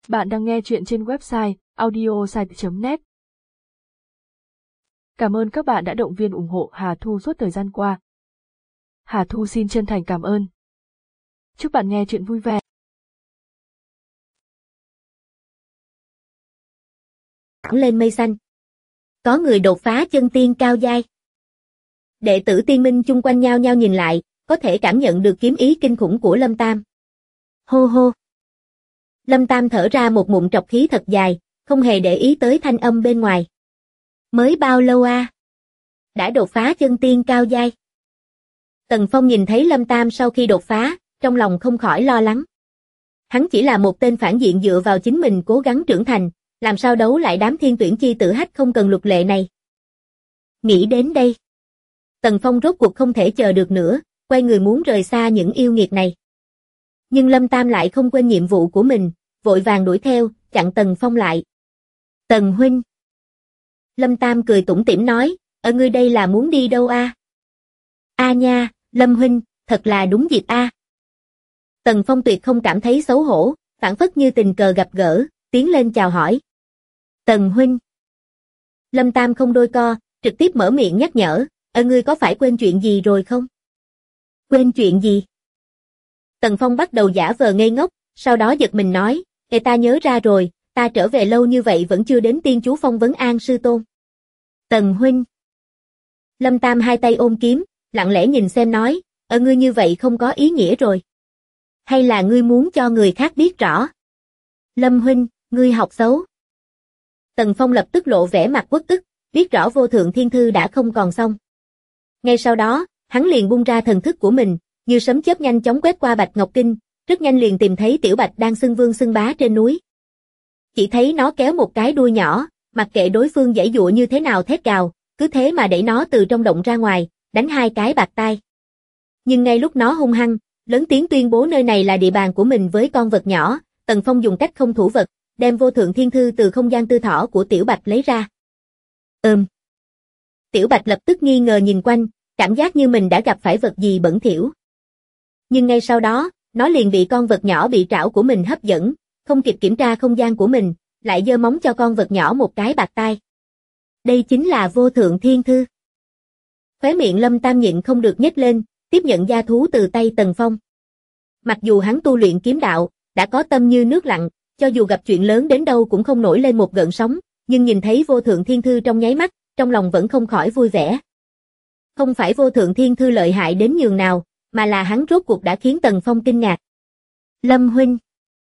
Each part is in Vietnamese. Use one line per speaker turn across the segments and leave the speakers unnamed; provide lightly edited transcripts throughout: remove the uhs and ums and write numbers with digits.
Bạn đang nghe chuyện trên website audiosite.net. Cảm ơn các bạn đã động viên ủng hộ Hà Thu suốt thời gian qua. Hà Thu xin chân thành cảm ơn. Chúc bạn nghe chuyện vui vẻ.
Lên mây xanh. Có người đột phá chân tiên cao giai. Đệ tử tiên minh chung quanh nhau nhau nhìn lại, có thể cảm nhận được kiếm ý kinh khủng của Lâm Tam. Hô hô. Lâm Tam thở ra một ngụm trọc khí thật dài, không hề để ý tới thanh âm bên ngoài. Mới bao lâu à? Đã đột phá chân tiên cao giai. Tần Phong nhìn thấy Lâm Tam sau khi đột phá, trong lòng không khỏi lo lắng. Hắn chỉ là một tên phản diện dựa vào chính mình cố gắng trưởng thành, làm sao đấu lại đám thiên tuyển chi tử hách không cần luật lệ này. Nghĩ đến đây, Tần Phong rốt cuộc không thể chờ được nữa, quay người muốn rời xa những yêu nghiệt này. Nhưng Lâm Tam lại không quên nhiệm vụ của mình, vội vàng đuổi theo, chặn Tần Phong lại. Tần huynh. Lâm Tam cười tủm tỉm nói, ở ngươi đây là muốn đi đâu a? A nha, Lâm huynh, thật là đúng dịp a. Tần Phong tuyệt không cảm thấy xấu hổ, phảng phất như tình cờ gặp gỡ, tiến lên chào hỏi. Tần huynh. Lâm Tam không đôi co, trực tiếp mở miệng nhắc nhở, ngươi có phải quên chuyện gì rồi không? Quên chuyện gì? Tần Phong bắt đầu giả vờ ngây ngốc, sau đó giật mình nói, ta nhớ ra rồi, ta trở về lâu như vậy vẫn chưa đến tiên chú phong vấn an sư tôn. Tần huynh. Lâm Tam hai tay ôm kiếm, lặng lẽ nhìn xem nói, ngươi như vậy không có ý nghĩa rồi. Hay là ngươi muốn cho người khác biết rõ? Lâm huynh, ngươi học xấu. Tần Phong lập tức lộ vẻ mặt uất ức, biết rõ vô thượng thiên thư đã không còn xong. Ngay sau đó, hắn liền bung ra thần thức của mình, như sấm chớp nhanh chóng quét qua Bạch Ngọc Kinh, rất nhanh liền tìm thấy Tiểu Bạch đang xưng vương xưng bá trên núi. Chỉ thấy nó kéo một cái đuôi nhỏ, mặc kệ đối phương giãy giụa như thế nào thét gào, cứ thế mà đẩy nó từ trong động ra ngoài, đánh hai cái bạt tai. Nhưng ngay lúc nó hung hăng, lớn tiếng tuyên bố nơi này là địa bàn của mình với con vật nhỏ, Tần Phong dùng cách không thủ vật, đem vô thượng thiên thư từ không gian tư thỏ của Tiểu Bạch lấy ra. Tiểu Bạch lập tức nghi ngờ nhìn quanh, cảm giác như mình đã gặp phải vật gì bẩn thỉu. Nhưng ngay sau đó, nó liền bị con vật nhỏ bị trảo của mình hấp dẫn, không kịp kiểm tra không gian của mình, lại giơ móng cho con vật nhỏ một cái bạt tai. Đây chính là vô thượng thiên thư. Khóe miệng Lâm Tam nhịn không được nhếch lên, tiếp nhận gia thú từ tay Tần Phong. Mặc dù hắn tu luyện kiếm đạo, đã có tâm như nước lặng, cho dù gặp chuyện lớn đến đâu cũng không nổi lên một gợn sóng, nhưng nhìn thấy vô thượng thiên thư trong nháy mắt, trong lòng vẫn không khỏi vui vẻ. Không phải vô thượng thiên thư lợi hại đến nhường nào, mà là hắn rốt cuộc đã khiến Tần Phong kinh ngạc. Lâm huynh.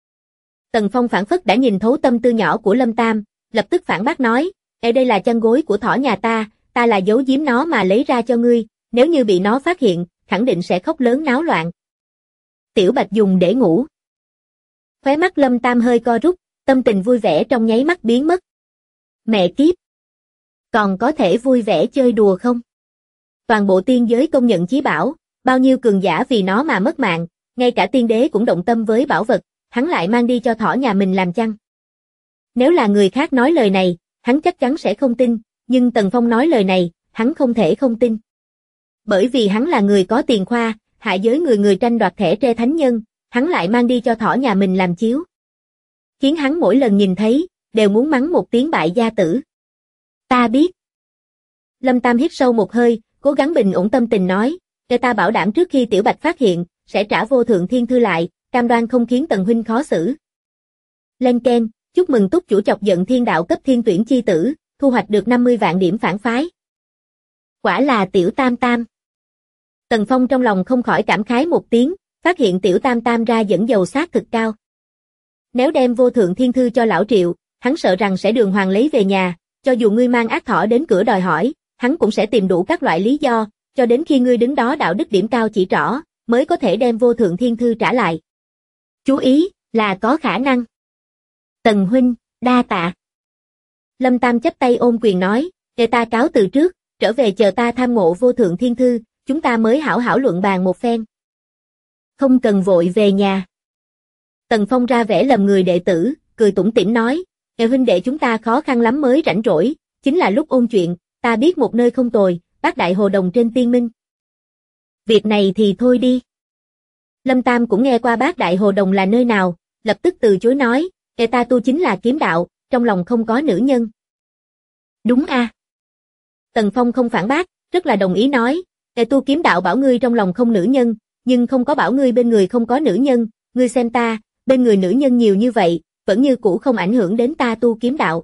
Tần Phong phảng phất đã nhìn thấu tâm tư nhỏ của Lâm Tam, lập tức phản bác nói, đây là chân gối của thỏ nhà ta là giấu giếm nó mà lấy ra cho ngươi, nếu như bị nó phát hiện, khẳng định sẽ khóc lớn náo loạn. Tiểu Bạch dùng để ngủ. Khóe mắt Lâm Tam hơi co rút, tâm tình vui vẻ trong nháy mắt biến mất. Mẹ kiếp. Còn có thể vui vẻ chơi đùa không? Toàn bộ tiên giới công nhận chí bảo, bao nhiêu cường giả vì nó mà mất mạng, ngay cả tiên đế cũng động tâm với bảo vật, hắn lại mang đi cho thỏ nhà mình làm chăng? Nếu là người khác nói lời này, hắn chắc chắn sẽ không tin, nhưng Tần Phong nói lời này, hắn không thể không tin. Bởi vì hắn là người có tiền khoa, hạ giới người tranh đoạt thẻ tre thánh nhân, hắn lại mang đi cho thỏ nhà mình làm chiếu. Khiến hắn mỗi lần nhìn thấy, đều muốn mắng một tiếng bại gia tử. Ta biết. Lâm Tam hít sâu một hơi, cố gắng bình ổn tâm tình nói, ta bảo đảm trước khi Tiểu Bạch phát hiện, sẽ trả vô thượng thiên thư lại, cam đoan không khiến Tần huynh khó xử. Len keng, chúc mừng túc chủ chọc giận thiên đạo cấp thiên tuyển chi tử, thu hoạch được 50 vạn điểm phản phái. Quả là Tiểu Tam Tam. Tần Phong trong lòng không khỏi cảm khái một tiếng, phát hiện Tiểu Tam Tam ra dẫn dầu sát thực cao. Nếu đem vô thượng thiên thư cho lão Triệu, hắn sợ rằng sẽ đường hoàng lấy về nhà, cho dù ngươi mang ác thỏ đến cửa đòi hỏi, hắn cũng sẽ tìm đủ các loại lý do, cho đến khi ngươi đứng đó đạo đức điểm cao chỉ trỏ, mới có thể đem vô thượng thiên thư trả lại. Chú ý, là có khả năng. Tần huynh, đa tạ. Lâm Tam chắp tay ôm quyền nói, ta cáo từ trước, trở về chờ ta tham ngộ vô thượng thiên thư, chúng ta mới hảo hảo luận bàn một phen. Không cần vội về nhà. Tần Phong ra vẻ lầm người đệ tử, cười tủm tỉm nói, huynh đệ chúng ta khó khăn lắm mới rảnh rỗi, chính là lúc ôn chuyện, ta biết một nơi không tồi, Bát Đại Hồ Đồng trên Tiên Minh. Việc này thì thôi đi. Lâm Tam cũng nghe qua Bát Đại Hồ Đồng là nơi nào, lập tức từ chối nói, Ta tu chính là kiếm đạo, trong lòng không có nữ nhân. Đúng a. Tần Phong không phản bác, rất là đồng ý nói, tu kiếm đạo bảo ngươi trong lòng không nữ nhân, nhưng không có bảo ngươi bên người không có nữ nhân, ngươi xem ta, bên người nữ nhân nhiều như vậy, vẫn như cũ không ảnh hưởng đến ta tu kiếm đạo.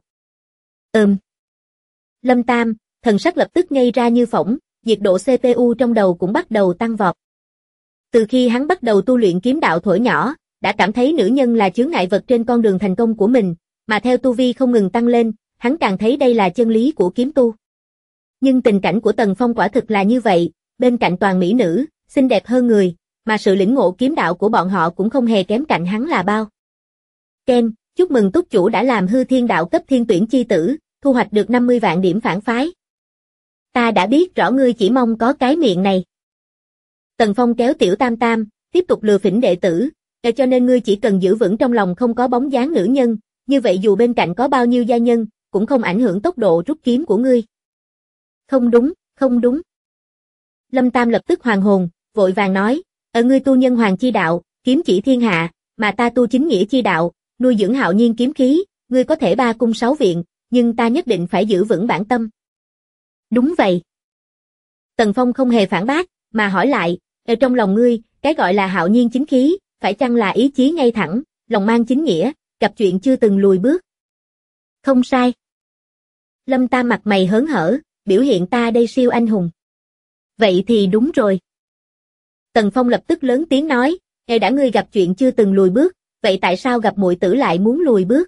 Lâm Tam, thần sắc lập tức ngây ra như phỏng, nhiệt độ CPU trong đầu cũng bắt đầu tăng vọt. Từ khi hắn bắt đầu tu luyện kiếm đạo thuở nhỏ, đã cảm thấy nữ nhân là chướng ngại vật trên con đường thành công của mình, mà theo tu vi không ngừng tăng lên, hắn càng thấy đây là chân lý của kiếm tu. Nhưng tình cảnh của Tần Phong quả thực là như vậy, bên cạnh toàn mỹ nữ, xinh đẹp hơn người, mà sự lĩnh ngộ kiếm đạo của bọn họ cũng không hề kém cạnh hắn là bao. Ken, chúc mừng túc chủ đã làm hư thiên đạo cấp thiên tuyển chi tử, thu hoạch được 50 vạn điểm phản phái. Ta đã biết rõ ngươi chỉ mong có cái miệng này. Tần Phong kéo Tiểu Tam Tam, tiếp tục lừa phỉnh đệ tử, cho nên ngươi chỉ cần giữ vững trong lòng không có bóng dáng nữ nhân, như vậy dù bên cạnh có bao nhiêu gia nhân, cũng không ảnh hưởng tốc độ rút kiếm của ngươi. Không đúng, không đúng. Lâm Tam lập tức hoàn hồn, vội vàng nói, ngươi tu nhân hoàng chi đạo, kiếm chỉ thiên hạ, mà ta tu chính nghĩa chi đạo, nuôi dưỡng hạo nhiên kiếm khí, ngươi có thể 3 cung 6 viện, nhưng ta nhất định phải giữ vững bản tâm. Đúng vậy. Tần Phong không hề phản bác, mà hỏi lại, ở trong lòng ngươi, cái gọi là hạo nhiên chính khí, phải chăng là ý chí ngay thẳng, lòng mang chính nghĩa, gặp chuyện chưa từng lùi bước? Không sai. Lâm Tam mặt mày hớn hở, biểu hiện ta đây siêu anh hùng. Vậy thì đúng rồi. Tần Phong lập tức lớn tiếng nói, đã ngươi gặp chuyện chưa từng lùi bước, vậy tại sao gặp muội tử lại muốn lùi bước?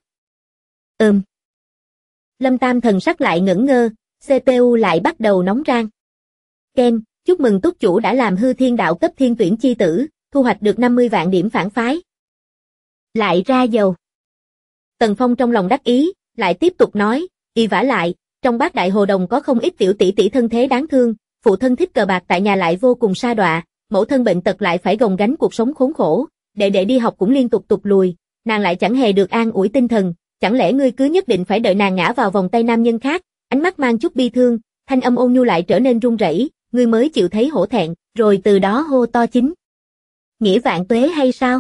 Lâm Tam thần sắc lại ngẩn ngơ, CPU lại bắt đầu nóng rang. Ken, chúc mừng túc chủ đã làm hư thiên đạo cấp thiên tuyển chi tử, thu hoạch được 50 vạn điểm phản phái. Lại ra dầu. Tần Phong trong lòng đắc ý, lại tiếp tục nói, vả lại, trong bát đại hồ đồng có không ít tiểu tỷ tỷ thân thế đáng thương, phụ thân thích cờ bạc tại nhà lại vô cùng sa đọa, mẫu thân bệnh tật lại phải gồng gánh cuộc sống khốn khổ, đệ đệ đi học cũng liên tục tụt lùi, nàng lại chẳng hề được an ủi tinh thần, chẳng lẽ ngươi cứ nhất định phải đợi nàng ngã vào vòng tay nam nhân khác? Ánh mắt mang chút bi thương, thanh âm ôn nhu lại trở nên run rẩy, ngươi mới chịu thấy hổ thẹn, rồi từ đó hô to chính. Nghĩa vạn tuế hay sao?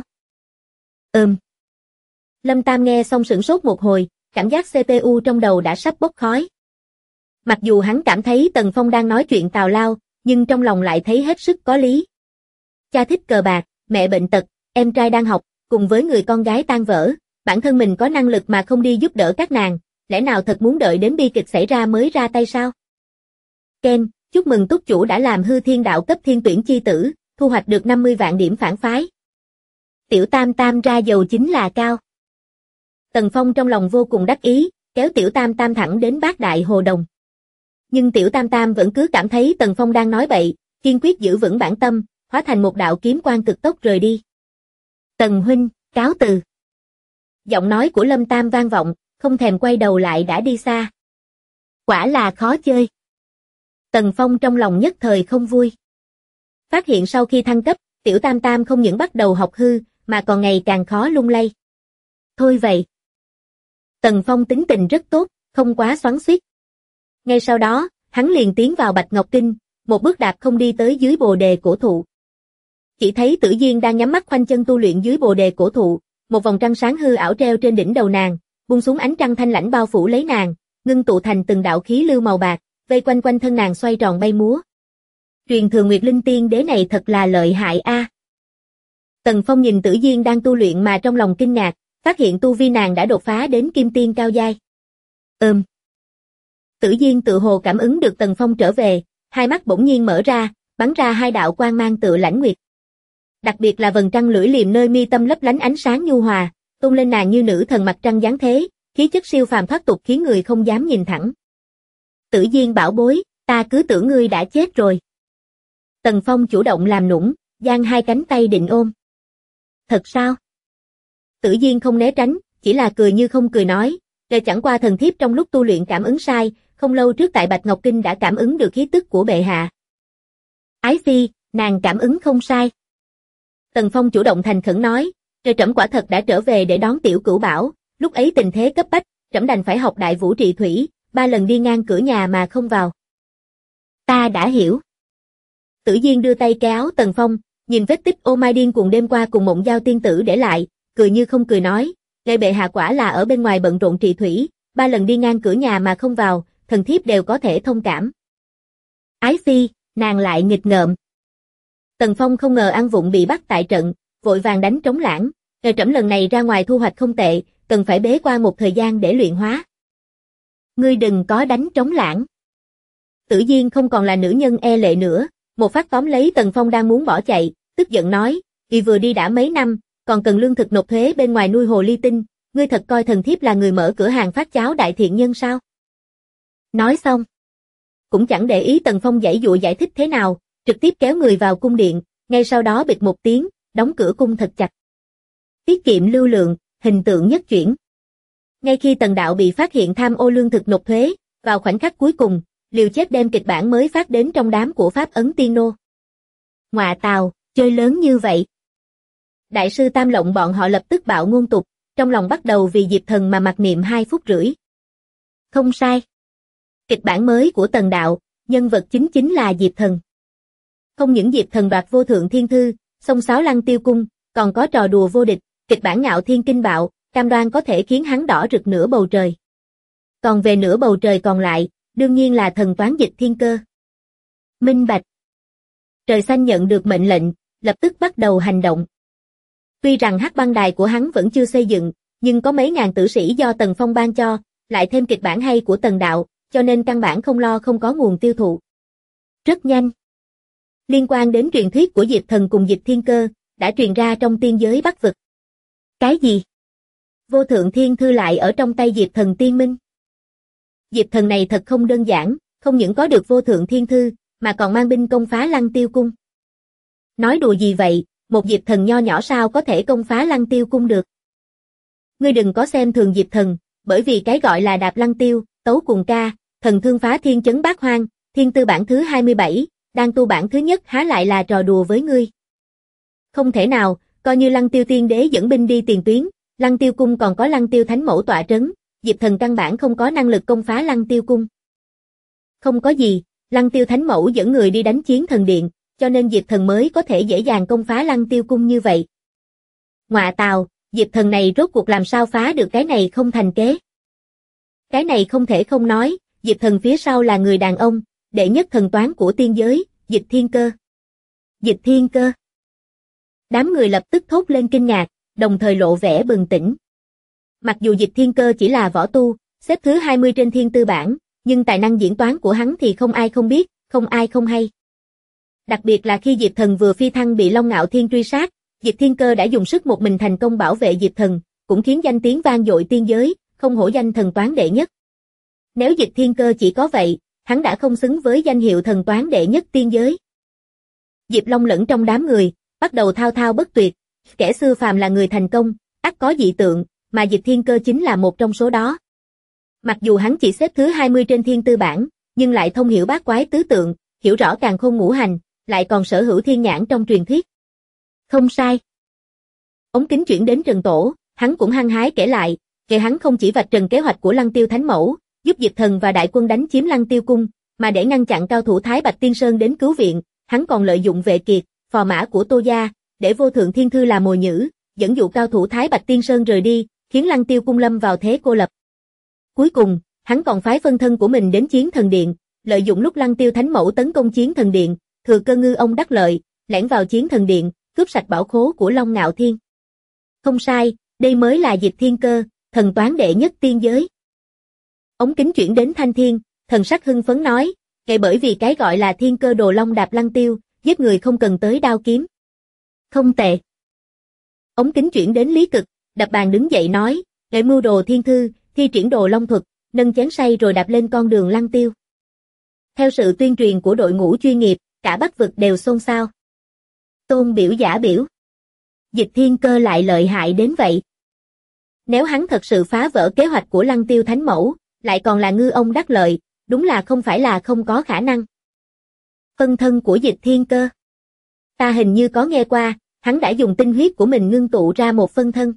Lâm Tam nghe xong sửng sốt một hồi, cảm giác CPU trong đầu đã sắp bốc khói. Mặc dù hắn cảm thấy Tần Phong đang nói chuyện tào lao, nhưng trong lòng lại thấy hết sức có lý. Cha thích cờ bạc, mẹ bệnh tật, em trai đang học, cùng với người con gái tan vỡ, bản thân mình có năng lực mà không đi giúp đỡ các nàng, lẽ nào thật muốn đợi đến bi kịch xảy ra mới ra tay sao? Ken, chúc mừng túc chủ đã làm hư thiên đạo cấp thiên tuyển chi tử, thu hoạch được 50 vạn điểm phản phái. Tiểu Tam Tam ra dầu chính là cao. Tần Phong trong lòng vô cùng đắc ý, kéo Tiểu Tam Tam thẳng đến bát đại hồ đồng. Nhưng Tiểu Tam Tam vẫn cứ cảm thấy Tần Phong đang nói bậy, kiên quyết giữ vững bản tâm, hóa thành một đạo kiếm quang cực tốc rời đi. Tần huynh, cáo từ. Giọng nói của Lâm Tam vang vọng, không thèm quay đầu lại đã đi xa. Quả là khó chơi. Tần Phong trong lòng nhất thời không vui. Phát hiện sau khi thăng cấp, Tiểu Tam Tam không những bắt đầu học hư, mà còn ngày càng khó lung lay. Thôi vậy. Tần Phong tính tình rất tốt, không quá xoắn xuýt. Ngay sau đó, hắn liền tiến vào Bạch Ngọc Kinh, một bước đạp không đi tới dưới bồ đề cổ thụ. Chỉ thấy Tử Duyên đang nhắm mắt khoanh chân tu luyện dưới bồ đề cổ thụ, một vòng trăng sáng hư ảo treo trên đỉnh đầu nàng, buông xuống ánh trăng thanh lãnh bao phủ lấy nàng, ngưng tụ thành từng đạo khí lưu màu bạc, vây quanh quanh thân nàng xoay tròn bay múa. Truyền thừa Nguyệt Linh Tiên Đế này thật là lợi hại a. Tần Phong nhìn Tử Duyên đang tu luyện mà trong lòng kinh ngạc, phát hiện tu vi nàng đã đột phá đến kim tiên cao giai. Tử Duyên tự hồ cảm ứng được Tần Phong trở về, hai mắt bỗng nhiên mở ra, bắn ra hai đạo quang mang tựa lãnh nguyệt. Đặc biệt là vầng trăng lưỡi liềm nơi mi tâm lấp lánh ánh sáng nhu hòa, tôn lên nàng như nữ thần mặt trăng giáng thế, khí chất siêu phàm thoát tục khiến người không dám nhìn thẳng. Tử Duyên bảo bối, ta cứ tưởng ngươi đã chết rồi. Tần Phong chủ động làm nũng, giang hai cánh tay định ôm. Thật sao? Tử Duyên không né tránh, chỉ là cười như không cười nói, chẳng qua thần thiếp trong lúc tu luyện cảm ứng sai, không lâu trước tại Bạch Ngọc Kinh đã cảm ứng được khí tức của bệ hạ. Ái phi, nàng cảm ứng không sai. Tần Phong chủ động thành khẩn nói, trẫm quả thật đã trở về để đón tiểu cửu bảo, lúc ấy tình thế cấp bách, trẫm đành phải học đại vũ trị thủy, 3 lần đi ngang cửa nhà mà không vào. Ta đã hiểu. Tử Duyên đưa tay kéo Tần Phong, nhìn vết tích ô mai điên cuồng đêm qua cùng Mộng Giao tiên tử để lại, cười như không cười nói, Lệ bệ hạ quả là ở bên ngoài bận rộn trị thủy, 3 lần đi ngang cửa nhà mà không vào, thần thiếp đều có thể thông cảm. Ái phi, nàng lại nghịch ngợm. Tần Phong không ngờ ăn vụng bị bắt tại trận, vội vàng đánh trống lãng, nhờ trẫm lần này ra ngoài thu hoạch không tệ, cần phải bế quan một thời gian để luyện hóa. Ngươi đừng có đánh trống lãng. Tử Diên không còn là nữ nhân e lệ nữa, một phát tóm lấy Tần Phong đang muốn bỏ chạy, tức giận nói, vì vừa đi đã mấy năm, còn cần lương thực nộp thuế bên ngoài nuôi hồ ly tinh, ngươi thật coi thần thiếp là người mở cửa hàng phát cháo đại thiện nhân sao? Nói xong, cũng chẳng để ý Tần Phong giãy giụa giải thích thế nào, trực tiếp kéo người vào cung điện, ngay sau đó bịch một tiếng, đóng cửa cung thật chặt. Tiết kiệm lưu lượng, hình tượng nhất chuyển. Ngay khi Tần Đạo bị phát hiện tham ô lương thực nộp thuế, vào khoảnh khắc cuối cùng, liều chết đem kịch bản mới phát đến trong đám của Pháp Ấn Tiên Nô. Ngọa tào, chơi lớn như vậy. Đại sư Tam Lộng bọn họ lập tức bạo ngôn tục, trong lòng bắt đầu vì Diệp Thần mà mặc niệm 2 phút rưỡi. Không sai. Kịch bản mới của Tần Đạo, nhân vật chính là Diệp Thần. Không những Diệp Thần đoạt vô thượng thiên thư, xông xáo Lăng Tiêu cung, còn có trò đùa vô địch, kịch bản ngạo thiên kinh bạo, cam đoan có thể khiến hắn đỏ rực nửa bầu trời. Còn về nửa bầu trời còn lại, đương nhiên là thần toán Dịch Thiên Cơ. Minh bạch. Trời xanh nhận được mệnh lệnh, lập tức bắt đầu hành động. Tuy rằng hắc băng đài của hắn vẫn chưa xây dựng, nhưng có mấy ngàn tử sĩ do Tần Phong ban cho, lại thêm kịch bản hay của Tần Đạo, cho nên căn bản không lo không có nguồn tiêu thụ. Rất nhanh. Liên quan đến truyền thuyết của Diệp Thần cùng Dịch Thiên Cơ, đã truyền ra trong tiên giới Bắc vực. Cái gì? Vô thượng thiên thư lại ở trong tay Diệp Thần tiên minh. Diệp Thần này thật không đơn giản, không những có được vô thượng thiên thư, mà còn mang binh công phá Lăng Tiêu cung. Nói đùa gì vậy, một Diệp Thần nho nhỏ sao có thể công phá Lăng Tiêu cung được? Ngươi đừng có xem thường Diệp Thần, bởi vì cái gọi là đạp Lăng Tiêu, tấu cùng ca, thần thương phá thiên chấn bát hoang, thiên tư bản thứ 27, đang tu bản thứ nhất há lại là trò đùa với ngươi. Không thể nào, coi như Lăng Tiêu tiên đế dẫn binh đi tiền tuyến, Lăng Tiêu cung còn có Lăng Tiêu thánh mẫu tọa trấn, Diệp Thần căn bản không có năng lực công phá Lăng Tiêu cung. Không có gì, Lăng Tiêu thánh mẫu dẫn người đi đánh chiến thần điện, cho nên Diệp Thần mới có thể dễ dàng công phá Lăng Tiêu cung như vậy. Ngọa tào, Diệp Thần này rốt cuộc làm sao phá được cái này không thành kế. Cái này không thể không nói, Diệp Thần phía sau là người đàn ông, đệ nhất thần toán của tiên giới, Dịch Thiên Cơ. Dịch Thiên Cơ. Đám người lập tức thốt lên kinh ngạc, đồng thời lộ vẻ bừng tỉnh. Mặc dù Dịch Thiên Cơ chỉ là võ tu, xếp thứ 20 trên thiên tư bảng, nhưng tài năng diễn toán của hắn thì không ai không biết, không ai không hay. Đặc biệt là khi Diệp Thần vừa phi thăng bị Long Ngạo Thiên truy sát, Dịch Thiên Cơ đã dùng sức một mình thành công bảo vệ Diệp Thần, cũng khiến danh tiếng vang dội tiên giới, không hổ danh thần toán đệ nhất. Nếu Dịch Thiên Cơ chỉ có vậy, hắn đã không xứng với danh hiệu thần toán đệ nhất tiên giới. Diệp Long lẫn trong đám người, bắt đầu thao thao bất tuyệt, kẻ xưa phàm là người thành công, ắt có dị tượng, mà Dịch Thiên Cơ chính là một trong số đó. Mặc dù hắn chỉ xếp thứ 20 trên thiên tư bảng, nhưng lại thông hiểu bát quái tứ tượng, hiểu rõ càn khôn ngũ hành, lại còn sở hữu thiên nhãn trong truyền thuyết. Không sai. Ống kính chuyển đến Trần Tổ, hắn cũng hăng hái kể lại, kể hắn không chỉ vạch trần kế hoạch của Lăng Tiêu Thánh Mẫu, giúp Diệp Thần và đại quân đánh chiếm Lăng Tiêu cung, mà để ngăn chặn cao thủ Thái Bạch Tiên Sơn đến cứu viện, hắn còn lợi dụng vệ kiệt, phò mã của Tô gia, để vô thượng thiên thư là mồi nhử, dẫn dụ cao thủ Thái Bạch Tiên Sơn rời đi, khiến Lăng Tiêu cung lâm vào thế cô lập. Cuối cùng, hắn còn phái phân thân của mình đến Chiến Thần Điện, lợi dụng lúc Lăng Tiêu Thánh Mẫu tấn công Chiến Thần Điện, thừa cơ ngư ông đắc lợi, lẻn vào Chiến Thần Điện, cướp sạch bảo khố của Long Ngạo Thiên. Không sai, đây mới là Dịch Thiên Cơ, thần toán đệ nhất tiên giới. Ống kính chuyển đến Thanh Thiên, thần sắc hưng phấn nói, kể bởi vì cái gọi là Thiên Cơ Đồ Long đạp Lăng Tiêu, giết người không cần tới đao kiếm. Không tệ. Ống kính chuyển đến Lý Cực, đập bàn đứng dậy nói, để mưu đồ thiên thư, thi triển đồ long thuật, nâng chén say rồi đạp lên con đường Lăng Tiêu. Theo sự tuyên truyền của đội ngũ chuyên nghiệp, cả Bắc vực đều xôn xao. Tôn biểu giả biểu. Dịch Thiên Cơ lại lợi hại đến vậy. Nếu hắn thật sự phá vỡ kế hoạch của Lăng Tiêu Thánh Mẫu, lại còn là ngư ông đắc lợi, đúng là không phải là không có khả năng. Phân thân của Dịch Thiên Cơ. Ta hình như có nghe qua, hắn đã dùng tinh huyết của mình ngưng tụ ra một phân thân.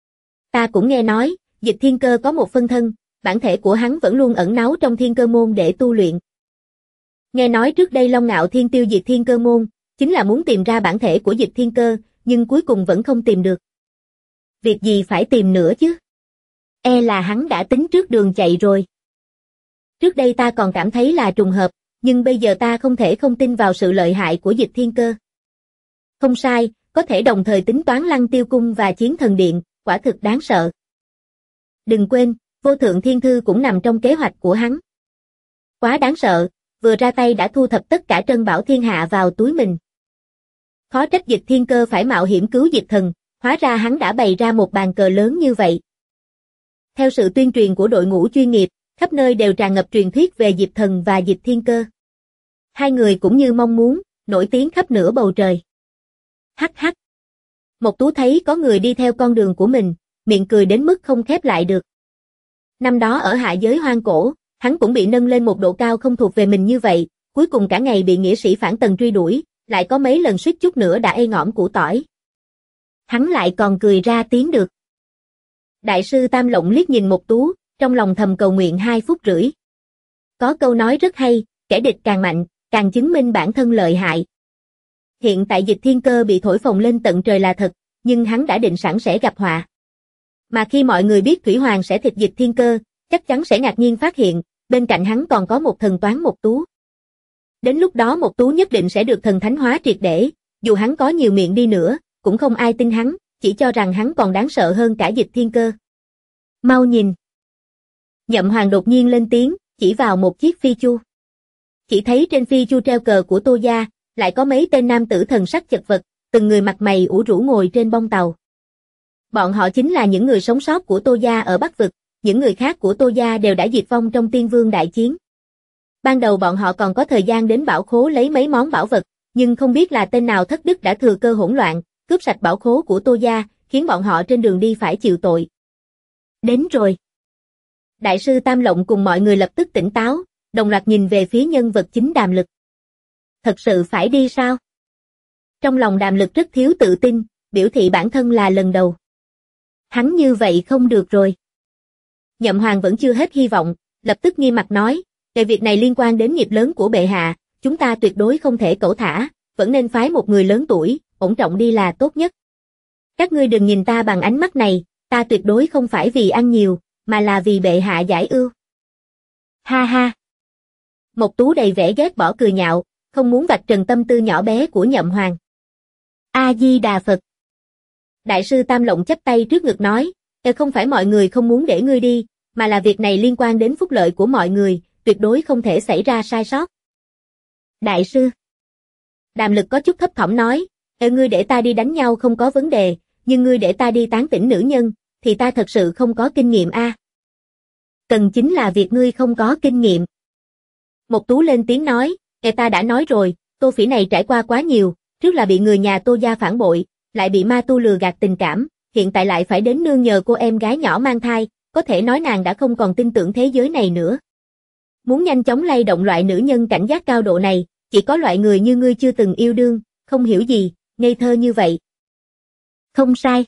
Ta cũng nghe nói, Dịch Thiên Cơ có một phân thân, bản thể của hắn vẫn luôn ẩn náu trong Thiên Cơ môn để tu luyện. Nghe nói trước đây Long Ngạo Thiên tiêu diệt Thiên Cơ môn, chính là muốn tìm ra bản thể của Dịch Thiên Cơ, nhưng cuối cùng vẫn không tìm được. Việc gì phải tìm nữa chứ? E là hắn đã tính trước đường chạy rồi. Trước đây ta còn cảm thấy là trùng hợp, nhưng bây giờ ta không thể không tin vào sự lợi hại của Dịch Thiên Cơ. Không sai, có thể đồng thời tính toán Lăng Tiêu Cung và Chiến Thần Điện, quả thực đáng sợ. Đừng quên, Vô Thượng Thiên Thư cũng nằm trong kế hoạch của hắn. Quá đáng sợ, vừa ra tay đã thu thập tất cả trân bảo thiên hạ vào túi mình. Khó trách Dịch Thiên Cơ phải mạo hiểm cứu Dịch Thần, hóa ra hắn đã bày ra một bàn cờ lớn như vậy. Theo sự tuyên truyền của đội ngũ chuyên nghiệp, khắp nơi đều tràn ngập truyền thuyết về Diệp Thần và Dịch Thiên Cơ. Hai người cũng như mong muốn, nổi tiếng khắp nửa bầu trời. Hắc hắc. Mộc Tú thấy có người đi theo con đường của mình, miệng cười đến mức không khép lại được. Năm đó ở hạ giới hoang cổ, hắn cũng bị nâng lên một độ cao không thuộc về mình như vậy, cuối cùng cả ngày bị nghĩa sĩ phản tần truy đuổi, lại có mấy lần suýt chút nữa đã ê ngõm củ tỏi. Hắn lại còn cười ra tiếng được. Đại sư Tam Lộng liếc nhìn Mộc Tú, trong lòng thầm cầu nguyện 2 phút rưỡi. Có câu nói rất hay, kẻ địch càng mạnh, càng chứng minh bản thân lợi hại. Hiện tại Dịch Thiên Cơ bị thổi phồng lên tận trời là thật, nhưng hắn đã định sẵn sẽ gặp họa. Mà khi mọi người biết Thủy Hoàng sẽ thịt Dịch Thiên Cơ, chắc chắn sẽ ngạc nhiên phát hiện, bên cạnh hắn còn có một thần toán Mộc Tú. Đến lúc đó Mộc Tú nhất định sẽ được thần thánh hóa triệt để, dù hắn có nhiều miệng đi nữa, cũng không ai tin hắn, chỉ cho rằng hắn còn đáng sợ hơn cả Dịch Thiên Cơ. Mau nhìn. Nhậm Hoàng đột nhiên lên tiếng, chỉ vào một chiếc phi chu. Chỉ thấy trên phi chu treo cờ của Tô gia, lại có mấy tên nam tử thần sắc chật vật, từng người mặt mày ủ rũ ngồi trên bông tàu. Bọn họ chính là những người sống sót của Tô gia ở Bắc Vực, những người khác của Tô gia đều đã diệt vong trong Tiên Vương đại chiến. Ban đầu bọn họ còn có thời gian đến bảo khố lấy mấy món bảo vật, nhưng không biết là tên nào thất đức đã thừa cơ hỗn loạn, cướp sạch bảo khố của Tô gia, khiến bọn họ trên đường đi phải chịu tội. Đến rồi. Đại sư Tam Lộng cùng mọi người lập tức tỉnh táo, đồng loạt nhìn về phía nhân vật chính Đàm Lực. Thật sự phải đi sao? Trong lòng Đàm Lực rất thiếu tự tin, biểu thị bản thân là lần đầu. Hắn như vậy không được rồi. Nhậm Hoàng vẫn chưa hết hy vọng, lập tức nghiêm mặt nói, về việc này liên quan đến nghiệp lớn của bệ hạ, chúng ta tuyệt đối không thể cẩu thả, vẫn nên phái một người lớn tuổi, ổn trọng đi là tốt nhất. Các ngươi đừng nhìn ta bằng ánh mắt này, ta tuyệt đối không phải vì ăn nhiều, mà là vì bệ hạ giải ưu. Ha ha. Mộc Tú đầy vẻ ghét bỏ cười nhạo, không muốn vạch trần tâm tư nhỏ bé của Nhậm Hoàng. A-di-đà Phật. Đại sư Tam Lộng chắp tay trước ngực nói, không phải mọi người không muốn để ngươi đi, mà là việc này liên quan đến phúc lợi của mọi người, tuyệt đối không thể xảy ra sai sót. Đại sư. Đàm Lực có chút thấp thỏm nói, ngươi để ta đi đánh nhau không có vấn đề, nhưng ngươi để ta đi tán tỉnh nữ nhân, thì ta thật sự không có kinh nghiệm a. Cần chính là việc ngươi không có kinh nghiệm. Mộc Tú lên tiếng nói, ta đã nói rồi, Tô Phỉ này trải qua quá nhiều, trước là bị người nhà Tô gia phản bội, lại bị ma tu lừa gạt tình cảm, hiện tại lại phải đến nương nhờ cô em gái nhỏ mang thai, có thể nói nàng đã không còn tin tưởng thế giới này nữa. Muốn nhanh chóng lay động loại nữ nhân cảnh giác cao độ này, chỉ có loại người như ngươi chưa từng yêu đương, không hiểu gì, ngây thơ như vậy. Không sai.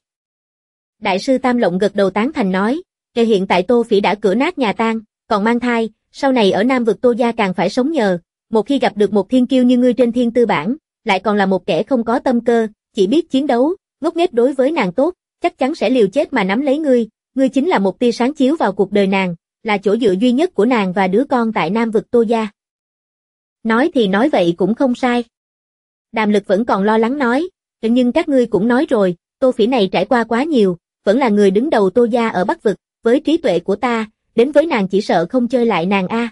Đại sư Tam Lộng gật đầu tán thành nói, hiện tại Tô Phỉ đã cửa nát nhà tan, còn mang thai, sau này ở Nam vực Tô gia càng phải sống nhờ, một khi gặp được một thiên kiêu như ngươi trên thiên tư bản, lại còn là một kẻ không có tâm cơ, chỉ biết chiến đấu, ngốc nghếch đối với nàng tốt, chắc chắn sẽ liều chết mà nắm lấy ngươi, ngươi chính là một tia sáng chiếu vào cuộc đời nàng, là chỗ dựa duy nhất của nàng và đứa con tại Nam vực Tô gia. Nói thì nói vậy cũng không sai. Đàm Lực vẫn còn lo lắng nói, nhưng các ngươi cũng nói rồi, Tô Phỉ này trải qua quá nhiều, vẫn là người đứng đầu Tô gia ở Bắc vực, với trí tuệ của ta, đến với nàng chỉ sợ không chơi lại nàng a.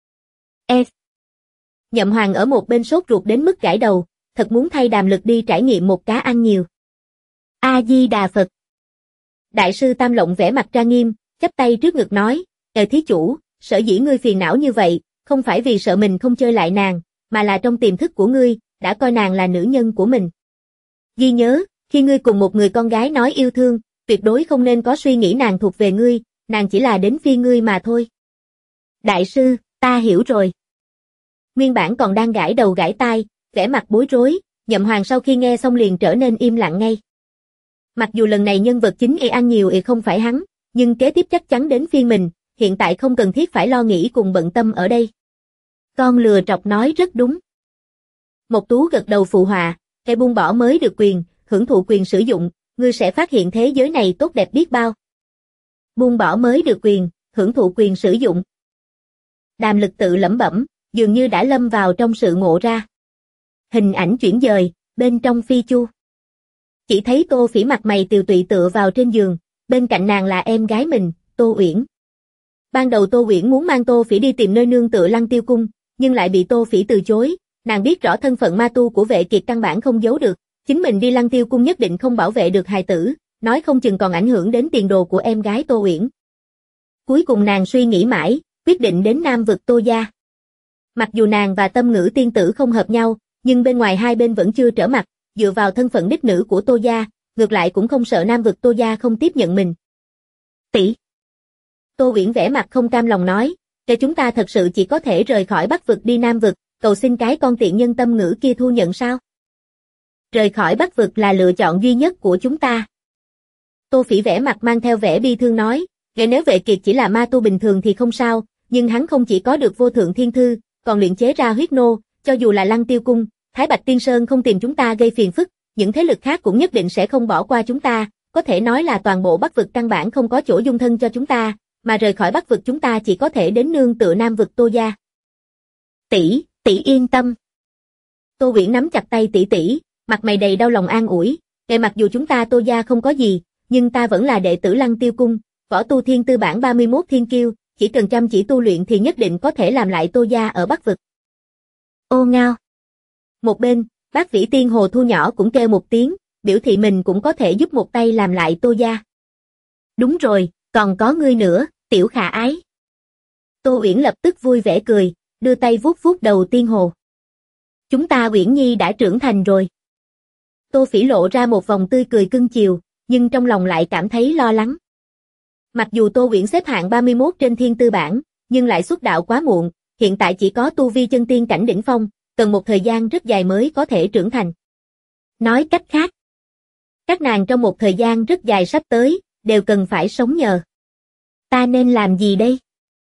Nhậm Hoàng ở một bên sốt ruột đến mức gãi đầu, thật muốn thay Đàm Lực đi trải nghiệm một cá ăn nhiều. A-di-đà Phật. Đại sư Tam Lộng vẻ mặt trang nghiêm, chắp tay trước ngực nói, thí chủ, sở dĩ ngươi phiền não như vậy, không phải vì sợ mình không chơi lại nàng, mà là trong tiềm thức của ngươi, đã coi nàng là nữ nhân của mình. Ghi nhớ, khi ngươi cùng một người con gái nói yêu thương, tuyệt đối không nên có suy nghĩ nàng thuộc về ngươi, nàng chỉ là đến phiên ngươi mà thôi. Đại sư, ta hiểu rồi. Nguyên bản còn đang gãi đầu gãi tai, vẻ mặt bối rối, Nhậm Hoàng sau khi nghe xong liền trở nên im lặng ngay. Mặc dù lần này nhân vật chính ăn nhiều không phải hắn, nhưng kế tiếp chắc chắn đến phiên mình, hiện tại không cần thiết phải lo nghĩ cùng bận tâm ở đây. Con lừa trọc nói rất đúng. Mộc Tú gật đầu phụ họa, buông bỏ mới được quyền, hưởng thụ quyền sử dụng, ngươi sẽ phát hiện thế giới này tốt đẹp biết bao. Buông bỏ mới được quyền, hưởng thụ quyền sử dụng. Đàm Lực tự lẩm bẩm, dường như đã lâm vào trong sự ngộ ra. Hình ảnh chuyển dời, bên trong phi chu. Chỉ thấy Tô Phỉ mặt mày tiều tụy tựa vào trên giường, bên cạnh nàng là em gái mình, Tô Uyển. Ban đầu Tô Uyển muốn mang Tô Phỉ đi tìm nơi nương tựa Lăng Tiêu Cung, nhưng lại bị Tô Phỉ từ chối, nàng biết rõ thân phận ma tu của Vệ Kiệt căn bản không giấu được, chính mình đi Lăng Tiêu Cung nhất định không bảo vệ được hài tử, nói không chừng còn ảnh hưởng đến tiền đồ của em gái Tô Uyển. Cuối cùng nàng suy nghĩ mãi, quyết định đến Nam vực Tô gia. Mặc dù nàng và Tâm Ngữ tiên tử không hợp nhau, nhưng bên ngoài hai bên vẫn chưa trở mặt, dựa vào thân phận đích nữ của Tô gia, ngược lại cũng không sợ Nam vực Tô gia không tiếp nhận mình. Tỷ. Tô Uyển vẻ mặt không cam lòng nói, để chúng ta thật sự chỉ có thể rời khỏi Bắc vực đi Nam vực, cầu xin cái con tiện nhân Tâm Ngữ kia thu nhận sao? Rời khỏi Bắc vực là lựa chọn duy nhất của chúng ta. Tô Phỉ vẻ mặt mang theo vẻ bi thương nói, nếu Vệ Kiệt chỉ là ma tu bình thường thì không sao, nhưng hắn không chỉ có được vô thượng thiên thư, còn luyện chế ra huyết nô, cho dù là Lăng Tiêu Cung, Thái Bạch Tiên Sơn không tìm chúng ta gây phiền phức, những thế lực khác cũng nhất định sẽ không bỏ qua chúng ta, có thể nói là toàn bộ Bắc vực căn bản không có chỗ dung thân cho chúng ta, mà rời khỏi Bắc vực chúng ta chỉ có thể đến nương tựa Nam vực Tô gia. Tỷ, tỷ yên tâm. Tô Uyển nắm chặt tay tỷ tỷ, mặt mày đầy đau lòng an ủi, mặc dù chúng ta Tô gia không có gì, nhưng ta vẫn là đệ tử Lăng Tiêu Cung, võ tu thiên tư bản 31 thiên kiêu, chỉ cần chăm chỉ tu luyện thì nhất định có thể làm lại Tô gia ở Bắc vực. Ô ngao. Một bên, Bác Vĩ Tiên Hồ Thu nhỏ cũng kêu một tiếng, biểu thị mình cũng có thể giúp một tay làm lại Tô gia. Đúng rồi, còn có ngươi nữa, tiểu khả ái. Tô Uyển lập tức vui vẻ cười, đưa tay vuốt vuốt đầu Tiên Hồ. Chúng ta Uyển Nhi đã trưởng thành rồi. Tô Phỉ lộ ra một vòng tươi cười cưng chiều, nhưng trong lòng lại cảm thấy lo lắng. Mặc dù Tô Uyển xếp hạng 31 trên thiên tư bảng, nhưng lại xuất đạo quá muộn, hiện tại chỉ có tu vi chân tiên cảnh đỉnh phong, cần một thời gian rất dài mới có thể trưởng thành. Nói cách khác, các nàng trong một thời gian rất dài sắp tới, đều cần phải sống nhờ. Ta nên làm gì đây?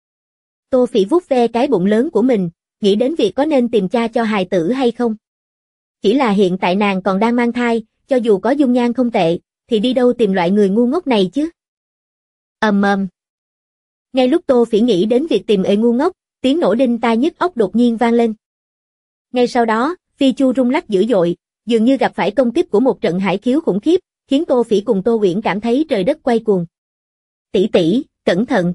Tô Phỉ vuốt ve cái bụng lớn của mình, nghĩ đến việc có nên tìm cha cho hài tử hay không. Chỉ là hiện tại nàng còn đang mang thai, cho dù có dung nhan không tệ, thì đi đâu tìm loại người ngu ngốc này chứ? Ngay lúc Tô Phỉ nghĩ đến việc tìm ngu ngốc, tiếng nổ đinh tai nhức óc đột nhiên vang lên. Ngay sau đó, phi chu rung lắc dữ dội, dường như gặp phải công kích của một trận hải khiếu khủng khiếp, khiến Tô Phỉ cùng Tô Uyển cảm thấy trời đất quay cuồng. Tỷ tỷ, cẩn thận.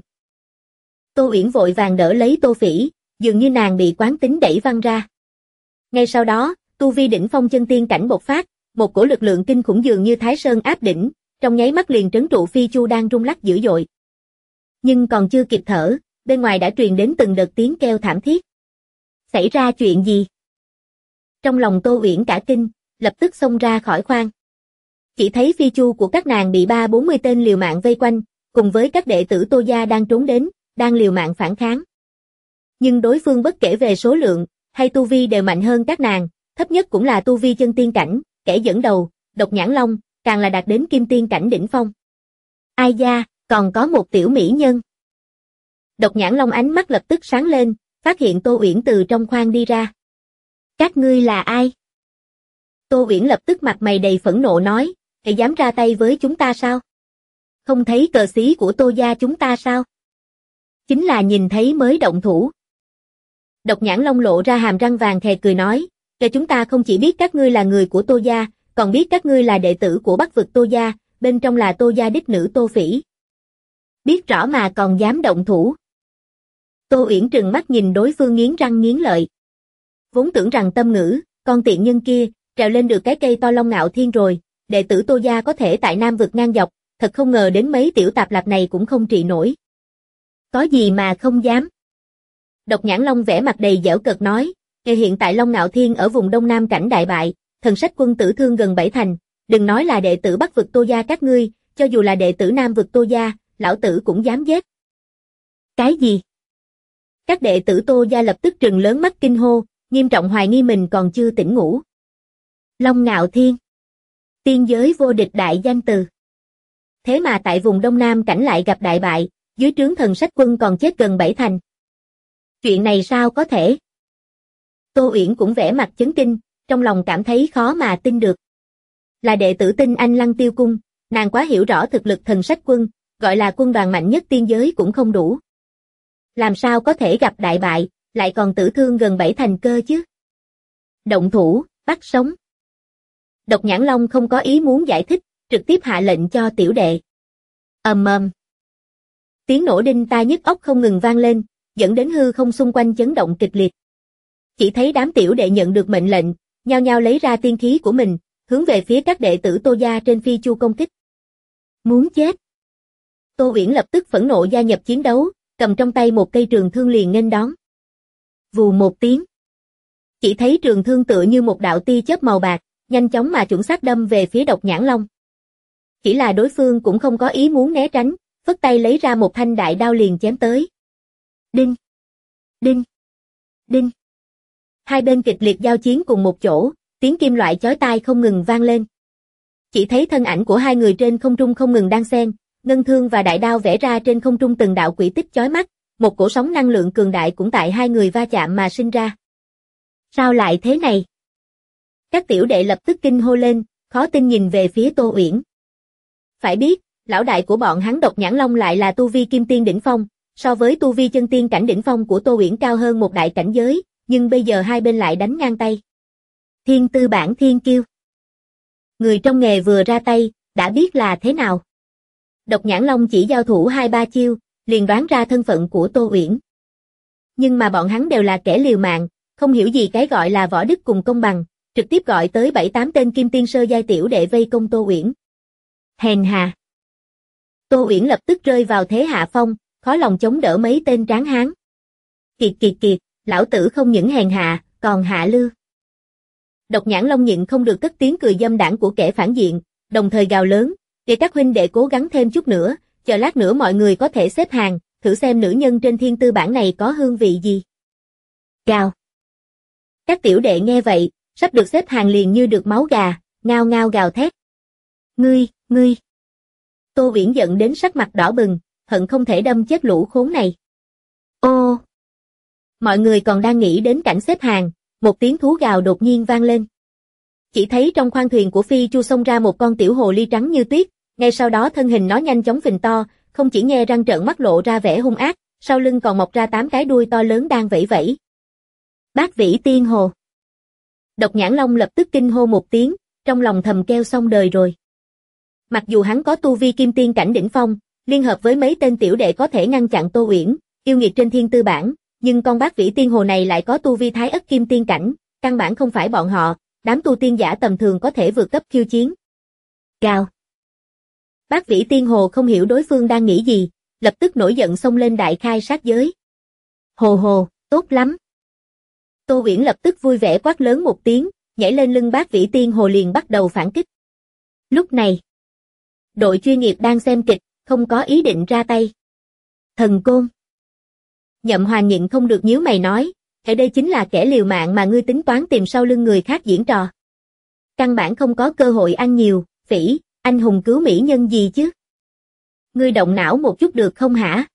Tô Uyển vội vàng đỡ lấy Tô Phỉ, dường như nàng bị quán tính đẩy văng ra. Ngay sau đó, tu vi đỉnh phong chân tiên cảnh bộc phát, một cổ lực lượng kinh khủng dường như Thái Sơn áp đỉnh, trong nháy mắt liền trấn trụ phi chu đang rung lắc dữ dội. Nhưng còn chưa kịp thở, bên ngoài đã truyền đến từng đợt tiếng kêu thảm thiết. Xảy ra chuyện gì? Trong lòng Tô Uyển cả kinh, lập tức xông ra khỏi khoang. Chỉ thấy phi chu của các nàng bị 30-40 tên liều mạng vây quanh, cùng với các đệ tử Tô gia đang trốn đến, đang liều mạng phản kháng. Nhưng đối phương bất kể về số lượng, hay tu vi đều mạnh hơn các nàng, thấp nhất cũng là tu vi chân tiên cảnh, kẻ dẫn đầu, Độc Nhãn Long, càng là đạt đến kim tiên cảnh đỉnh phong. Ai da, còn có một tiểu mỹ nhân. Độc Nhãn Long ánh mắt lập tức sáng lên, phát hiện Tô Uyển từ trong khoang đi ra. Các ngươi là ai? Tô Uyển lập tức mặt mày đầy phẫn nộ nói, dám ra tay với chúng ta sao? Không thấy cờ xí của Tô gia chúng ta sao? Chính là nhìn thấy mới động thủ. Độc Nhãn Long lộ ra hàm răng vàng khè cười nói, chúng ta không chỉ biết các ngươi là người của Tô gia, còn biết các ngươi là đệ tử của Bắc vực Tô gia, bên trong là Tô gia đích nữ Tô Phỉ. Biết rõ mà còn dám động thủ. Tô Uyển trừng mắt nhìn đối phương nghiến răng nghiến lợi. Vốn tưởng rằng Tâm Ngữ, con tiện nhân kia, trèo lên được cái cây to Long Ngạo Thiên rồi, đệ tử Tô gia có thể tại Nam vực ngang dọc, thật không ngờ đến mấy tiểu tạp lạp này cũng không trị nổi. Có gì mà không dám? Độc Nhãn Long vẻ mặt đầy giễu cợt nói, hiện tại Long Ngạo Thiên ở vùng Đông Nam cảnh đại bại, thần sách quân tử thương gần 7 thành, đừng nói là đệ tử Bắc vực Tô gia các ngươi, cho dù là đệ tử Nam vực Tô gia, lão tử cũng dám giết. Cái gì? Các đệ tử Tô gia lập tức trừng lớn mắt kinh hô, nghiêm trọng hoài nghi mình còn chưa tỉnh ngủ. Long Ngạo Thiên, tiên giới vô địch đại danh từ. Thế mà tại vùng Đông Nam cảnh lại gặp đại bại, dưới trướng thần sách quân còn chết gần 7 thành. Chuyện này sao có thể? Tô Uyển cũng vẻ mặt chấn kinh, trong lòng cảm thấy khó mà tin được. Là đệ tử Tinh Anh Lăng Tiêu Cung, Nàng quá hiểu rõ thực lực Thần Sách Quân, gọi là quân đoàn mạnh nhất tiên giới cũng không đủ. Làm sao có thể gặp đại bại, lại còn tử thương gần 7 thành cơ chứ? Động thủ, bắt sống. Độc Nhãn Long không có ý muốn giải thích, trực tiếp hạ lệnh cho tiểu đệ. Ầm ầm. Tiếng nổ đinh tai nhức óc không ngừng vang lên, dẫn đến hư không xung quanh chấn động kịch liệt. Chỉ thấy đám tiểu đệ nhận được mệnh lệnh, nhao nhao lấy ra tiên khí của mình, hướng về phía các đệ tử Tô gia trên phi chu công kích. Muốn chết. Tô Uyển lập tức phẫn nộ gia nhập chiến đấu, cầm trong tay một cây trường thương liền nghênh đón. Vù một tiếng. Chỉ thấy trường thương tựa như một đạo tia chớp màu bạc, nhanh chóng mà chuẩn xác đâm về phía Độc Nhãn Long. Chỉ là đối phương cũng không có ý muốn né tránh, phất tay lấy ra một thanh đại đao liền chém tới. Đinh, đinh, đinh. Hai bên kịch liệt giao chiến cùng một chỗ, tiếng kim loại chói tai không ngừng vang lên. Chỉ thấy thân ảnh của hai người trên không trung không ngừng đan xen, ngân thương và đại đao vẽ ra trên không trung từng đạo quỹ tích chói mắt, một cổ sóng năng lượng cường đại cũng tại hai người va chạm mà sinh ra. Sao lại thế này? Các tiểu đệ lập tức kinh hô lên, khó tin nhìn về phía Tô Uyển. Phải biết, lão đại của bọn hắn Độc Nhãn Long lại là tu vi kim tiên đỉnh phong, so với tu vi chân tiên cảnh đỉnh phong của Tô Uyển cao hơn một đại cảnh giới, nhưng bây giờ hai bên lại đánh ngang tay. Thiên tư bản thiên kiêu. Người trong nghề vừa ra tay, đã biết là thế nào. Độc Nhãn Long chỉ giao thủ 2-3 chiêu, liền đoán ra thân phận của Tô Uyển. Nhưng mà bọn hắn đều là kẻ liều mạng, không hiểu gì cái gọi là võ đức cùng công bằng, trực tiếp gọi tới 7-8 tên kim tiên sơ giai tiểu đệ vây công Tô Uyển. Hèn hà. Tô Uyển lập tức rơi vào thế hạ phong, khó lòng chống đỡ mấy tên tráng hán. Kiệt kiệt kiệt, lão tử không những hèn hạ, còn hạ lưu. Độc Nhãn Long nhịn không được cất tiếng cười dâm đảng của kẻ phản diện, đồng thời gào lớn, để các huynh đệ cố gắng thêm chút nữa, chờ lát nữa mọi người có thể xếp hàng, thử xem nữ nhân trên thiên tư bản này có hương vị gì. Gào. Các tiểu đệ nghe vậy, sắp được xếp hàng liền như được máu gà, ngao ngao gào thét. Ngươi. Tô Uyển giận đến sắc mặt đỏ bừng, hận không thể đâm chết lũ khốn này. Ô! Mọi người còn đang nghĩ đến cảnh xếp hàng, một tiếng thú gào đột nhiên vang lên. Chỉ thấy trong khoang thuyền của phi chu xông ra một con tiểu hồ ly trắng như tuyết, ngay sau đó thân hình nó nhanh chóng phình to, không chỉ nhe răng trợn mắt lộ ra vẻ hung ác, sau lưng còn mọc ra 8 cái đuôi to lớn đang vẫy vẫy. Bát Vĩ Tiên Hồ. Độc Nhãn Long lập tức kinh hô một tiếng, trong lòng thầm kêu xong đời rồi. Mặc dù hắn có tu vi kim tiên cảnh đỉnh phong, liên hợp với mấy tên tiểu đệ có thể ngăn chặn Tô Uyển, yêu nghiệt trên thiên tư bản, nhưng con Bát Vĩ Tiên Hồ này lại có tu vi thái ất kim tiên cảnh, căn bản không phải bọn họ, đám tu tiên giả tầm thường có thể vượt cấp khiêu chiến. Gào. Bát Vĩ Tiên Hồ không hiểu đối phương đang nghĩ gì, lập tức nổi giận xông lên đại khai sát giới. Hồ, tốt lắm. Tô Uyển lập tức vui vẻ quát lớn một tiếng, nhảy lên lưng Bát Vĩ Tiên Hồ liền bắt đầu phản kích. Lúc này, đội chuyên nghiệp đang xem kịch, không có ý định ra tay. Thần Côn. Nhậm Hoàng nhịn không được nhíu mày nói, ở đây chính là kẻ liều mạng mà ngươi tính toán tìm sau lưng người khác diễn trò. Căn bản không có cơ hội ăn nhiều, phỉ, anh hùng cứu mỹ nhân gì chứ. Ngươi động não một chút được không hả?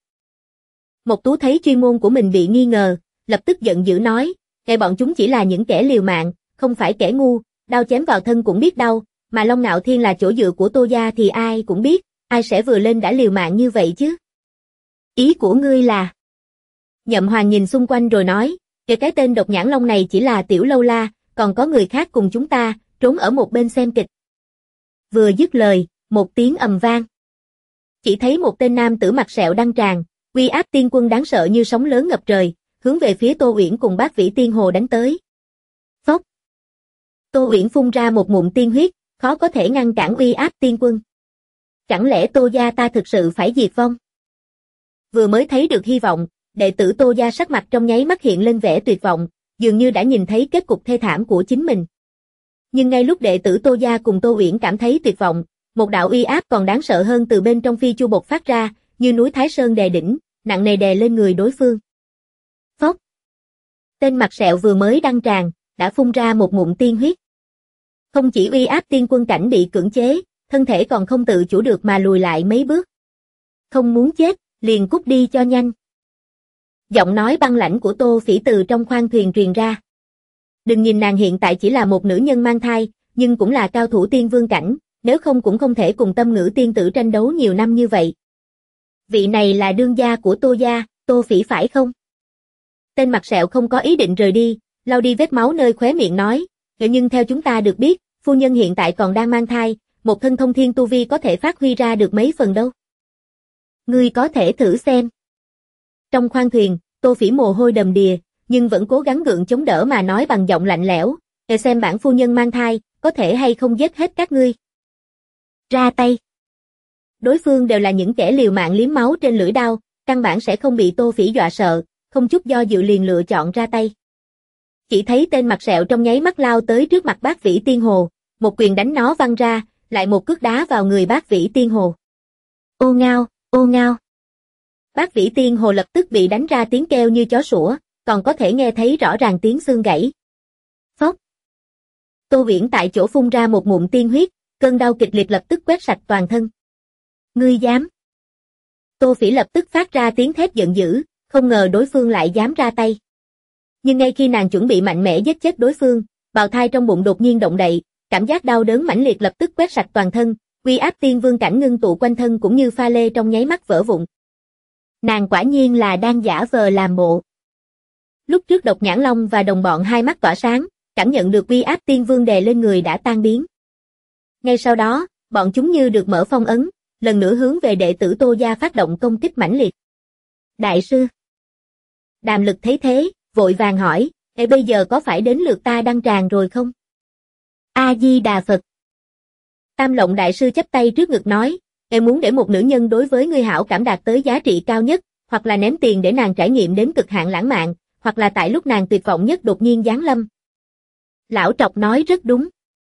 Một Tú thấy chuyên môn của mình bị nghi ngờ, lập tức giận dữ nói, kẻ bọn chúng chỉ là những kẻ liều mạng, không phải kẻ ngu, đao chém vào thân cũng biết đau, mà Long Nạo Thiên là chỗ dựa của Tô gia thì ai cũng biết, ai sẽ vừa lên đã liều mạng như vậy chứ. Ý của ngươi là... Nhậm Hoàng nhìn xung quanh rồi nói, cái tên Độc Nhãn Long này chỉ là tiểu lâu la, còn có người khác cùng chúng ta, trốn ở một bên xem kịch. Vừa dứt lời, một tiếng ầm vang. Chỉ thấy một tên nam tử mặt sẹo đăng tràng, uy áp tiên quân đáng sợ như sóng lớn ngập trời, hướng về phía Tô Uyển cùng Bát Vĩ Tiên Hồ đánh tới. Phốc. Tô Uyển phun ra một ngụm tiên huyết, khó có thể ngăn cản uy áp tiên quân. Chẳng lẽ Tô gia ta thực sự phải diệt vong? Vừa mới thấy được hy vọng, đệ tử Tô gia sắc mặt trong nháy mắt hiện lên vẻ tuyệt vọng, dường như đã nhìn thấy kết cục thê thảm của chính mình. Nhưng ngay lúc đệ tử Tô gia cùng Tô Uyển cảm thấy tuyệt vọng, một đạo uy áp còn đáng sợ hơn từ bên trong phi chu bộc phát ra, như núi Thái Sơn đè đỉnh, nặng nề đè lên người đối phương. Phốc. Tên mặt sẹo vừa mới đăng tràng, đã phun ra một ngụm tiên huyết. Không chỉ uy áp tiên quân cảnh bị cưỡng chế, thân thể còn không tự chủ được mà lùi lại mấy bước. Không muốn chết, liền cút đi cho nhanh. Giọng nói băng lãnh của Tô Phỉ từ trong khoang thuyền truyền ra. Đừng nhìn nàng hiện tại chỉ là một nữ nhân mang thai, nhưng cũng là cao thủ tiên vương cảnh, nếu không cũng không thể cùng Tâm Ngữ tiên tử tranh đấu nhiều năm như vậy. Vị này là đương gia của Tô gia, Tô Phỉ phải không? Tên mặt sẹo không có ý định rời đi, lau đi vết máu nơi khóe miệng nói, nhưng theo chúng ta được biết, phu nhân hiện tại còn đang mang thai, một thân thông thiên tu vi có thể phát huy ra được mấy phần đâu. Ngươi có thể thử xem. Trong khoang thuyền, Tô Phỉ mồ hôi đầm đìa, nhưng vẫn cố gắng gượng chống đỡ mà nói bằng giọng lạnh lẽo, để xem bản phu nhân mang thai, có thể hay không giết hết các ngươi. Ra tay. Đối phương đều là những kẻ liều mạng liếm máu trên lưỡi đao, căn bản sẽ không bị Tô Phỉ dọa sợ, không chút do dự liền lựa chọn ra tay. Chỉ thấy tên mặt sẹo trong nháy mắt lao tới trước mặt Bác Vĩ Tiên Hồ, một quyền đánh nó văng ra, lại một cước đá vào người Bác Vĩ Tiên Hồ. Ô ngao, ô ngao. Bác Vĩ Tiên Hồ lập tức bị đánh ra tiếng kêu như chó sủa, còn có thể nghe thấy rõ ràng tiếng xương gãy. Phốc. Tô Uyển tại chỗ phun ra một ngụm tiên huyết, cơn đau kịch liệt lập tức quét sạch toàn thân. Ngươi dám? Tô Phỉ lập tức phát ra tiếng thét giận dữ, không ngờ đối phương lại dám ra tay. Nhưng ngay khi nàng chuẩn bị mạnh mẽ giết chết đối phương, bào thai trong bụng đột nhiên động đậy, cảm giác đau đớn mãnh liệt lập tức quét sạch toàn thân, uy áp tiên vương cảnh ngưng tụ quanh thân cũng như pha lê trong nháy mắt vỡ vụn. Nàng quả nhiên là đang giả vờ làm bộ. Lúc trước Độc Nhãn Long và đồng bọn hai mắt tỏa sáng, cảm nhận được uy áp tiên vương đè lên người đã tan biến. Ngay sau đó, bọn chúng như được mở phong ấn, lần nữa hướng về đệ tử Tô gia phát động công kích mãnh liệt. Đại sư. Đàm Lực thấy thế, vội vàng hỏi, bây giờ có phải đến lượt ta đăng tràng rồi không? A-di-đà Phật. Tam Lộng đại sư chắp tay trước ngực nói, em muốn để một nữ nhân đối với ngươi hảo cảm đạt tới giá trị cao nhất, hoặc là ném tiền để nàng trải nghiệm đến cực hạn lãng mạn, hoặc là tại lúc nàng tuyệt vọng nhất đột nhiên giáng lâm. Lão Trọc nói rất đúng.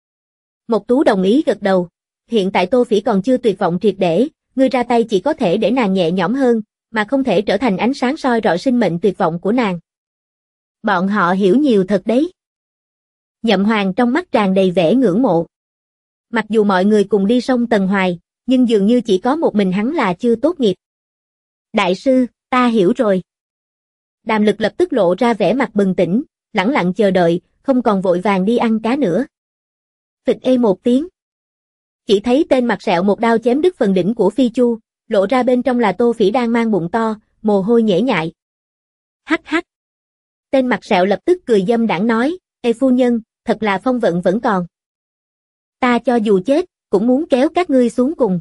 Mộc Tú đồng ý gật đầu, hiện tại Tô Phỉ còn chưa tuyệt vọng triệt để, ngươi ra tay chỉ có thể để nàng nhẹ nhõm hơn, mà không thể trở thành ánh sáng soi rọi sinh mệnh tuyệt vọng của nàng. Bọn họ hiểu nhiều thật đấy. Nhậm Hoàng trong mắt tràn đầy vẻ ngưỡng mộ. Mặc dù mọi người cùng đi sông Tần Hoài, nhưng dường như chỉ có một mình hắn là chưa tốt nghiệp. Đại sư, ta hiểu rồi. Đàm Lực lập tức lộ ra vẻ mặt bừng tỉnh, lẳng lặng chờ đợi, không còn vội vàng đi ăn cá nữa. Phịch ê một tiếng. Chỉ thấy tên mặt sẹo một đao chém đứt phần đỉnh của Phi Chu, lộ ra bên trong là Tô Phỉ đang mang bụng to, mồ hôi nhễ nhại. Hắc hắc. Tên mặt sẹo lập tức cười dâm đãng nói, ê phu nhân, thật là phong vận vẫn còn. Ta cho dù chết, cũng muốn kéo các ngươi xuống cùng.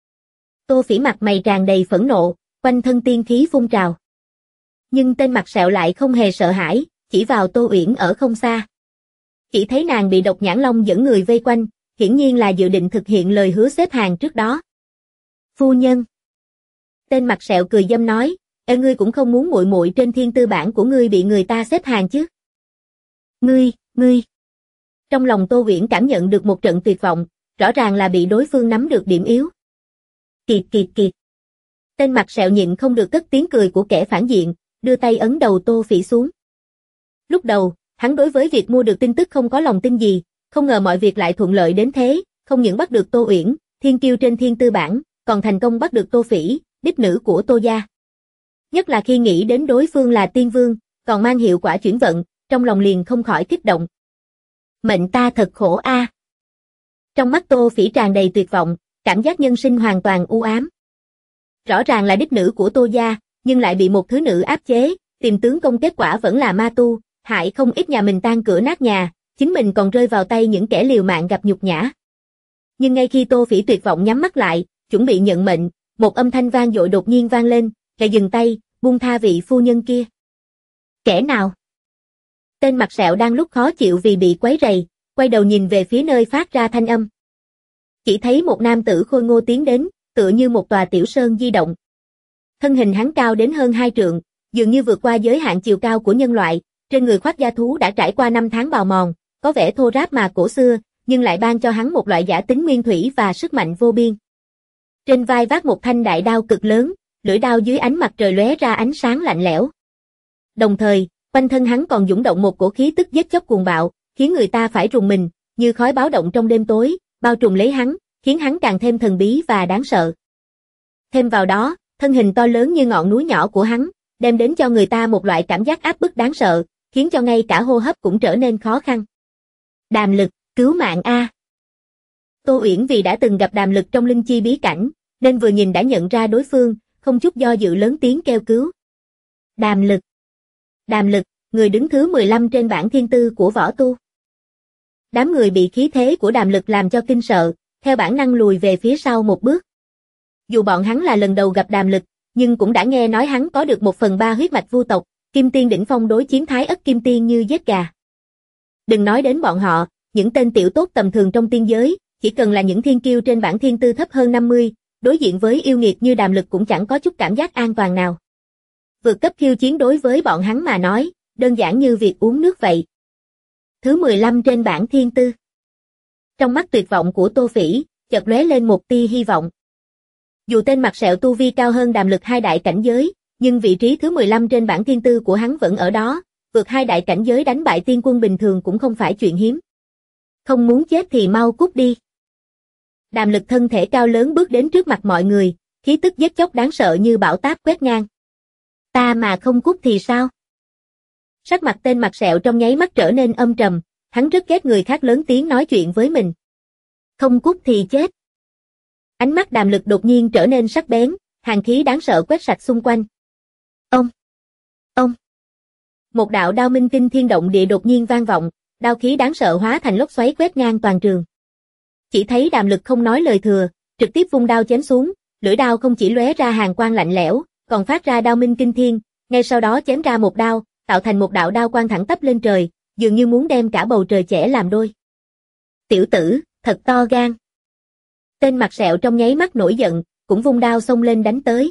Tô Phỉ mặt mày tràn đầy phẫn nộ, quanh thân tiên khí phun trào. Nhưng tên mặt sẹo lại không hề sợ hãi, chỉ vào Tô Uyển ở không xa. Chỉ thấy nàng bị Độc Nhãn Long dẫn người vây quanh, hiển nhiên là dự định thực hiện lời hứa xếp hàng trước đó. Phu nhân. Tên mặt sẹo cười dâm nói, ngươi cũng không muốn muội muội trên thiên tư bản của ngươi bị người ta xếp hàng chứ? Ngươi. Trong lòng Tô Uyển cảm nhận được một trận tuyệt vọng, rõ ràng là bị đối phương nắm được điểm yếu. Kiệt. Tên mặt sẹo nhịn không được cất tiếng cười của kẻ phản diện, đưa tay ấn đầu Tô Phỉ xuống. Lúc đầu, hắn đối với việc mua được tin tức không có lòng tin gì, không ngờ mọi việc lại thuận lợi đến thế, không những bắt được Tô Uyển, thiên kiêu trên thiên tư bản, còn thành công bắt được Tô Phỉ, đích nữ của Tô gia. Nhất là khi nghĩ đến đối phương là tiên vương, còn mang hiệu quả chuyển vận, trong lòng liền không khỏi kích động. Mệnh ta thật khổ a. Trong mắt Tô Phỉ tràn đầy tuyệt vọng, cảm giác nhân sinh hoàn toàn u ám. Rõ ràng là đích nữ của Tô gia, nhưng lại bị một thứ nữ áp chế, tìm tướng công kết quả vẫn là ma tu, hại không ít nhà mình tan cửa nát nhà, chính mình còn rơi vào tay những kẻ liều mạng gặp nhục nhã. Nhưng ngay khi Tô Phỉ tuyệt vọng nhắm mắt lại, chuẩn bị nhận mệnh, một âm thanh vang dội đột nhiên vang lên, "Hãy dừng tay, buông tha vị phu nhân kia." Kẻ nào? Tên mặt sẹo đang lúc khó chịu vì bị quấy rầy, quay đầu nhìn về phía nơi phát ra thanh âm. Chỉ thấy một nam tử khôi ngô tiến đến, tựa như một tòa tiểu sơn di động. Thân hình hắn cao đến hơn 2 trượng, dường như vượt qua giới hạn chiều cao của nhân loại, trên người khoác da thú đã trải qua 5 tháng bào mòn, có vẻ thô ráp mà cổ xưa, nhưng lại ban cho hắn một loại giả tính nguyên thủy và sức mạnh vô biên. Trên vai vác một thanh đại đao cực lớn, lưỡi đao dưới ánh mặt trời lóe ra ánh sáng lạnh lẽo. Đồng thời, quanh thân hắn còn dũng động một cổ khí tức giết chóc cuồng bạo, khiến người ta phải rùng mình, như khói báo động trong đêm tối, bao trùm lấy hắn, khiến hắn càng thêm thần bí và đáng sợ. Thêm vào đó, thân hình to lớn như ngọn núi nhỏ của hắn, đem đến cho người ta một loại cảm giác áp bức đáng sợ, khiến cho ngay cả hô hấp cũng trở nên khó khăn. Đàm Lực, cứu mạng a! Tô Uyển vì đã từng gặp Đàm Lực trong linh chi bí cảnh, nên vừa nhìn đã nhận ra đối phương, không chút do dự lớn tiếng kêu cứu. Đàm Lực! Đàm Lực, người đứng thứ 15 trên bảng thiên tư của võ tu. Đám người bị khí thế của Đàm Lực làm cho kinh sợ, theo bản năng lùi về phía sau một bước. Dù bọn hắn là lần đầu gặp Đàm Lực, nhưng cũng đã nghe nói hắn có được 1/3 huyết mạch vu tộc, Kim Tiên đỉnh phong đối chiến Thái Ất Kim Tiên như giết gà. Đừng nói đến bọn họ, những tên tiểu tốt tầm thường trong tiên giới, chỉ cần là những thiên kiêu trên bảng thiên tư thấp hơn 50, đối diện với yêu nghiệt như Đàm Lực cũng chẳng có chút cảm giác an toàn nào. Vượt cấp khiêu chiến đối với bọn hắn mà nói, đơn giản như việc uống nước vậy. Thứ 15 trên bảng thiên tư. Trong mắt tuyệt vọng của Tô Phỉ, chợt lóe lên một tia hy vọng. Dù tên mặt sẹo tu vi cao hơn Đàm Lực 2 đại cảnh giới, nhưng vị trí thứ 15 trên bảng thiên tư của hắn vẫn ở đó, vượt 2 đại cảnh giới đánh bại tiên quân bình thường cũng không phải chuyện hiếm. Không muốn chết thì mau cút đi. Đàm Lực thân thể cao lớn bước đến trước mặt mọi người, khí tức giết chóc đáng sợ như bão táp quét ngang. Ta mà không cút thì sao? Sắc mặt tên mặt sẹo trong nháy mắt trở nên âm trầm, hắn rất ghét người khác lớn tiếng nói chuyện với mình. Không cút thì chết. Ánh mắt Đàm Lực đột nhiên trở nên sắc bén, hàn khí đáng sợ quét sạch xung quanh. Ông. Một đạo đao minh kinh thiên động địa đột nhiên vang vọng, đao khí đáng sợ hóa thành lốc xoáy quét ngang toàn trường. Chỉ thấy Đàm Lực không nói lời thừa, trực tiếp vung đao chém xuống, lưỡi đao không chỉ lóe ra hàn quang lạnh lẽo, còn phát ra đao minh kinh thiên, ngay sau đó chém ra một đao, tạo thành một đạo đao quang thẳng tắp lên trời, dường như muốn đem cả bầu trời chẻ làm đôi. Tiểu tử, thật to gan. Tên mặt sẹo trong nháy mắt nổi giận, cũng vung đao xông lên đánh tới.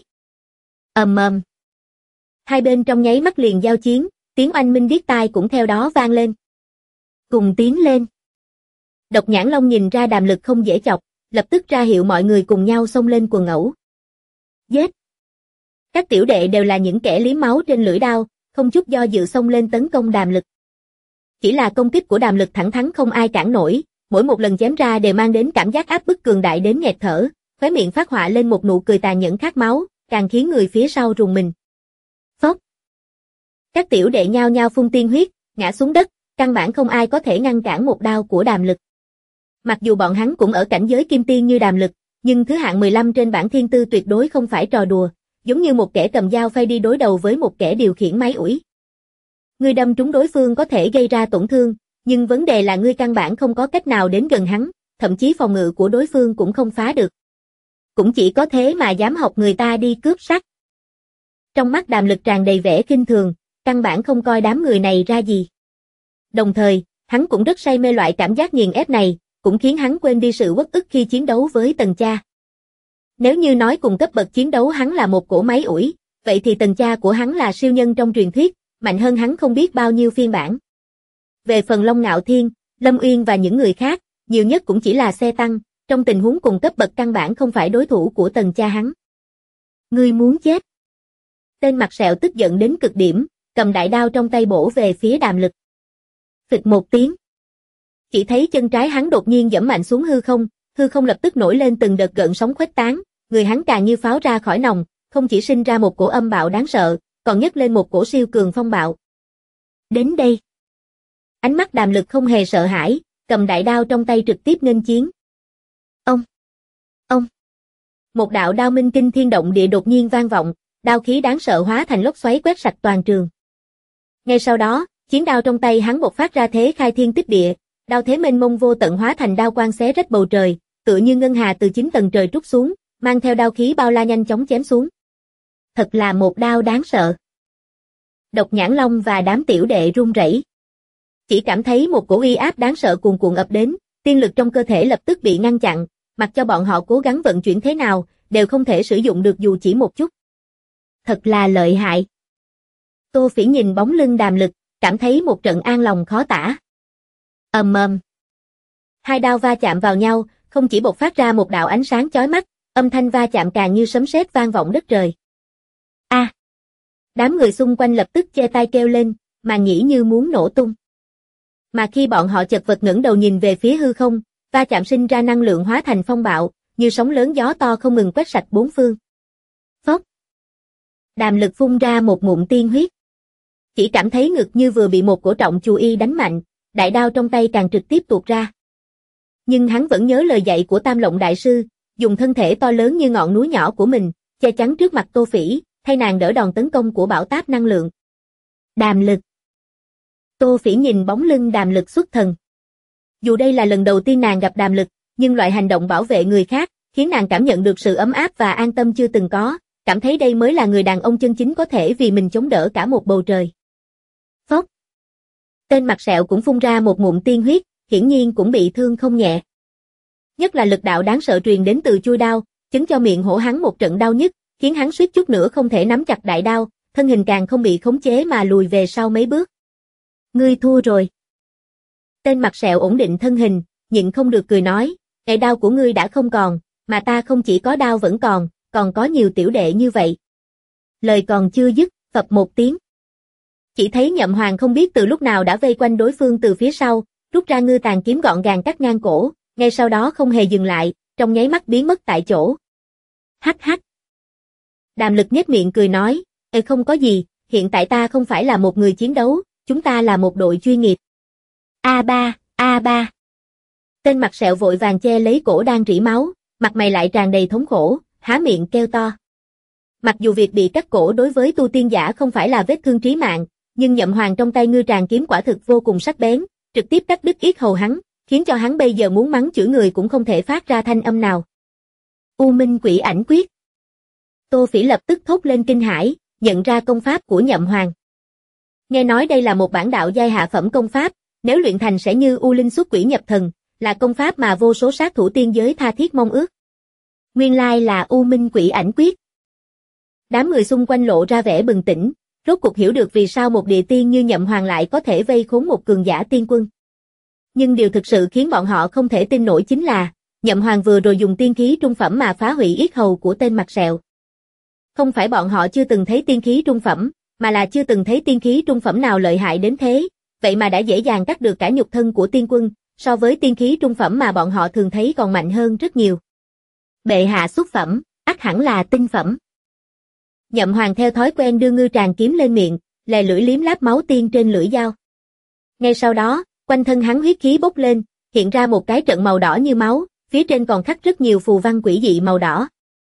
Ầm ầm. Hai bên trong nháy mắt liền giao chiến, tiếng oanh minh điếc tai cũng theo đó vang lên. Cùng tiến lên. Độc Nhãn Long nhìn ra Đàm Lực không dễ chọc, lập tức ra hiệu mọi người cùng nhau xông lên quần ẩu. Giết! Các tiểu đệ đều là những kẻ liếm máu trên lưỡi đao, không chút do dự xông lên tấn công Đàm Lực. Chỉ là công kích của Đàm Lực thẳng thắn không ai cản nổi, mỗi một lần chém ra đều mang đến cảm giác áp bức cường đại đến nghẹt thở, khóe miệng phát họa lên một nụ cười tàn nhẫn khát máu, càng khiến người phía sau rùng mình. Phốc! Các tiểu đệ nhao nhao phun tiên huyết, ngã xuống đất, căn bản không ai có thể ngăn cản một đao của Đàm Lực. Mặc dù bọn hắn cũng ở cảnh giới kim tiên như Đàm Lực, nhưng thứ hạng 15 trên bảng thiên tư tuyệt đối không phải trò đùa, giống như một kẻ cầm dao phay đi đối đầu với một kẻ điều khiển máy ủi. Ngươi đâm trúng đối phương có thể gây ra tổn thương, nhưng vấn đề là ngươi căn bản không có cách nào đến gần hắn, thậm chí phòng ngự của đối phương cũng không phá được. Cũng chỉ có thế mà dám học người ta đi cướp sắt. Trong mắt Đàm Lực tràn đầy vẻ khinh thường, căn bản không coi đám người này ra gì. Đồng thời, hắn cũng rất say mê loại cảm giác nghiền ép này, cũng khiến hắn quên đi sự uất ức khi chiến đấu với Tần Cha. Nếu như nói cùng cấp bậc chiến đấu hắn là một cỗ máy ủi, vậy thì Tần Cha của hắn là siêu nhân trong truyền thuyết, mạnh hơn hắn không biết bao nhiêu phiên bản. Về phần Long Ngạo Thiên, Lâm Uyên và những người khác, nhiều nhất cũng chỉ là xe tăng, trong tình huống cùng cấp bậc căn bản không phải đối thủ của Tần Cha hắn. Ngươi muốn chết. Tên mặt sẹo tức giận đến cực điểm, cầm đại đao trong tay bổ về phía Đàm Lực. Phịch một tiếng. Chỉ thấy chân trái hắn đột nhiên giẫm mạnh xuống hư không lập tức nổi lên từng đợt gợn sóng khuếch tán, người hắn càng như pháo ra khỏi nòng, không chỉ sinh ra một cổ âm bạo đáng sợ, còn nhấc lên một cổ siêu cường phong bạo. Đến đây. Ánh mắt Đàm Lực không hề sợ hãi, cầm đại đao trong tay trực tiếp nghênh chiến. Ông. Một đạo đao minh kinh thiên động địa đột nhiên vang vọng, đao khí đáng sợ hóa thành lốc xoáy quét sạch toàn trường. Ngay sau đó, chiến đao trong tay hắn bộc phát ra thế khai thiên tích địa, đao thế mênh mông vô tận hóa thành đao quang xé rách bầu trời, tựa như ngân hà từ 9 tầng trời trút xuống, mang theo đao khí bao la nhanh chóng chém xuống. Thật là một đao đáng sợ. Độc Nhãn Long và đám tiểu đệ run rẩy. Chỉ cảm thấy một cổ uy áp đáng sợ cuồn cuộn ập đến, tiên lực trong cơ thể lập tức bị ngăn chặn, mặc cho bọn họ cố gắng vận chuyển thế nào, đều không thể sử dụng được dù chỉ một chút. Thật là lợi hại. Tô Phỉ nhìn bóng lưng Đàm Lực, cảm thấy một trận an lòng khó tả. Ầm ầm. Hai đao va chạm vào nhau, không chỉ bộc phát ra một đạo ánh sáng chói mắt, âm thanh va chạm càng như sấm sét vang vọng đất trời. A! Đám người xung quanh lập tức che tai kêu lên, mà nghĩ như muốn nổ tung. Mà khi bọn họ chật vật ngẩng đầu nhìn về phía hư không, va chạm sinh ra năng lượng hóa thành phong bạo, như sóng lớn gió to không ngừng quét sạch bốn phương. Phốc! Đàm Lực phun ra một ngụm tiên huyết. Chỉ cảm thấy ngực như vừa bị một cổ trọng chù y đánh mạnh, đại đao trong tay càng trực tiếp tuột ra. Nhưng hắn vẫn nhớ lời dạy của Tam Lộng Đại Sư, dùng thân thể to lớn như ngọn núi nhỏ của mình, che chắn trước mặt Tô Phỉ, thay nàng đỡ đòn tấn công của bão táp năng lượng. Đàm Lực. Tô Phỉ nhìn bóng lưng Đàm Lực xuất thần. Dù đây là lần đầu tiên nàng gặp Đàm Lực, nhưng loại hành động bảo vệ người khác, khiến nàng cảm nhận được sự ấm áp và an tâm chưa từng có, cảm thấy đây mới là người đàn ông chân chính có thể vì mình chống đỡ cả một bầu trời. Phốc. Tên mặt sẹo cũng phun ra một ngụm tiên huyết, hiển nhiên cũng bị thương không nhẹ. Nhất là lực đạo đáng sợ truyền đến từ chui đao, chứng cho miệng hổ hắn một trận đau nhức, khiến hắn suýt chút nữa không thể nắm chặt đại đao, thân hình càng không bị khống chế mà lùi về sau mấy bước. Ngươi thua rồi. Tên mặt sẹo ổn định thân hình, nhịn không được cười nói, đại đao của ngươi đã không còn, mà ta không chỉ có đao vẫn còn có nhiều tiểu đệ như vậy. Lời còn chưa dứt, phập một tiếng. Chỉ thấy Nhậm Hoàng không biết từ lúc nào đã vây quanh đối phương từ phía sau, rút ra ngư tàn kiếm gọn gàng cắt ngang cổ, ngay sau đó không hề dừng lại, trong nháy mắt biến mất tại chỗ. Hắc hắc. Đàm Lực nhếch miệng cười nói, không có gì, hiện tại ta không phải là một người chiến đấu, chúng ta là một đội chuyên nghiệp. A3. Tên mặt sẹo vội vàng che lấy cổ đang rỉ máu, mặt mày lại tràn đầy thống khổ, há miệng kêu to. Mặc dù việc bị cắt cổ đối với tu tiên giả không phải là vết thương trí mạng, nhưng Nhậm Hoàng trong tay ngư tràng kiếm quả thực vô cùng sắc bén, trực tiếp cắt đứt yết hầu hắn, khiến cho hắn bây giờ muốn mắng chửi người cũng không thể phát ra thanh âm nào. U Minh Quỷ Ảnh Quyết. Tô Phỉ lập tức thốt lên kinh hãi, nhận ra công pháp của Nhậm Hoàng. Nghe nói đây là một bản đạo giai hạ phẩm công pháp, nếu luyện thành sẽ như U Linh xuất quỷ nhập thần, là công pháp mà vô số sát thủ tiên giới tha thiết mong ước. Nguyên lai là U Minh Quỷ Ảnh Quyết. Đám người xung quanh lộ ra vẻ bừng tỉnh, rốt cuộc hiểu được vì sao một địa tiên như Nhậm Hoàng lại có thể vây khốn một cường giả tiên quân. Nhưng điều thực sự khiến bọn họ không thể tin nổi chính là, Nhậm Hoàng vừa rồi dùng tiên khí trung phẩm mà phá hủy yết hầu của tên mặt sẹo. Không phải bọn họ chưa từng thấy tiên khí trung phẩm, mà là chưa từng thấy tiên khí trung phẩm nào lợi hại đến thế, vậy mà đã dễ dàng cắt được cả nhục thân của tiên quân, so với tiên khí trung phẩm mà bọn họ thường thấy còn mạnh hơn rất nhiều. Bệ hạ xuất phẩm, ắt hẳn là tinh phẩm. Nhậm Hoàng theo thói quen đưa ngư tràng kiếm lên miệng, lè lưỡi liếm láp máu tiên trên lưỡi dao. Ngay sau đó, quanh thân hắn huyết khí bốc lên, hiện ra một cái trận màu đỏ như máu, phía trên còn khắc rất nhiều phù văn quỷ dị màu đỏ.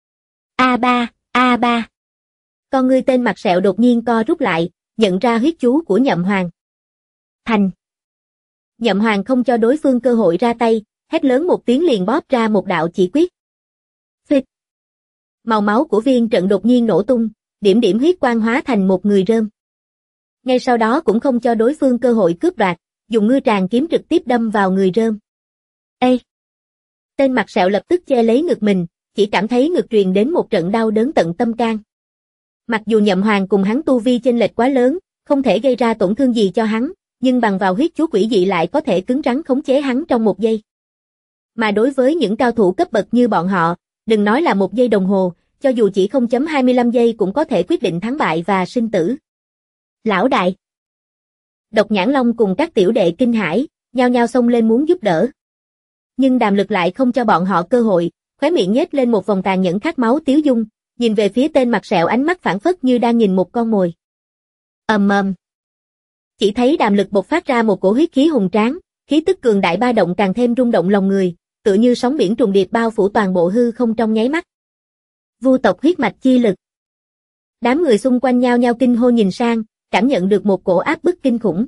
A3. Con ngươi tên mặt sẹo đột nhiên co rút lại, nhận ra huyết chú của Nhậm Hoàng. Thành. Nhậm Hoàng không cho đối phương cơ hội ra tay, hét lớn một tiếng liền bóp ra một đạo chỉ quyết. Phịch. Màu máu của viên trận đột nhiên nổ tung, điểm điểm huyết quang hóa thành một người rơm. Ngay sau đó cũng không cho đối phương cơ hội cướp đoạt, dùng ngư tràng kiếm trực tiếp đâm vào người rơm. Ê! Tên mặt sẹo lập tức che lấy ngực mình, chỉ cảm thấy ngực truyền đến một trận đau đớn tận tâm can. Mặc dù Nhậm Hoàng cùng hắn tu vi chênh lệch quá lớn, không thể gây ra tổn thương gì cho hắn, nhưng bằng vào huyết chú quỷ dị lại có thể cứng rắn khống chế hắn trong một giây. Mà đối với những cao thủ cấp bậc như bọn họ, đừng nói là một giây đồng hồ, cho dù chỉ 0.25 giây cũng có thể quyết định thắng bại và sinh tử. Lão đại! Độc Nhãn Long cùng các tiểu đệ kinh hãi, nhao nhao xông lên muốn giúp đỡ. Nhưng Đàm Lực lại không cho bọn họ cơ hội, khóe miệng nhếch lên một vòng tàn nhẫn khát máu tiếu dung, nhìn về phía tên mặt sẹo ánh mắt phảng phất như đang nhìn một con mồi. Ầm. Chỉ thấy Đàm Lực bộc phát ra một cổ huyết khí hùng tráng, khí tức cường đại ba động càng thêm rung động lòng người, tựa như sóng biển trùng điệp bao phủ toàn bộ hư không trong nháy mắt. Vu tộc huyết mạch chi lực. Đám người xung quanh nhao nhao kinh hô nhìn sang, cảm nhận được một cổ áp bức kinh khủng.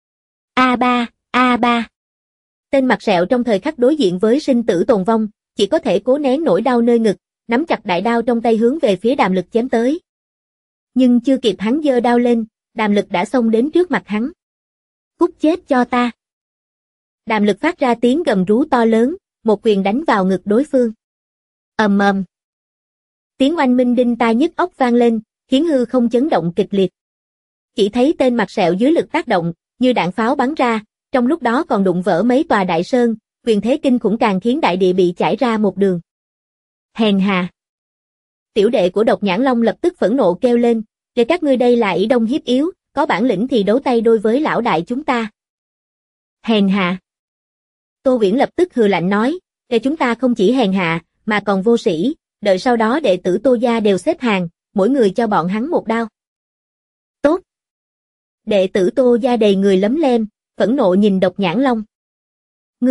A3. Tên mặt sẹo trong thời khắc đối diện với sinh tử tồn vong, chỉ có thể cố nén nỗi đau nơi ngực, nắm chặt đại đao trong tay hướng về phía Đàm Lực chém tới. Nhưng chưa kịp hắn giơ đao lên, Đàm Lực đã xông đến trước mặt hắn. Cút chết cho ta. Đàm Lực phát ra tiếng gầm rú to lớn, một quyền đánh vào ngực đối phương. Ầm. Tiếng oanh minh đinh tai nhức óc vang lên, khiến hư không chấn động kịch liệt. Chỉ thấy tên mặt sẹo dưới lực tác động, như đạn pháo bắn ra, trong lúc đó còn đụng vỡ mấy tòa đại sơn, quyền thế kinh khủng càng khiến đại địa bị chảy ra một đường. Hèn hà. Tiểu đệ của Độc Nhãn Long lập tức phẫn nộ kêu lên, để các ngươi đây là ỷ đông hiếp yếu, có bản lĩnh thì đấu tay đôi với lão đại chúng ta. Hèn hạ. Tô Viễn lập tức hừ lạnh nói, để chúng ta không chỉ hèn hạ, mà còn vô sĩ, đợi sau đó đệ tử Tô gia đều xếp hàng, mỗi người cho bọn hắn một đao. Tốt. Đệ tử Tô gia đầy người lấm lem, phẫn nộ nhìn Độc Nhãn Long. Ngươi,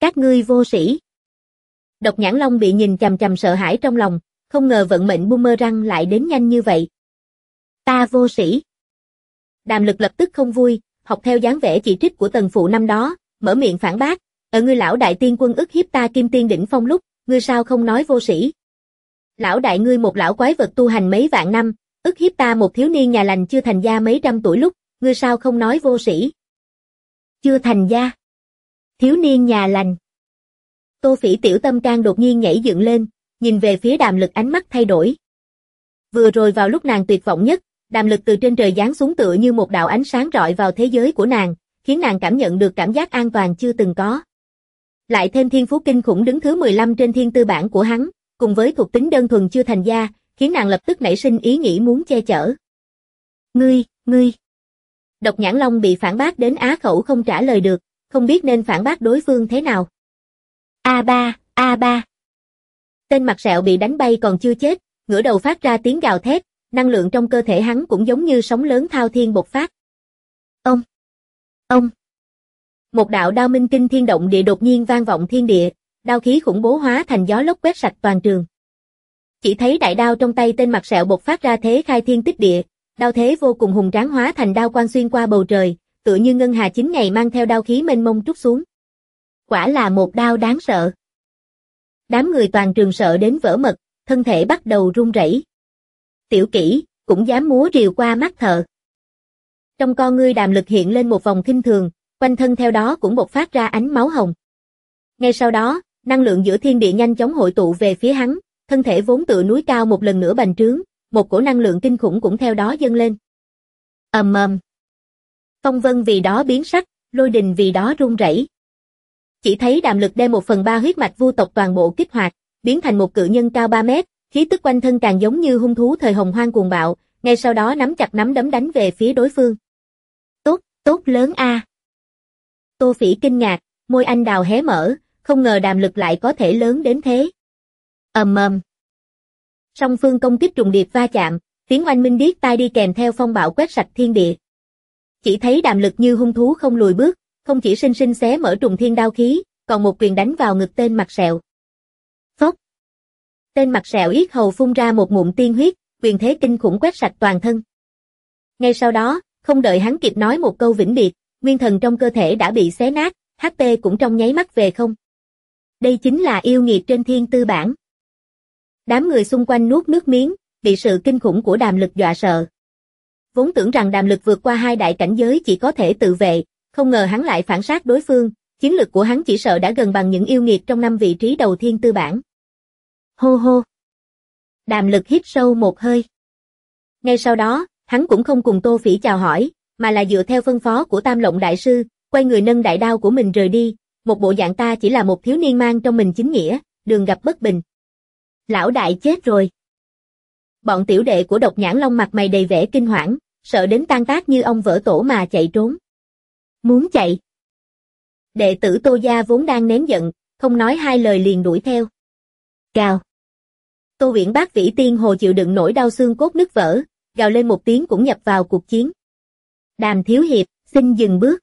Các ngươi vô sĩ. Độc Nhãn Long bị nhìn chằm chằm sợ hãi trong lòng, không ngờ vận mệnh boomerang lại đến nhanh như vậy. Ta vô sĩ. Đàm Lực lập tức không vui, học theo dáng vẻ chỉ trích của Tần Phụ năm đó, mở miệng phản bác, ở ngươi lão đại tiên quân ức hiếp ta Kim Tiên đỉnh phong lúc, ngươi sao không nói vô sĩ? Lão đại ngươi một lão quái vật tu hành mấy vạn năm, ức hiếp ta một thiếu niên nhà lành chưa thành gia mấy trăm tuổi lúc, ngươi sao không nói vô sĩ? Chưa thành gia. Thiếu niên nhà lành. Tô Phỉ tiểu tâm can đột nhiên nhảy dựng lên, nhìn về phía Đàm Lực ánh mắt thay đổi. Vừa rồi vào lúc nàng tuyệt vọng nhất, Đàm Lực từ trên trời giáng xuống tựa như một đạo ánh sáng rọi vào thế giới của nàng, khiến nàng cảm nhận được cảm giác an toàn chưa từng có. Lại thêm thiên phú kinh khủng đứng thứ 15 trên thiên tư bảng của hắn, cùng với thuộc tính đơn thuần chưa thành gia, khiến nàng lập tức nảy sinh ý nghĩ muốn che chở. Ngươi. Độc Nhãn Long bị phản bác đến á khẩu không trả lời được, không biết nên phản bác đối phương thế nào. A ba. Tên mặt sẹo bị đánh bay còn chưa chết, ngửa đầu phát ra tiếng gào thét, năng lượng trong cơ thể hắn cũng giống như sóng lớn thao thiên bộc phát. Ông. Một đạo đao minh kinh thiên động địa đột nhiên vang vọng thiên địa, đao khí khủng bố hóa thành gió lốc quét sạch toàn trường. Chỉ thấy đại đao trong tay tên mặt sẹo bộc phát ra thế khai thiên tích địa, đao thế vô cùng hùng tráng hóa thành đao quang xuyên qua bầu trời, tựa như ngân hà 9 ngày mang theo đao khí mênh mông trút xuống. Quả là một đao đáng sợ. Đám người toàn trường sợ đến vỡ mật, thân thể bắt đầu run rẩy. Tiểu Kỷ cũng dám múa rìu qua mắt thợ. Trong con ngươi Đàm Lực hiện lên một vòng khinh thường, quanh thân theo đó cũng bộc phát ra ánh máu hồng. Ngay sau đó, năng lượng giữa thiên địa nhanh chóng hội tụ về phía hắn, thân thể vốn tựa núi cao một lần nữa bành trướng, một cổ năng lượng kinh khủng cũng theo đó dâng lên. Ầm ầm. Phong vân vì đó biến sắc, lôi đình vì đó rung rẩy. Chỉ thấy Đàm Lực đem 1/3 huyết mạch vu tộc toàn bộ kích hoạt, biến thành một cự nhân cao 3 mét, khí tức quanh thân càng giống như hung thú thời hồng hoang cuồng bạo, ngay sau đó nắm chặt nắm đấm đánh về phía đối phương. Tốt lớn a. Tô Phỉ kinh ngạc, môi anh đào hé mở, không ngờ Đàm Lực lại có thể lớn đến thế. Ầm ầm. Song phương công kích trùng điệp va chạm, tiếng oanh minh điếc tai đi kèm theo phong bạo quét sạch thiên địa. Chỉ thấy Đàm Lực như hung thú không lùi bước, không chỉ sinh sinh xé mở trùng thiên đao khí, còn một quyền đánh vào ngực tên mặt sẹo. Phốc. Tên mặt sẹo yết hầu phun ra một ngụm tiên huyết, quyền thế kinh khủng quét sạch toàn thân. Ngay sau đó, không đợi hắn kịp nói một câu vĩnh biệt, nguyên thần trong cơ thể đã bị xé nát, HP cũng trong nháy mắt về không. Đây chính là yêu nghiệt trên thiên tư bảng. Đám người xung quanh nuốt nước miếng, bị sự kinh khủng của Đàm Lực dọa sợ. Vốn tưởng rằng Đàm Lực vượt qua 2 đại cảnh giới chỉ có thể tự vệ, không ngờ hắn lại phản sát đối phương, chiến lực của hắn chỉ sợ đã gần bằng những yêu nghiệt trong 5 vị trí đầu thiên tư bảng. Hô hô. Đàm Lực hít sâu một hơi. Ngay sau đó, hắn cũng không cùng Tô Phỉ chào hỏi, mà là dựa theo phân phó của Tam Lộng đại sư, quay người nâng đại đao của mình rời đi, một bộ dạng ta chỉ là một thiếu niên mang trong mình chính nghĩa, đường gặp bất bình. Lão đại chết rồi. Bọn tiểu đệ của Độc Nhãn Long mặt mày đầy vẻ kinh hoảng, sợ đến tan tác như ong vỡ tổ mà chạy trốn. Muốn chạy. Đệ tử Tô gia vốn đang nén giận, không nói hai lời liền đuổi theo. Gào. Tô Uyển Bác Vĩ Tiên Hồ chịu đựng nỗi đau xương cốt nứt vỡ, gào lên một tiếng cũng nhập vào cuộc chiến. Đàm thiếu hiệp, xin dừng bước.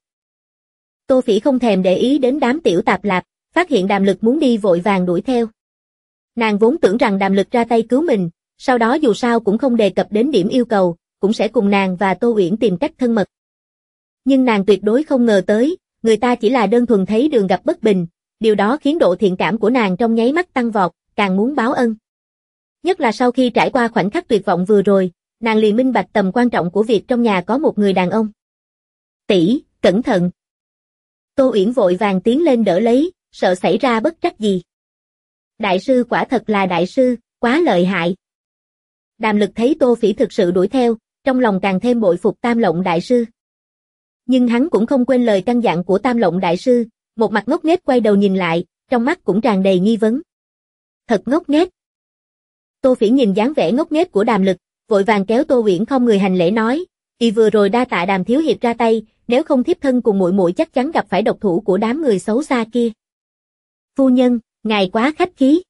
Tô Phỉ không thèm để ý đến đám tiểu tạp lạp, phát hiện Đàm Lực muốn đi vội vàng đuổi theo. Nàng vốn tưởng rằng Đàm Lực ra tay cứu mình, sau đó dù sao cũng không đề cập đến điểm yêu cầu, cũng sẽ cùng nàng và Tô Uyển tìm cách thân mật. Nhưng nàng tuyệt đối không ngờ tới, người ta chỉ là đơn thuần thấy đường gặp bất bình, điều đó khiến độ thiện cảm của nàng trong nháy mắt tăng vọt, càng muốn báo ân. Nhất là sau khi trải qua khoảnh khắc tuyệt vọng vừa rồi, nàng liền minh bạch tầm quan trọng của việc trong nhà có một người đàn ông. Tỷ, cẩn thận. Tô Uyển vội vàng tiến lên đỡ lấy, sợ xảy ra bất trắc gì. Đại sư quả thật là đại sư, quá lợi hại. Đàm Lực thấy Tô Phỉ thực sự đuổi theo, trong lòng càng thêm bội phục Tam Lộng đại sư. Nhưng hắn cũng không quên lời căn dặn của Tam Lộng đại sư, một mặt ngốc nghếch quay đầu nhìn lại, trong mắt cũng tràn đầy nghi vấn. Thật ngốc nghếch. Tô Phỉ nhìn dáng vẻ ngốc nghếch của Đàm Lực, vội vàng kéo Tô Uyển không người hành lễ nói, "Y vừa rồi đa tạ Đàm thiếu hiệp ra tay, nếu không thiếp thân cùng muội muội chắc chắn gặp phải độc thủ của đám người xấu xa kia." "Phu nhân, ngài quá khách khí."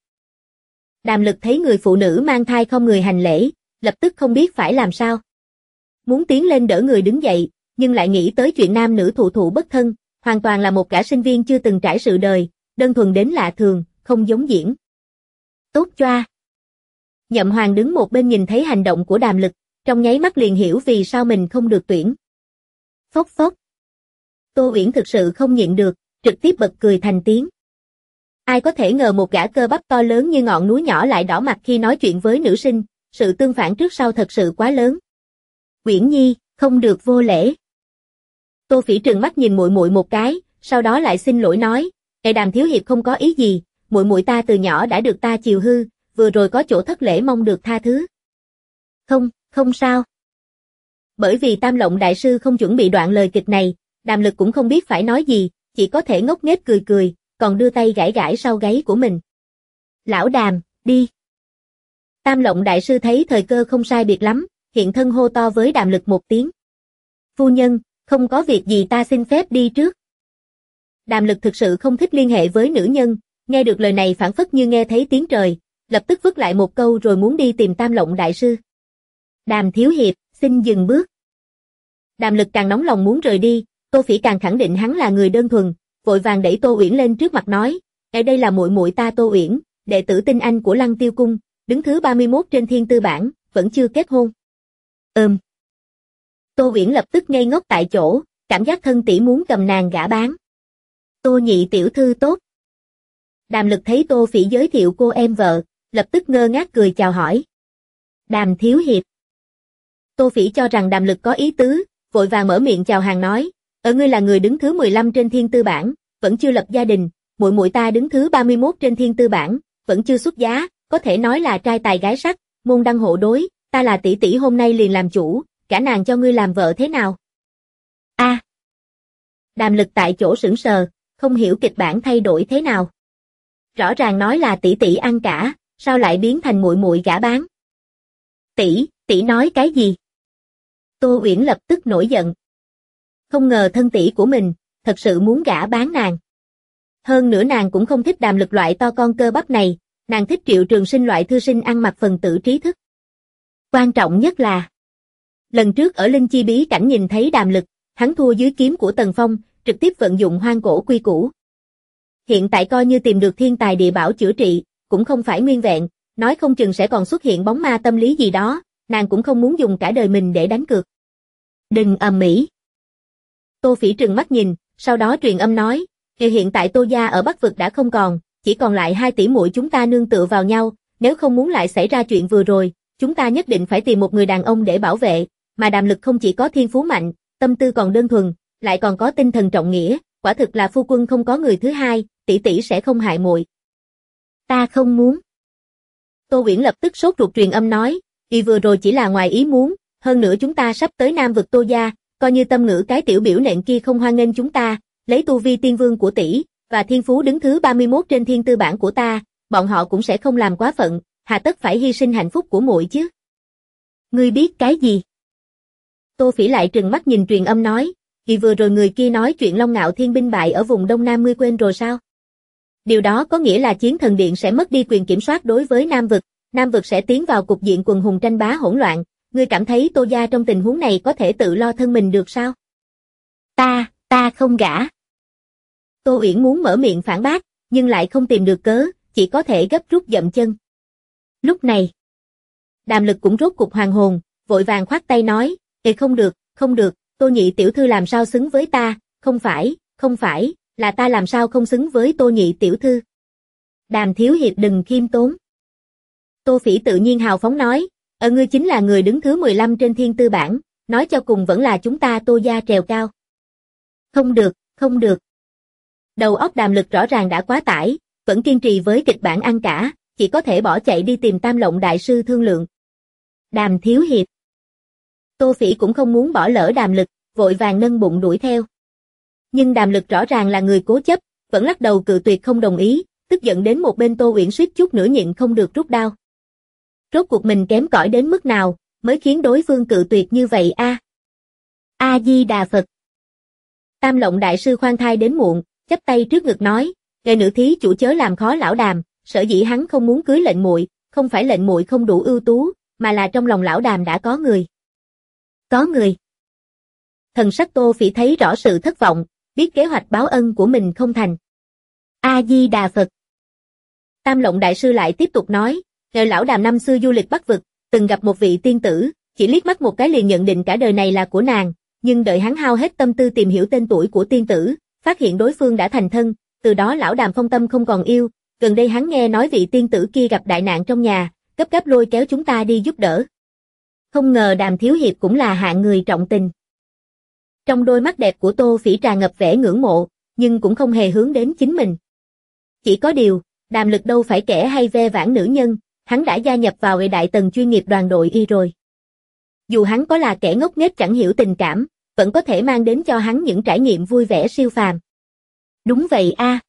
Đàm Lực thấy người phụ nữ mang thai không người hành lễ, lập tức không biết phải làm sao. Muốn tiến lên đỡ người đứng dậy, nhưng lại nghĩ tới chuyện nam nữ thụ thụ bất thân, hoàn toàn là một gã sinh viên chưa từng trải sự đời, đơn thuần đến lạ thường, không giống diễn. Tốt choa. Nhậm Hoàng đứng một bên nhìn thấy hành động của Đàm Lực, trong nháy mắt liền hiểu vì sao mình không được tuyển. Phốc phốc. Tô Uyển thực sự không nhịn được, trực tiếp bật cười thành tiếng. Ai có thể ngờ một gã cơ bắp to lớn như ngọn núi nhỏ lại đỏ mặt khi nói chuyện với nữ sinh, sự tương phản trước sau thật sự quá lớn. Uyển Nhi, không được vô lễ. Tô Phỉ trừng mắt nhìn muội muội một cái, sau đó lại xin lỗi nói, Đàm thiếu hiệp không có ý gì, muội muội ta từ nhỏ đã được ta chiều hư, vừa rồi có chỗ thất lễ mong được tha thứ. Không sao. Bởi vì Tam Lộng đại sư không chuẩn bị đoạn lời kịch này, Đàm Lực cũng không biết phải nói gì, chỉ có thể ngốc nghếch cười cười, còn đưa tay gãi gãi sau gáy của mình. Lão Đàm, đi. Tam Lộng đại sư thấy thời cơ không sai biệt lắm, hiện thân hô to với Đàm Lực một tiếng. Phu nhân, không có việc gì ta xin phép đi trước. Đàm Lực thực sự không thích liên hệ với nữ nhân, nghe được lời này phảng phất như nghe thấy tiếng trời, lập tức vứt lại một câu rồi muốn đi tìm Tam Lộng đại sư. Đàm thiếu hiệp, xin dừng bước. Đàm Lực càng nóng lòng muốn rời đi, Tô Phỉ càng khẳng định hắn là người đơn thuần, vội vàng đẩy Tô Uyển lên trước mặt nói, ở đây là muội muội ta Tô Uyển, đệ tử tinh anh của Lăng Tiêu cung, đứng thứ 31 trên thiên tư bảng, vẫn chưa kết hôn. Tô Uyển lập tức ngây ngốc tại chỗ, cảm giác thân tỷ muốn cầm nàng gả bán. Tô nhị tiểu thư tốt. Đàm Lực thấy Tô Phỉ giới thiệu cô em vợ, lập tức ngơ ngác cười chào hỏi. Đàm thiếu hiệp. Tô Phỉ cho rằng Đàm Lực có ý tứ, vội vàng mở miệng chào hàng nói, ngươi là người đứng thứ 15 trên thiên tư bảng, vẫn chưa lập gia đình, muội muội ta đứng thứ 31 trên thiên tư bảng, vẫn chưa xuất giá, có thể nói là trai tài gái sắc, môn đăng hộ đối, ta là tỷ tỷ hôm nay liền làm chủ, cả nàng cho ngươi làm vợ thế nào? A. Đàm Lực tại chỗ sững sờ, không hiểu kịch bản thay đổi thế nào. Rõ ràng nói là tỷ tỷ ăn cả, sao lại biến thành muội muội gả bán? Tỷ nói cái gì? Tô Uyển lập tức nổi giận. Không ngờ thân tỷ của mình, thật sự muốn gả bán nàng. Hơn nữa nàng cũng không thích Đàm Lực loại to con cơ bắp này, nàng thích Triệu Trường Sinh loại thư sinh ăn mặc phần tử trí thức. Quan trọng nhất là, lần trước ở Linh Chi bí cảnh nhìn thấy Đàm Lực, hắn thua dưới kiếm của Tần Phong, trực tiếp vận dụng hoang cổ quy củ. Hiện tại coi như tìm được thiên tài địa bảo chữa trị, cũng không phải nguyên vẹn, nói không chừng sẽ còn xuất hiện bóng ma tâm lý gì đó, nàng cũng không muốn dùng cả đời mình để đánh cược. Đừng ầm ĩ. Tô Phỉ trừng mắt nhìn, sau đó truyền âm nói, hiện tại Tô gia ở Bắc vực đã không còn, chỉ còn lại 2 tỷ muội chúng ta nương tựa vào nhau, nếu không muốn lại xảy ra chuyện vừa rồi, chúng ta nhất định phải tìm một người đàn ông để bảo vệ, mà Đàm Lực không chỉ có thiên phú mạnh, tâm tư còn đơn thuần, lại còn có tinh thần trọng nghĩa, quả thực là phu quân không có người thứ hai, tỷ tỷ sẽ không hại muội. Ta không muốn. Tô Uyển lập tức sốt ruột truyền âm nói, vì vừa rồi chỉ là ngoài ý muốn, hơn nữa chúng ta sắp tới Nam vực Tô gia, coi như tâm ngữ cái tiểu biểu nện kia không hoan nghênh chúng ta, lấy tu vi tiên vương của tỷ và thiên phú đứng thứ 31 trên thiên tư bảng của ta, bọn họ cũng sẽ không làm quá phận, hà tất phải hy sinh hạnh phúc của muội chứ. Ngươi biết cái gì? Tô Phỉ lại trừng mắt nhìn truyền âm nói, vì vừa rồi người kia nói chuyện Long Ngạo Thiên binh bại ở vùng Đông Nam ngươi quên rồi sao? Điều đó có nghĩa là Chiến Thần Điện sẽ mất đi quyền kiểm soát đối với Nam vực sẽ tiến vào cục diện quần hùng tranh bá hỗn loạn, ngươi cảm thấy Tô gia trong tình huống này có thể tự lo thân mình được sao? Ta không gả. Tô Uyển muốn mở miệng phản bác, nhưng lại không tìm được cớ, chỉ có thể gấp rút dậm chân. Lúc này, Đàm Lực cũng rốt cục hoàn hồn, vội vàng khoát tay nói, không được, Tô nhị tiểu thư làm sao xứng với ta, không phải, là ta làm sao không xứng với Tô nhị tiểu thư. Đàm thiếu hiệp đừng khiêm tốn. Tô Phỉ tự nhiên hào phóng nói, ngươi chính là người đứng thứ 15 trên thiên tư bảng, nói cho cùng vẫn là chúng ta Tô gia trèo cao. Không được. Đầu óc Đàm Lực rõ ràng đã quá tải, vẫn kiên trì với kịch bản ăn cả, chỉ có thể bỏ chạy đi tìm Tam Lộng đại sư thương lượng. Đàm thiếu hiệp. Tô Phỉ cũng không muốn bỏ lỡ Đàm Lực, vội vàng nâng bụng đuổi theo. Nhưng Đàm Lực rõ ràng là người cố chấp, vẫn lắc đầu cự tuyệt không đồng ý, tức giận đến một bên Tô Uyển suýt chút nữa nhịn không được rút đao. Rốt cuộc mình kém cỏi đến mức nào, mới khiến đối phương cự tuyệt như vậy a? A Di Đà Phật. Tam Lộng đại sư khoan thai đến muộn, chắp tay trước ngực nói, "Ngài nữ thí chủ chớ làm khó lão Đàm, sở dĩ hắn không muốn cưới lệnh muội, không phải lệnh muội không đủ ưu tú, mà là trong lòng lão Đàm đã có người." Có người? Thần sắc Tô Phỉ thấy rõ sự thất vọng, biết kế hoạch báo ân của mình không thành. A-di-đà Phật. Tam Lộng Đại Sư lại tiếp tục nói, nhờ lão Đàm năm xưa du lịch Bắc Vực, từng gặp một vị tiên tử, chỉ liếc mắt một cái liền nhận định cả đời này là của nàng, nhưng đợi hắn hao hết tâm tư tìm hiểu tên tuổi của tiên tử, phát hiện đối phương đã thành thân, từ đó lão Đàm phong tâm không còn yêu, gần đây hắn nghe nói vị tiên tử kia gặp đại nạn trong nhà, gấp gáp lôi kéo chúng ta đi giúp đỡ. Không ngờ Đàm thiếu hiệp cũng là hạng người trọng tình. Trong đôi mắt đẹp của Tô Phỉ tràn ngập vẻ ngưỡng mộ, nhưng cũng không hề hướng đến chính mình. Chỉ có điều, Đàm Lực đâu phải kẻ hay ve vãn nữ nhân, hắn đã gia nhập vào hệ đại tầng chuyên nghiệp đoàn đội y rồi. Dù hắn có là kẻ ngốc nghếch chẳng hiểu tình cảm, vẫn có thể mang đến cho hắn những trải nghiệm vui vẻ siêu phàm. Đúng vậy a.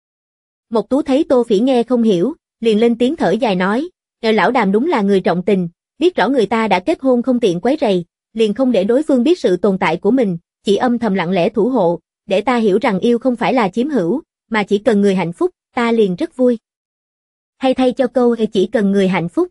Mộc Tú thấy Tô Phỉ nghe không hiểu, liền lên tiếng thở dài nói, lão Đàm đúng là người trọng tình, biết rõ người ta đã kết hôn không tiện quấy rầy, liền không để đối phương biết sự tồn tại của mình, chỉ âm thầm lặng lẽ thủ hộ, để ta hiểu rằng yêu không phải là chiếm hữu, mà chỉ cần người hạnh phúc, ta liền rất vui. Hay thay cho câu chỉ cần người hạnh phúc.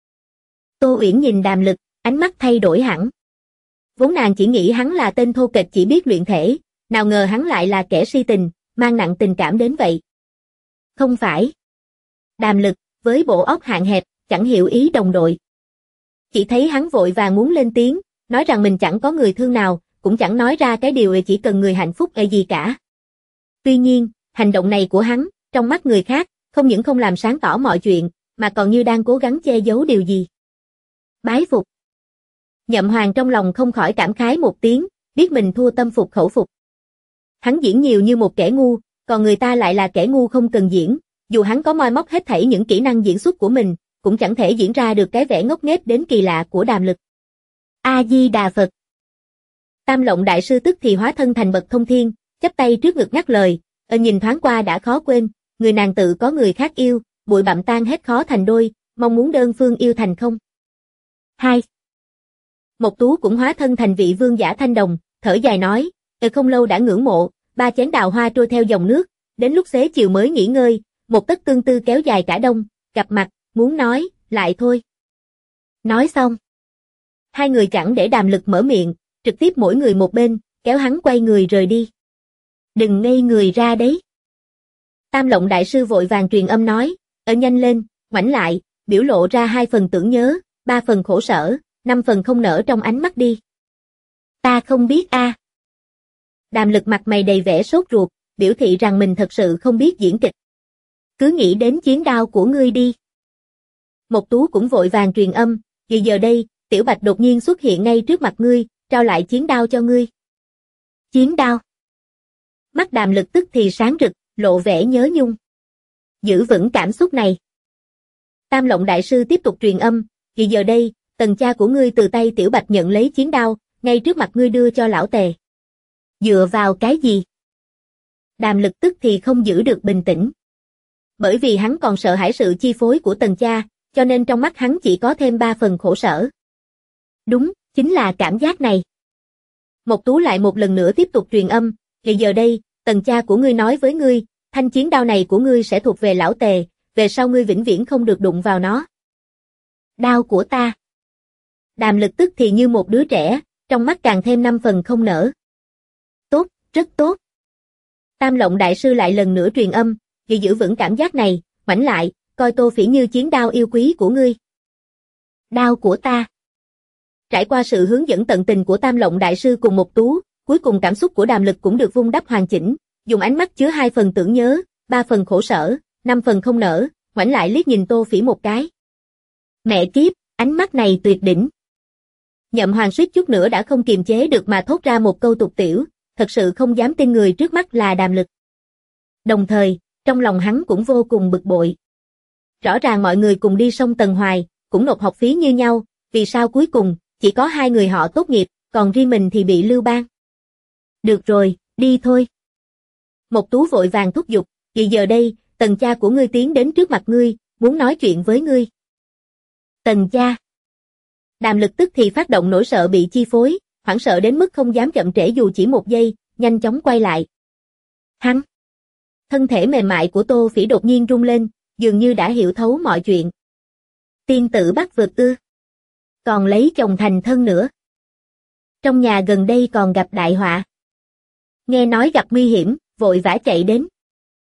Tô Uyển nhìn Đàm Lực, ánh mắt thay đổi hẳn. Vốn nàng chỉ nghĩ hắn là tên thô kệch chỉ biết luyện thể, nào ngờ hắn lại là kẻ si tình, mang nặng tình cảm đến vậy. Không phải. Đàm Lực, với bộ óc hạn hẹp, chẳng hiểu ý đồng đội. Chỉ thấy hắn vội vàng muốn lên tiếng, nói rằng mình chẳng có người thương nào, cũng chẳng nói ra cái điều chỉ cần người hạnh phúc gì cả. Tuy nhiên, hành động này của hắn, trong mắt người khác, không những không làm sáng tỏ mọi chuyện, mà còn như đang cố gắng che giấu điều gì. Bái phục. Nhậm Hoàng trong lòng không khỏi cảm khái một tiếng, biết mình thua tâm phục khẩu phục. Hắn diễn nhiều như một kẻ ngu, còn người ta lại là kẻ ngu không cần diễn, dù hắn có moi móc hết thảy những kỹ năng diễn xuất của mình, cũng chẳng thể diễn ra được cái vẻ ngốc nghếch đến kỳ lạ của Đàm Lực. A-di-đà Phật. Tam Lộng Đại Sư tức thì hóa thân thành bậc thông thiên, chắp tay trước ngực ngắt lời, nhìn thoáng qua đã khó quên, người nàng tự có người khác yêu, bụi bặm tan hết khó thành đôi, mong muốn đơn phương yêu thành không. 2. Mộc Tú cũng hóa thân thành vị vương giả thanh đồng, thở dài nói, không lâu đã ngưỡng mộ, 3 chén đào hoa trôi theo dòng nước, đến lúc xế chiều mới nghỉ ngơi, một tấc tương tư kéo dài cả đông, gặp mặt, muốn nói, lại thôi. Nói xong. Hai người chẳng để Đàm Lực mở miệng, trực tiếp mỗi người một bên, kéo hắn quay người rời đi. Đừng ngây người ra đấy. Tam Lộng Đại Sư vội vàng truyền âm nói, nhanh lên, ngoảnh lại, biểu lộ ra 2 phần tưởng nhớ, 3 phần khổ sở, 5 phần không nở trong ánh mắt đi. Ta không biết a. Đàm Lực mặt mày đầy vẻ sốt ruột, biểu thị rằng mình thật sự không biết diễn kịch. Cứ nghĩ đến chiến đao của ngươi đi. Mộc Tú cũng vội vàng truyền âm, vì giờ đây, Tiểu Bạch đột nhiên xuất hiện ngay trước mặt ngươi, trao lại chiến đao cho ngươi. Chiến đao. Mắt Đàm Lực tức thì sáng rực, lộ vẻ nhớ nhung. Giữ vững cảm xúc này. Tam Lộng Đại Sư tiếp tục truyền âm, vì giờ đây, Tần cha của ngươi từ tay Tiểu Bạch nhận lấy chiến đao, ngay trước mặt ngươi đưa cho lão Tề. Dựa vào cái gì? Đàm Lực tức thì không giữ được bình tĩnh. Bởi vì hắn còn sợ hãi sự chi phối của Tần cha, cho nên trong mắt hắn chỉ có thêm 3 phần khổ sở. Đúng, chính là cảm giác này. Mộc Tú lại một lần nữa tiếp tục truyền âm, vì giờ đây, Tần cha của ngươi nói với ngươi, thanh chiến đao này của ngươi sẽ thuộc về lão Tề, về sau ngươi vĩnh viễn không được đụng vào nó. Đao của ta. Đàm Lực tức thì như một đứa trẻ, trong mắt càng thêm 5 phần không nở. Tốt, rất tốt. Tam Lộng Đại Sư lại lần nữa truyền âm, vì giữ vững cảm giác này, ngoảnh lại, coi Tô Phỉ như chiến đao yêu quý của ngươi. Đao của ta. Trải qua sự hướng dẫn tận tình của Tam Lộng Đại Sư cùng Mộc Tú, cuối cùng cảm xúc của Đàm Lực cũng được vun đắp hoàn chỉnh, dùng ánh mắt chứa 2 phần tưởng nhớ, 3 phần khổ sở, 5 phần không nở, ngoảnh lại liếc nhìn Tô Phỉ một cái. Mẹ kiếp, ánh mắt này tuyệt đỉnh. Nhậm Hoàng suýt chút nữa đã không kiềm chế được mà thốt ra một câu tục tiểu, thật sự không dám tin người trước mắt là Đàm Lực. Đồng thời, trong lòng hắn cũng vô cùng bực bội. Rõ ràng mọi người cùng đi sông Tần Hoài, cũng nộp học phí như nhau, vì sao cuối cùng, chỉ có 2 người họ tốt nghiệp, còn riêng mình thì bị lưu ban. Được rồi, đi thôi. Mộc Tú vội vàng thúc giục, vì giờ đây, Tần cha của ngươi tiến đến trước mặt ngươi, muốn nói chuyện với ngươi. Tần cha. Đàm Lực tức thì phát động nỗi sợ bị chi phối, hoảng sợ đến mức không dám chậm trễ dù chỉ 1 giây, nhanh chóng quay lại. Hắn. Thân thể mềm mại của Tô Phỉ đột nhiên rung lên, dường như đã hiểu thấu mọi chuyện. Tiên tử Bắc Vực ư? Còn lấy chồng thành thân nữa. Trong nhà gần đây còn gặp đại họa. Nghe nói gặp nguy hiểm, vội vã chạy đến.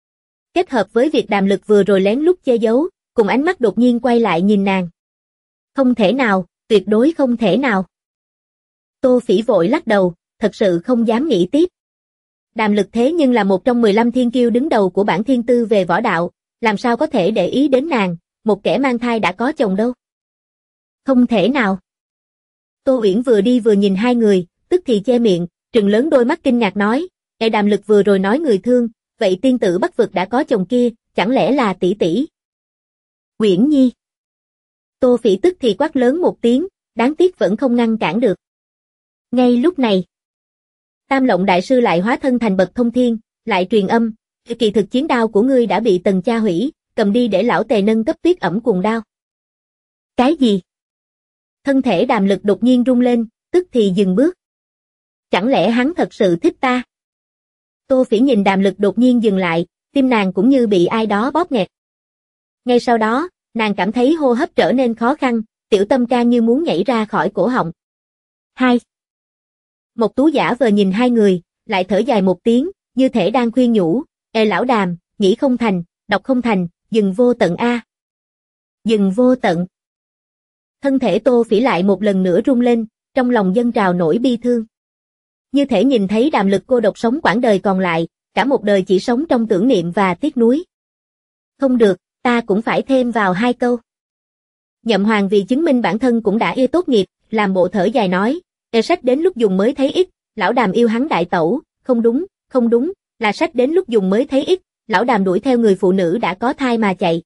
Kết hợp với việc Đàm Lực vừa rồi lén lút che giấu, cùng ánh mắt đột nhiên quay lại nhìn nàng. Không thể nào, tuyệt đối không thể nào. Tô Phỉ vội lắc đầu, thật sự không dám nghĩ tiếp. Đàm Lực thế nhưng là một trong 15 thiên kiêu đứng đầu của bảng thiên tư về võ đạo, làm sao có thể để ý đến nàng, một kẻ mang thai đã có chồng đâu. Không thể nào. Tô Uyển vừa đi vừa nhìn hai người, tức thì che miệng, trừng lớn đôi mắt kinh ngạc nói, Đàm Lực vừa rồi nói người thương, vậy tiên tử Bắc vực đã có chồng kia, chẳng lẽ là tỷ tỷ? Uyển Nhi. Tô Phỉ tức thì quát lớn một tiếng, đáng tiếc vẫn không ngăn cản được. Ngay lúc này, Tam Lộng đại sư lại hóa thân thành bậc thông thiên, lại truyền âm, kỳ thực chiến đao của ngươi đã bị Tần cha hủy, cầm đi để lão Tề nâng cấp Tuyết Ẩm cuồng đao. Cái gì? Thân thể Đàm Lực đột nhiên rung lên, tức thì dừng bước. Chẳng lẽ hắn thật sự thích ta? Tô Phỉ nhìn Đàm Lực đột nhiên dừng lại, tim nàng cũng như bị ai đó bóp nghẹt. Ngay sau đó, nàng cảm thấy hô hấp trở nên khó khăn, tiểu tâm can như muốn nhảy ra khỏi cổ họng. Hai. Một Tú giả vờ nhìn hai người, lại thở dài một tiếng, như thể đang khuyên nhủ, lão Đàm, nghĩ không thành, đọc không thành, dừng vô tận a. Dừng vô tận. Thân thể Tô Phỉ lại một lần nữa rung lên, trong lòng dâng trào nỗi bi thương. Như thể nhìn thấy Đàm Lực cô độc sống quãng đời còn lại, cả một đời chỉ sống trong tưởng niệm và tiếc nuối. Không được, ta cũng phải thêm vào hai câu. Nhậm Hoàng vì chứng minh bản thân cũng đã tốt nghiệp, làm bộ thở dài nói, sách đến lúc dùng mới thấy ít, lão Đàm yêu hắn đại tẩu, không đúng, là sách đến lúc dùng mới thấy ít, lão Đàm đuổi theo người phụ nữ đã có thai mà chạy.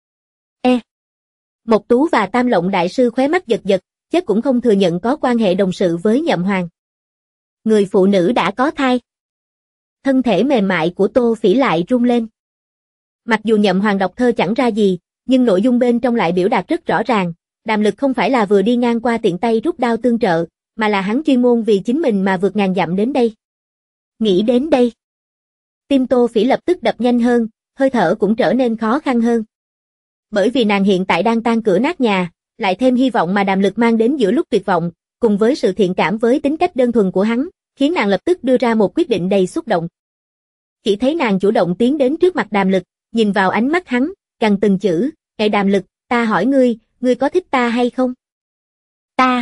Mộc Tú và Tam Lộng đại sư khóe mắt giật giật, chắc cũng không thừa nhận có quan hệ đồng sự với Nhậm Hoàng. Người phụ nữ đã có thai. Thân thể mềm mại của Tô Phỉ lại rung lên. Mặc dù Nhậm Hoàng đọc thơ chẳng ra gì, nhưng nội dung bên trong lại biểu đạt rất rõ ràng, Đàm Lực không phải là vừa đi ngang qua tiện tay rút đao tương trợ, mà là hắn chuyên môn vì chính mình mà vượt ngàn dặm đến đây. Nghĩ đến đây, tim Tô Phỉ lập tức đập nhanh hơn, hơi thở cũng trở nên khó khăn hơn. Bởi vì nàng hiện tại đang tan cửa nát nhà, lại thêm hy vọng mà Đàm Lực mang đến giữa lúc tuyệt vọng, cùng với sự thiện cảm với tính cách đơn thuần của hắn, khiến nàng lập tức đưa ra một quyết định đầy xúc động. Chỉ thấy nàng chủ động tiến đến trước mặt Đàm Lực, nhìn vào ánh mắt hắn, gằn từng chữ, Đàm Lực, ta hỏi ngươi có thích ta hay không? Ta.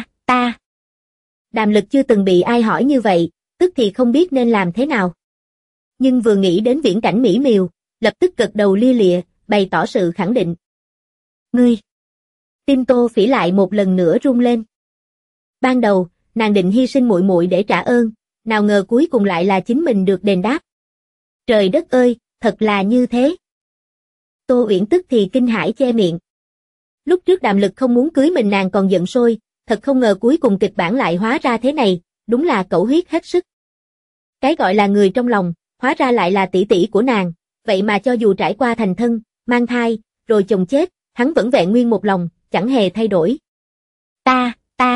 Đàm Lực chưa từng bị ai hỏi như vậy, tức thì không biết nên làm thế nào. Nhưng vừa nghĩ đến viễn cảnh mỹ miều, lập tức gật đầu lia lịa, bày tỏ sự khẳng định. Ngươi. Tim Tô Phỉ lại một lần nữa rung lên. Ban đầu, nàng định hy sinh muội muội để trả ơn, nào ngờ cuối cùng lại là chính mình được đền đáp. Trời đất ơi, thật là như thế. Tô Uyển tức thì kinh hãi che miệng. Lúc trước Đàm Lực không muốn cưới mình nàng còn giận sôi, thật không ngờ cuối cùng kịch bản lại hóa ra thế này, đúng là cẩu huyết hết sức. Cái gọi là người trong lòng, hóa ra lại là tỷ tỷ của nàng, vậy mà cho dù trải qua thành thân, mang thai, rồi chồng chết, hắn vẫn vẹn nguyên một lòng, chẳng hề thay đổi. Ta.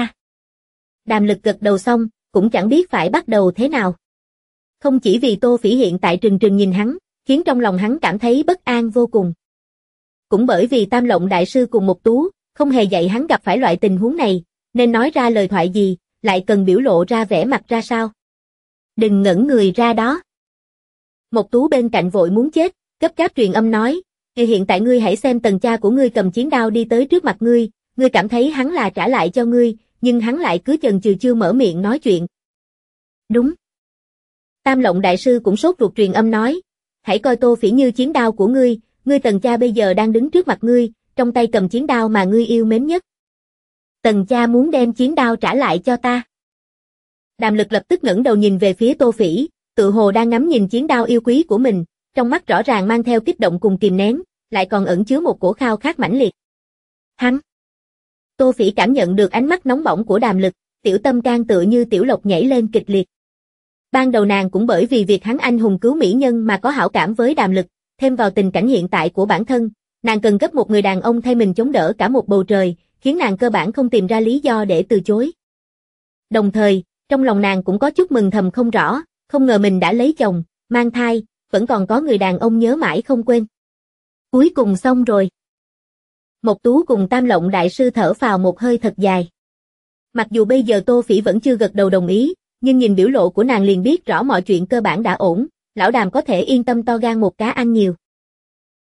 Đàm Lực gật đầu xong, cũng chẳng biết phải bắt đầu thế nào. Không chỉ vì Tô Phỉ hiện tại trừng trừng nhìn hắn, khiến trong lòng hắn cảm thấy bất an vô cùng. Cũng bởi vì Tam Lộng đại sư cùng Mộc Tú, không hề dạy hắn gặp phải loại tình huống này, nên nói ra lời thoại gì, lại cần biểu lộ ra vẻ mặt ra sao. Đừng ngẩn người ra đó. Mộc Tú bên cạnh vội muốn chết, gấp gáp truyền âm nói, hiện tại ngươi hãy xem Tần cha của ngươi cầm chiến đao đi tới trước mặt ngươi cảm thấy hắn là trả lại cho ngươi, nhưng hắn lại cứ chần chừ chưa mở miệng nói chuyện. Đúng. Tam Lộng đại sư cũng sốt ruột truyền âm nói, hãy coi Tô Phỉ như chiến đao của ngươi Tần cha bây giờ đang đứng trước mặt ngươi, trong tay cầm chiến đao mà ngươi yêu mến nhất. Tần cha muốn đem chiến đao trả lại cho ta. Đàm Lực lập tức ngẩng đầu nhìn về phía Tô Phỉ, tự hồ đang ngắm nhìn chiến đao yêu quý của mình, trong mắt rõ ràng mang theo kích động cùng kìm nén, lại còn ẩn chứa một cổ khao khát mãnh liệt. Hắn. Tô Phỉ cảm nhận được ánh mắt nóng bỏng của Đàm Lực, tiểu tâm can tựa như tiểu lộc nhảy lên kịch liệt. Ban đầu nàng cũng bởi vì việc hắn anh hùng cứu mỹ nhân mà có hảo cảm với Đàm Lực, thêm vào tình cảnh hiện tại của bản thân, nàng cần gấp một người đàn ông thay mình chống đỡ cả một bầu trời, khiến nàng cơ bản không tìm ra lý do để từ chối. Đồng thời, trong lòng nàng cũng có chút mừng thầm không rõ, không ngờ mình đã lấy chồng, mang thai, vẫn còn có người đàn ông nhớ mãi không quên. Cuối cùng xong rồi. Mộc Tú cùng Tam Lộng đại sư thở phào một hơi thật dài. Mặc dù bây giờ Tô Phỉ vẫn chưa gật đầu đồng ý, nhưng nhìn biểu lộ của nàng liền biết rõ mọi chuyện cơ bản đã ổn, lão Đàm có thể yên tâm to gan một cá ăn nhiều.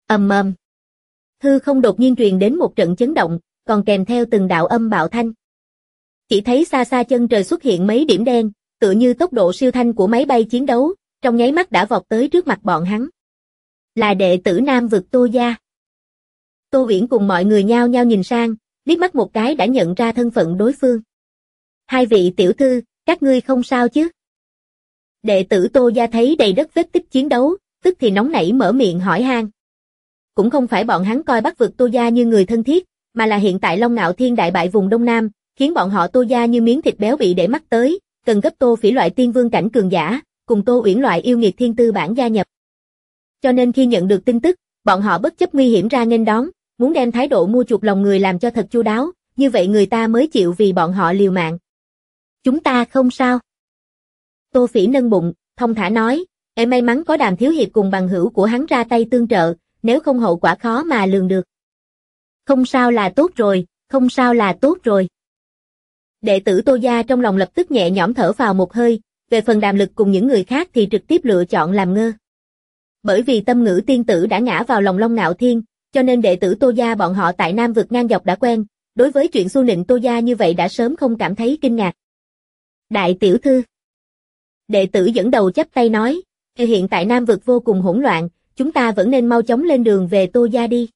Ầm ầm. Hư không đột nhiên truyền đến một trận chấn động, còn kèm theo từng đạo âm bạo thanh. Chỉ thấy xa xa chân trời xuất hiện mấy điểm đen, tựa như tốc độ siêu thanh của máy bay chiến đấu, trong nháy mắt đã vọt tới trước mặt bọn hắn. Là đệ tử Nam vực Tô gia. Tô Uyển cùng mọi người nhao nhao nhìn sang, liếc mắt một cái đã nhận ra thân phận đối phương. Hai vị tiểu thư, các ngươi không sao chứ? Đệ tử Tô gia thấy đầy đất vết tích chiến đấu, tức thì nóng nảy mở miệng hỏi han. Cũng không phải bọn hắn coi Bắc vực Tô gia như người thân thiết, mà là hiện tại Long Ngạo Thiên đại bại vùng Đông Nam, khiến bọn họ Tô gia như miếng thịt béo bị để mắt tới, cần gấp Tô Phỉ loại tiên vương cảnh cường giả, cùng Tô Uyển loại yêu nghiệt thiên tư bản gia nhập. Cho nên khi nhận được tin tức, bọn họ bất chấp nguy hiểm ra nghênh đón, muốn đem thái độ mua chuộc lòng người làm cho thật chu đáo, như vậy người ta mới chịu vì bọn họ liều mạng. Chúng ta không sao. Tô Phỉ nâng bụng, thông thả nói, em may mắn có Đàm thiếu hiệp cùng bằng hữu của hắn ra tay tương trợ, nếu không hậu quả khó mà lường được. Không sao là tốt rồi, không sao là tốt rồi. Đệ tử Tô gia trong lòng lập tức nhẹ nhõm thở vào một hơi, về phần Đàm Lực cùng những người khác thì trực tiếp lựa chọn làm ngơ. Bởi vì Tâm Ngữ tiên tử đã ngã vào lòng Long Ngạo Thiên, cho nên đệ tử Tô gia bọn họ tại Nam vực ngang dọc đã quen, đối với chuyện xu nịnh Tô gia như vậy đã sớm không cảm thấy kinh ngạc. Đại tiểu thư. Đệ tử dẫn đầu chắp tay nói, hiện tại Nam vực vô cùng hỗn loạn, chúng ta vẫn nên mau chóng lên đường về Tô gia đi.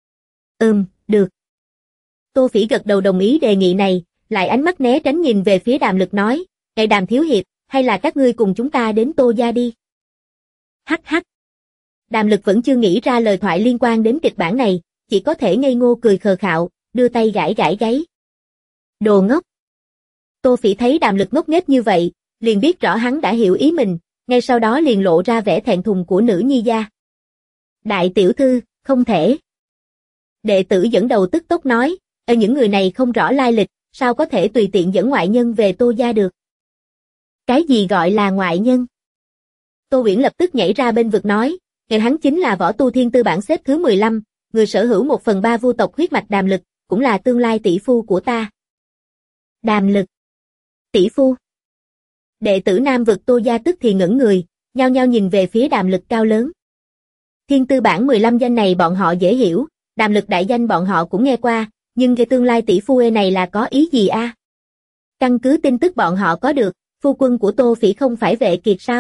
Được. Tô Phỉ gật đầu đồng ý đề nghị này, lại ánh mắt né tránh nhìn về phía Đàm Lực nói, "Ê Đàm thiếu hiệp, hay là các ngươi cùng chúng ta đến Tô gia đi?" Hắc hắc. Đàm Lực vẫn chưa nghĩ ra lời thoại liên quan đến kịch bản này, chỉ có thể ngây ngô cười khờ khạo, đưa tay gãi gãi gáy. Đồ ngốc. Tô Phỉ thấy Đàm Lực ngốc nghếch như vậy, liền biết rõ hắn đã hiểu ý mình, ngay sau đó liền lộ ra vẻ thẹn thùng của nữ nhi gia. Đại tiểu thư, không thể. Đệ tử dẫn đầu tức tốc nói, những người này không rõ lai lịch, sao có thể tùy tiện dẫn ngoại nhân về Tô gia được. Cái gì gọi là ngoại nhân? Tô Uyển lập tức nhảy ra bên vực nói, hắn chính là võ tu thiên tư bảng xếp thứ 15, người sở hữu 1/3 vu tộc huyết mạch Đàm Lực, cũng là tương lai tỷ phu của ta. Đàm Lực. Tỷ phu. Đệ tử Nam vực Tô gia tức thì ngẩn người, nhao nhao nhìn về phía Đàm Lực cao lớn. Thiên tư bảng 15 danh này bọn họ dễ hiểu, Đàm Lực đại danh bọn họ cũng nghe qua, nhưng cái tương lai tỷ phu này là có ý gì a? Căn cứ tin tức bọn họ có được, phu quân của Tô Phỉ không phải Vệ Kiệt sao?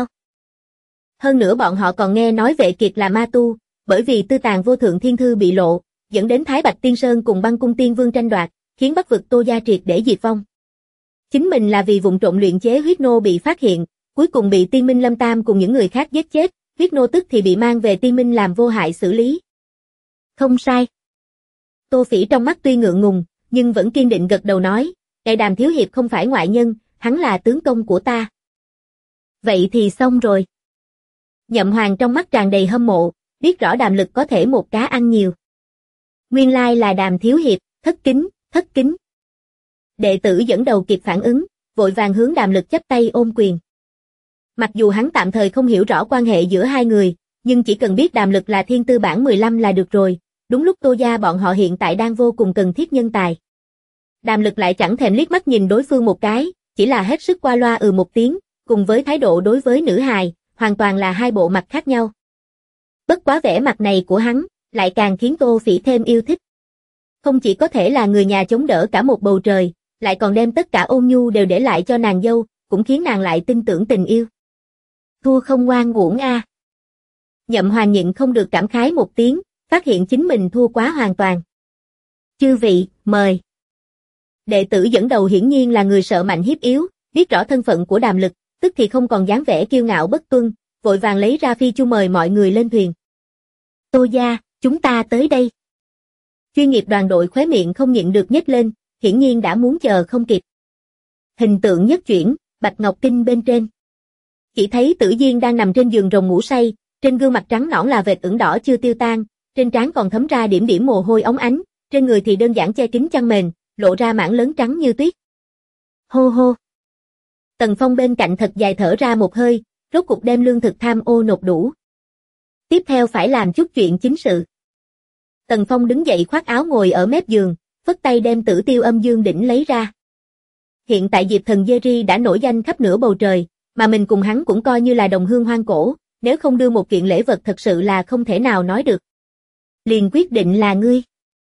Hơn nữa bọn họ còn nghe nói Vệ Kiệt là ma tu, bởi vì tư tàng vô thượng thiên thư bị lộ, dẫn đến Thái Bạch Tiên Sơn cùng Băng Cung Tiên Vương tranh đoạt, khiến Bắc vực Tô gia triệt để diệt vong. Chính mình là vì vụng trộm luyện chế huyết nô bị phát hiện, cuối cùng bị Tiên Minh Lâm Tam cùng những người khác giết chết, huyết nô tức thì bị mang về Tiên Minh làm vô hại xử lý. Không sai. Tô Phỉ trong mắt tuy ngượng ngùng, nhưng vẫn kiên định gật đầu nói, "Đại Đàm thiếu hiệp không phải ngoại nhân, hắn là tướng công của ta." Vậy thì xong rồi. Nhậm Hoàng trong mắt tràn đầy hâm mộ, biết rõ Đàm Lực có thể một cá ăn nhiều. Nguyên lai là Đàm thiếu hiệp, thất kính, thất kính. Đệ tử dẫn đầu kịp phản ứng, vội vàng hướng Đàm Lực chắp tay ôm quyền. Mặc dù hắn tạm thời không hiểu rõ quan hệ giữa hai người, nhưng chỉ cần biết Đàm Lực là thiên tư bảng 15 là được rồi, đúng lúc Tô gia bọn họ hiện tại đang vô cùng cần thiết nhân tài. Đàm Lực lại chẳng thèm liếc mắt nhìn đối phương một cái, chỉ là hết sức qua loa một tiếng, cùng với thái độ đối với nữ hài, hoàn toàn là hai bộ mặt khác nhau. Bất quá vẻ mặt này của hắn, lại càng khiến Tô Phỉ thêm yêu thích. Không chỉ có thể là người nhà chống đỡ cả một bầu trời, lại còn đem tất cả ôn nhu đều để lại cho nàng dâu, cũng khiến nàng lại tin tưởng tình yêu. Thua không ngoan uổng a. Nhậm Hoàng nhịn không được cảm khái một tiếng, phát hiện chính mình thua quá hoàn toàn. Chư vị, mời. Đệ tử dẫn đầu hiển nhiên là người sợ mạnh hiếp yếu, biết rõ thân phận của Đàm Lực, tức thì không còn dáng vẻ kiêu ngạo bất tuân, vội vàng lấy ra phi chu mời mọi người lên thuyền. Tô gia, chúng ta tới đây. Chuyên nghiệp đoàn đội khóe miệng không nhịn được nhếch lên, hiển nhiên đã muốn chờ không kịp. Hình tượng nhất chuyển, Bạch Ngọc Kinh bên trên. Chỉ thấy Tử Diên đang nằm trên giường rồng ngủ say, trên gương mặt trắng nõn là vệt ửng đỏ chưa tiêu tan, trên trán còn thấm ra điểm điểm mồ hôi óng ánh, trên người thì đơn giản che kín chăn mền, lộ ra mảng lớn trắng như tuyết. Hô hô. Tần Phong bên cạnh thật dài thở ra một hơi, rốt cục đem lương thực tham ô nộp đủ. Tiếp theo phải làm chút chuyện chính sự. Tần Phong đứng dậy khoác áo ngồi ở mép giường, phất tay đem Tử Tiêu Âm Dương đỉnh lấy ra. Hiện tại Diệp Thần Jerry đã nổi danh khắp nửa bầu trời, mà mình cùng hắn cũng coi như là đồng hương hoang cổ, nếu không đưa một kiện lễ vật thật sự là không thể nào nói được. Liền quyết định là ngươi.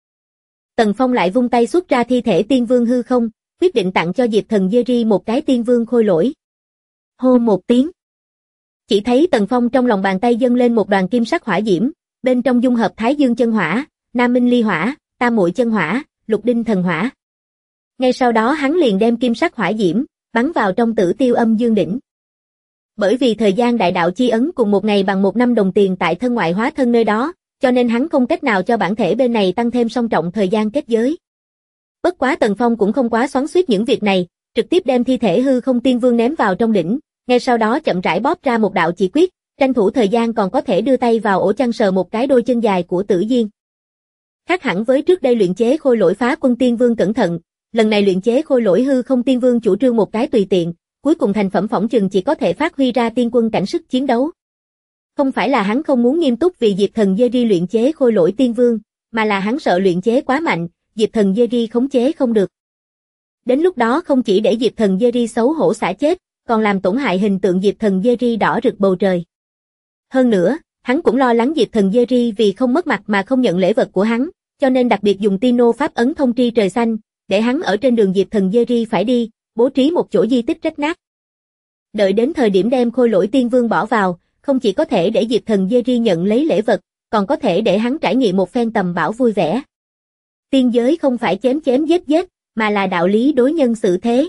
Tần Phong lại vung tay xuất ra thi thể tiên vương hư không, quyết định tặng cho Diệp Thần Jerry một cái tiên vương khôi lỗi. Hô một tiếng. Chỉ thấy Tần Phong trong lòng bàn tay dâng lên một đoàn kim sắc hỏa diễm, bên trong dung hợp Thái Dương chân hỏa, Nam Minh ly hỏa, Tam Muội chân hỏa, Lục Đinh thần hỏa. Ngay sau đó hắn liền đem kim sắc hỏa diễm bắn vào trong Tử Tiêu Âm Dương đỉnh. Bởi vì thời gian đại đạo chi ấn cùng một ngày bằng 1 năm đồng tiền tại thân ngoại hóa thân nơi đó, cho nên hắn không cách nào cho bản thể bên này tăng thêm song trọng thời gian kết giới. Bất quá Tần Phong cũng không quá xoắn xuýt những việc này, trực tiếp đem thi thể hư không tiên vương ném vào trong đỉnh, ngay sau đó chậm rãi bóp ra một đạo chỉ quyết, tranh thủ thời gian còn có thể đưa tay vào ổ chăn sờ một cái đôi chân dài của Tử Diên. Khác hẳn với trước đây luyện chế khôi lỗi phá quân tiên vương cẩn thận, lần này luyện chế khôi lỗi hư không tiên vương chủ trương một cái tùy tiện, cuối cùng thành phẩm phỏng chừng chỉ có thể phát huy ra tiên quân cảnh sức chiến đấu. Không phải là hắn không muốn nghiêm túc vì Diệp Thần Jerry luyện chế khôi lỗi tiên vương, mà là hắn sợ luyện chế quá mạnh, Diệp Thần Jerry khống chế không được. Đến lúc đó không chỉ để Diệp Thần Jerry xấu hổ xả chết, còn làm tổn hại hình tượng Diệp Thần Jerry đỏ rực bầu trời. Hơn nữa, hắn cũng lo lắng Diệp Thần Jerry vì không mất mặt mà không nhận lễ vật của hắn, cho nên đặc biệt dùng Tino pháp ấn thông tri trời xanh, để hắn ở trên đường Diệp Thần Jerry phải đi, bố trí một chỗ di tích rách nát. Đợi đến thời điểm đem khôi lỗi tiên vương bỏ vào, không chỉ có thể để Diệp Thần Jerry nhận lấy lễ vật, còn có thể để hắn trải nghiệm một phen tầm bảo vui vẻ. Tiên giới không phải chém chém giết giết, mà là đạo lý đối nhân xử thế.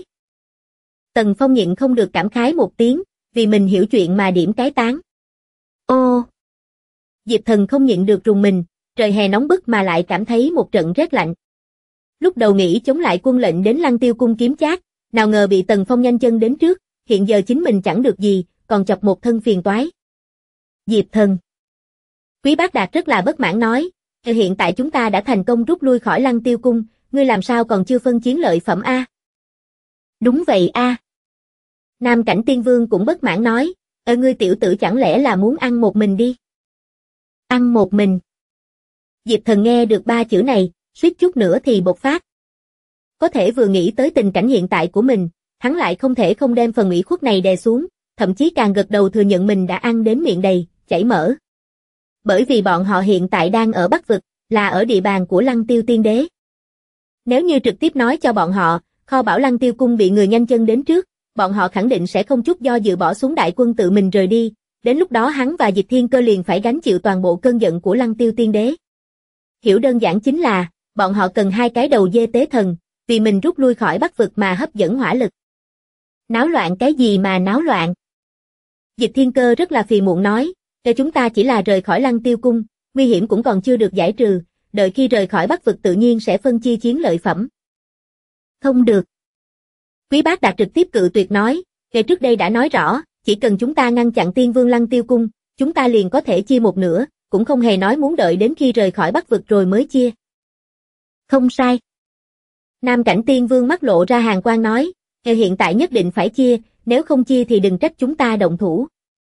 Tần Phong nhịn không được cảm khái một tiếng, vì mình hiểu chuyện mà điểm cái tán. Ô! Diệp Thần không nhịn được rùng mình, trời hè nóng bức mà lại cảm thấy một trận rét lạnh. Lúc đầu nghĩ chống lại quân lệnh đến Lăng Tiêu cung kiếm chác, nào ngờ bị Tần Phong nhanh chân đến trước, hiện giờ chính mình chẳng được gì, còn chọc một thân phiền toái. Diệp Thần. Quý Bác Đạt rất là bất mãn nói, hiện tại chúng ta đã thành công rút lui khỏi Lăng Tiêu cung, ngươi làm sao còn chưa phân chiến lợi phẩm a? Đúng vậy a. Nam Cảnh Tiên Vương cũng bất mãn nói, ngươi tiểu tử chẳng lẽ là muốn ăn một mình đi? Ăn một mình. Diệp Thần nghe được 3 chữ này, suýt chút nữa thì bộc phát. Có thể vừa nghĩ tới tình cảnh hiện tại của mình, hắn lại không thể không đem phần ủy khuất này đè xuống, thậm chí càng gật đầu thừa nhận mình đã ăn đến miệng đầy, chảy mỡ. Bởi vì bọn họ hiện tại đang ở Bắc Vực, là ở địa bàn của Lăng Tiêu Tiên Đế. Nếu như trực tiếp nói cho bọn họ, kho bảo Lăng Tiêu cung bị người nhanh chân đến trước, bọn họ khẳng định sẽ không chút do dự bỏ xuống đại quân tự mình rời đi, đến lúc đó hắn và Dịch Thiên Cơ liền phải gánh chịu toàn bộ cơn giận của Lăng Tiêu Tiên Đế. Hiểu đơn giản chính là, bọn họ cần 2 cái đầu dê tế thần, vì mình rút lui khỏi Bắc Vực mà hấp dẫn hỏa lực. Náo loạn cái gì mà náo loạn? Dịch Thiên Cơ rất là phiền muộn nói, để chúng ta chỉ là rời khỏi Lăng Tiêu cung, nguy hiểm cũng còn chưa được giải trừ, đợi khi rời khỏi Bắc Vực tự nhiên sẽ phân chia chiến lợi phẩm. Không được. Quý Bác Đạt trực tiếp cự tuyệt nói, ngày trước đây đã nói rõ, chỉ cần chúng ta ngăn chặn Tiên Vương Lăng Tiêu cung, chúng ta liền có thể chia một nửa, cũng không hề nói muốn đợi đến khi rời khỏi Bắc Vực rồi mới chia. Không sai. Nam Cảnh Tiên Vương mắt lộ ra hàn quang nói, hiện tại nhất định phải chia, nếu không chia thì đừng trách chúng ta động thủ.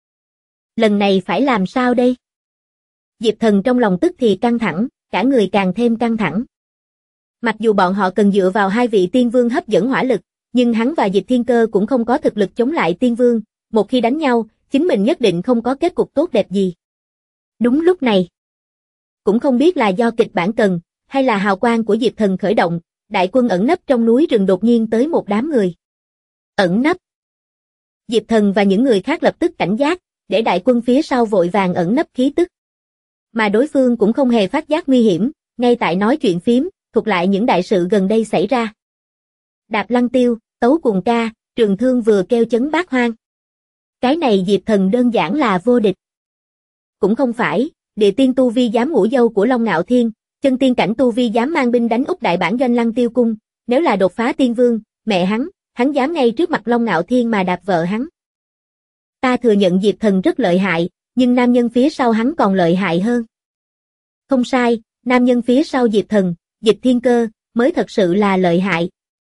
Lần này phải làm sao đây? Diệp Thần trong lòng tức thì căng thẳng, cả người càng thêm căng thẳng. Mặc dù bọn họ cần dựa vào 2 vị tiên vương hấp dẫn hỏa lực, nhưng hắn và Dịch Thiên Cơ cũng không có thực lực chống lại tiên vương, một khi đánh nhau, chính mình nhất định không có kết cục tốt đẹp gì. Đúng lúc này, cũng không biết là do kịch bản cần, hay là hào quang của Diệp Thần khởi động, đại quân ẩn nấp trong núi rừng đột nhiên tới một đám người. Ẩn nấp. Diệp Thần và những người khác lập tức cảnh giác, để đại quân phía sau vội vàng ẩn nấp khí tức. Mà đối phương cũng không hề phát giác nguy hiểm, ngay tại nói chuyện phím, thuật lại những đại sự gần đây xảy ra. Đạp Lăng Tiêu, tấu cùng ca, trường thương vừa kêu chấn bát hoang. Cái này Diệp Thần đơn giản là vô địch. Cũng không phải, địa tiên tu vi dám ngủ dâu của Long Ngạo Thiên, chân tiên cảnh tu vi dám mang binh đánh úp đại bản doanh Lăng Tiêu cung, nếu là đột phá tiên vương, mẹ hắn dám ngay trước mặt Long Ngạo Thiên mà đạp vợ hắn. Ta thừa nhận Diệp Thần rất lợi hại, nhưng nam nhân phía sau hắn còn lợi hại hơn. Không sai, nam nhân phía sau Diệp Thần, Dịch Thiên Cơ, mới thật sự là lợi hại.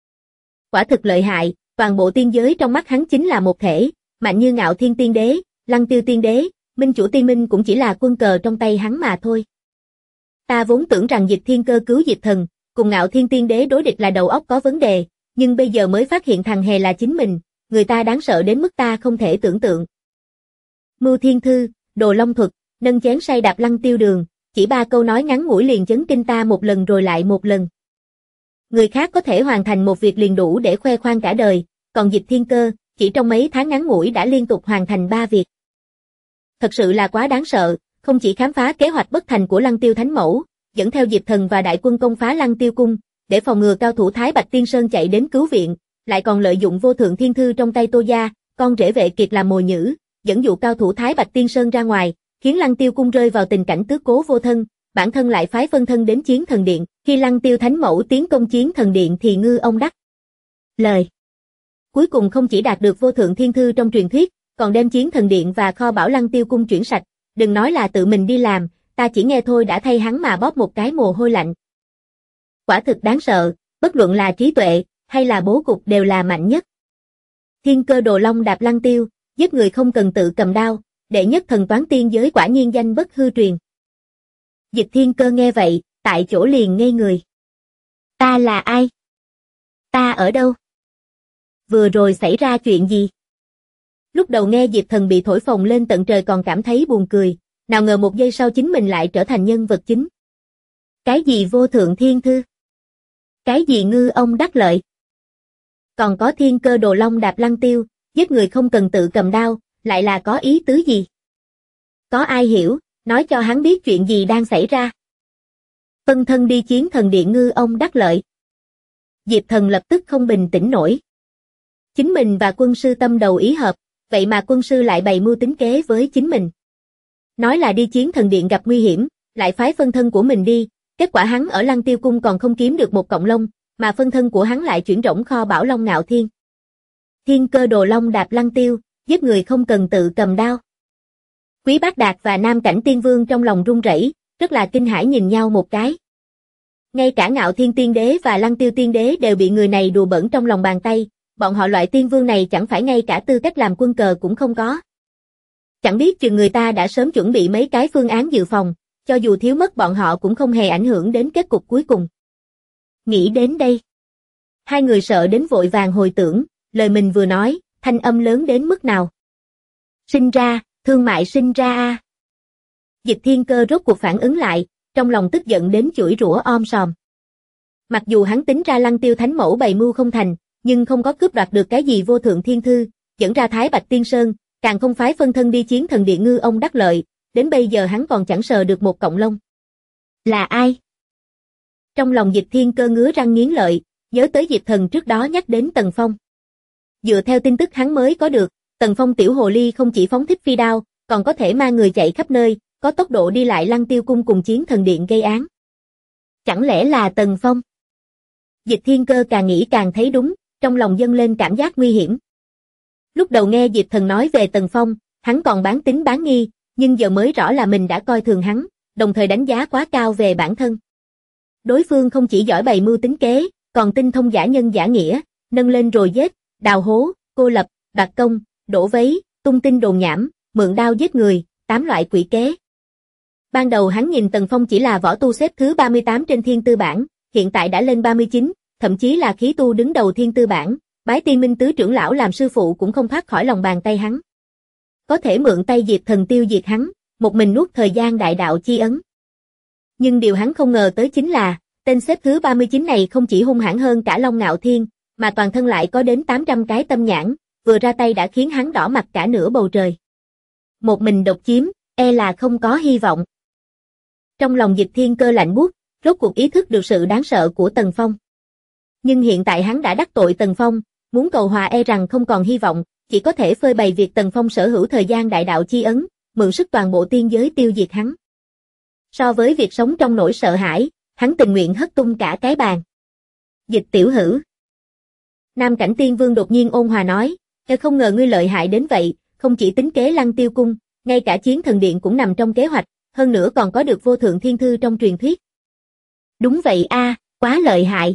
Quả thực lợi hại, toàn bộ tiên giới trong mắt hắn chính là một thể, mạnh như Ngạo Thiên Tiên Đế, Lăng Tiêu Tiên Đế, Minh Chủ Tiên Minh cũng chỉ là quân cờ trong tay hắn mà thôi. Ta vốn tưởng rằng Dịch Thiên Cơ cứu Diệp Thần, cùng Ngạo Thiên Tiên Đế đối địch là đầu óc có vấn đề, nhưng bây giờ mới phát hiện thằng hề là chính mình, người ta đáng sợ đến mức ta không thể tưởng tượng. Mưu Thiên Thư, Đồ Long Thuật, nâng chén say đạp Lăng Tiêu đường, chỉ 3 câu nói ngắn ngủi liền chấn kinh ta một lần rồi lại một lần. Người khác có thể hoàn thành một việc liền đủ để khoe khoang cả đời, còn Dịch Thiên Cơ, chỉ trong mấy tháng ngắn ngủi đã liên tục hoàn thành 3 việc. Thật sự là quá đáng sợ, không chỉ khám phá kế hoạch bất thành của Lăng Tiêu Thánh Mẫu, dẫn theo Diệp Thần và đại quân công phá Lăng Tiêu Cung, để phòng ngừa cao thủ Thái Bạch Tiên Sơn chạy đến cứu viện, lại còn lợi dụng vô thượng thiên thư trong tay Tô Gia, con rể Vệ Kiệt làm mồi nhử, dẫn dụ cao thủ Thái Bạch Tiên Sơn ra ngoài, khiến Lăng Tiêu Cung rơi vào tình cảnh tứ cố vô thân, bản thân lại phái phân thân đến Chiến Thần Điện, khi Lăng Tiêu Thánh Mẫu tiến công Chiến Thần Điện thì ngư ông đắc lời. Cuối cùng không chỉ đạt được vô thượng thiên thư trong truyền thuyết, còn đem Chiến Thần Điện và kho bảo Lăng Tiêu Cung chuyển sạch, đừng nói là tự mình đi làm, ta chỉ nghe thôi đã thay hắn mà bóp một cái mồ hôi lạnh. Quả thực đáng sợ, bất luận là trí tuệ, hay là bố cục đều là mạnh nhất. Thiên Cơ Đồ Long đạp Lăng Tiêu, giết người không cần tự cầm đao, đệ nhất thần toán tiên giới quả nhiên danh bất hư truyền. Dịch Thiên Cơ nghe vậy, tại chỗ liền ngây người. Ta là ai? Ta ở đâu? Vừa rồi xảy ra chuyện gì? Lúc đầu nghe Diệp Thần bị thổi phồng lên tận trời còn cảm thấy buồn cười, nào ngờ một giây sau chính mình lại trở thành nhân vật chính. Cái gì vô thượng thiên thư? Cái gì ngư ông đắc lợi? Còn có Thiên Cơ Đồ Long đạp Lăng Tiêu, giết người không cần tự cầm đao, lại là có ý tứ gì? Có ai hiểu, nói cho hắn biết chuyện gì đang xảy ra. Phân thân đi Chiến Thần Điện ngư ông đắc lợi. Diệp Thần lập tức không bình tĩnh nổi. Chính mình và quân sư tâm đầu ý hợp, vậy mà quân sư lại bày mưu tính kế với chính mình. Nói là đi Chiến Thần Điện gặp nguy hiểm, lại phái phân thân của mình đi, kết quả hắn ở Lăng Tiêu Cung còn không kiếm được một cọng lông, mà phân thân của hắn lại chuyển rỗng kho bảo Long Ngạo Thiên. Thiên Cơ Đồ Long đạp Lăng Tiêu, giết người không cần tự cầm đao. Quý Bác Đạt và Nam Cảnh Tiên Vương trong lòng run rẩy, rất là kinh hãi nhìn nhau một cái. Ngay cả Ngạo Thiên Tiên Đế và Lăng Tiêu Tiên Đế đều bị người này đùa bỡn trong lòng bàn tay, bọn họ loại tiên vương này chẳng phải ngay cả tư cách làm quân cờ cũng không có. Chẳng biết chừng người ta đã sớm chuẩn bị mấy cái phương án dự phòng, cho dù thiếu mất bọn họ cũng không hề ảnh hưởng đến kết cục cuối cùng. Nghĩ đến đây, hai người sợ đến vội vàng hồi tưởng, lời mình vừa nói, thanh âm lớn đến mức nào. Sinh ra, thương mại sinh ra a. Dịch Thiên Cơ rốt cuộc phản ứng lại, trong lòng tức giận đến chửi rủa om sòm. Mặc dù hắn tính ra Lăng Tiêu Thánh Mẫu bày mưu không thành, nhưng không có cướp đoạt được cái gì vô thượng thiên thư, dẫn ra Thái Bạch Tiên Sơn, càng không phái phân thân đi Chiến Thần Điện ngư ông đắc lợi, đến bây giờ hắn còn chẳng sờ được một cọng lông. Là ai? Trong lòng Dịch Thiên Cơ ngứa răng nghiến lợi, nhớ tới Diệp Thần trước đó nhắc đến Tần Phong. Dựa theo tin tức hắn mới có được, Tần Phong tiểu hồ ly không chỉ phóng thích phi đao, còn có thể mang người chạy khắp nơi, có tốc độ đi lại Lăng Tiêu Cung cùng Chiến Thần Điện gây án. Chẳng lẽ là Tần Phong? Dịch Thiên Cơ càng nghĩ càng thấy đúng, trong lòng dâng lên cảm giác nguy hiểm. Lúc đầu nghe Diệp Thần nói về Tần Phong, hắn còn bán tín bán nghi, nhưng giờ mới rõ là mình đã coi thường hắn, đồng thời đánh giá quá cao về bản thân. Đối phương không chỉ giỏi bày mưu tính kế, còn tinh thông giả nhân giả nghĩa, nâng lên rồi giết, đào hố, cô lập, bạc công, đổ vấy, tung tin đồn nhảm, mượn đao giết người, 8 loại quỷ kế. Ban đầu hắn nhìn Tần Phong chỉ là võ tu xếp thứ 38 trên thiên tư bảng, hiện tại đã lên 39, thậm chí là khí tu đứng đầu thiên tư bảng, bái Tiên Minh tứ trưởng lão làm sư phụ cũng không thoát khỏi lòng bàn tay hắn. Có thể mượn tay Diệp Thần tiêu diệt hắn, một mình nuốt thời gian đại đạo chi ấn. Nhưng điều hắn không ngờ tới chính là, tên xếp thứ 39 này không chỉ hung hãn hơn cả Long Ngạo Thiên, mà toàn thân lại có đến 800 cái tâm nhãn, vừa ra tay đã khiến hắn đỏ mặt cả nửa bầu trời. Một mình độc chiếm, e là không có hy vọng. Trong lòng Dịch Thiên Cơ lạnh buốt, rốt cuộc ý thức được sự đáng sợ của Tần Phong. Nhưng hiện tại hắn đã đắc tội Tần Phong, muốn cầu hòa e rằng không còn hy vọng, chỉ có thể phơi bày việc Tần Phong sở hữu thời gian đại đạo chi ấn, mượn sức toàn bộ tiên giới tiêu diệt hắn. So với việc sống trong nỗi sợ hãi, hắn tình nguyện hất tung cả cái bàn. Dịch tiểu hữu. Nam Cảnh Tiên Vương đột nhiên ôn hòa nói, không ngờ ngươi lợi hại đến vậy, không chỉ tính kế Lăng Tiêu Cung, ngay cả Chiến Thần Điện cũng nằm trong kế hoạch, hơn nữa còn có được vô thượng thiên thư trong truyền thuyết. Đúng vậy a, quá lợi hại.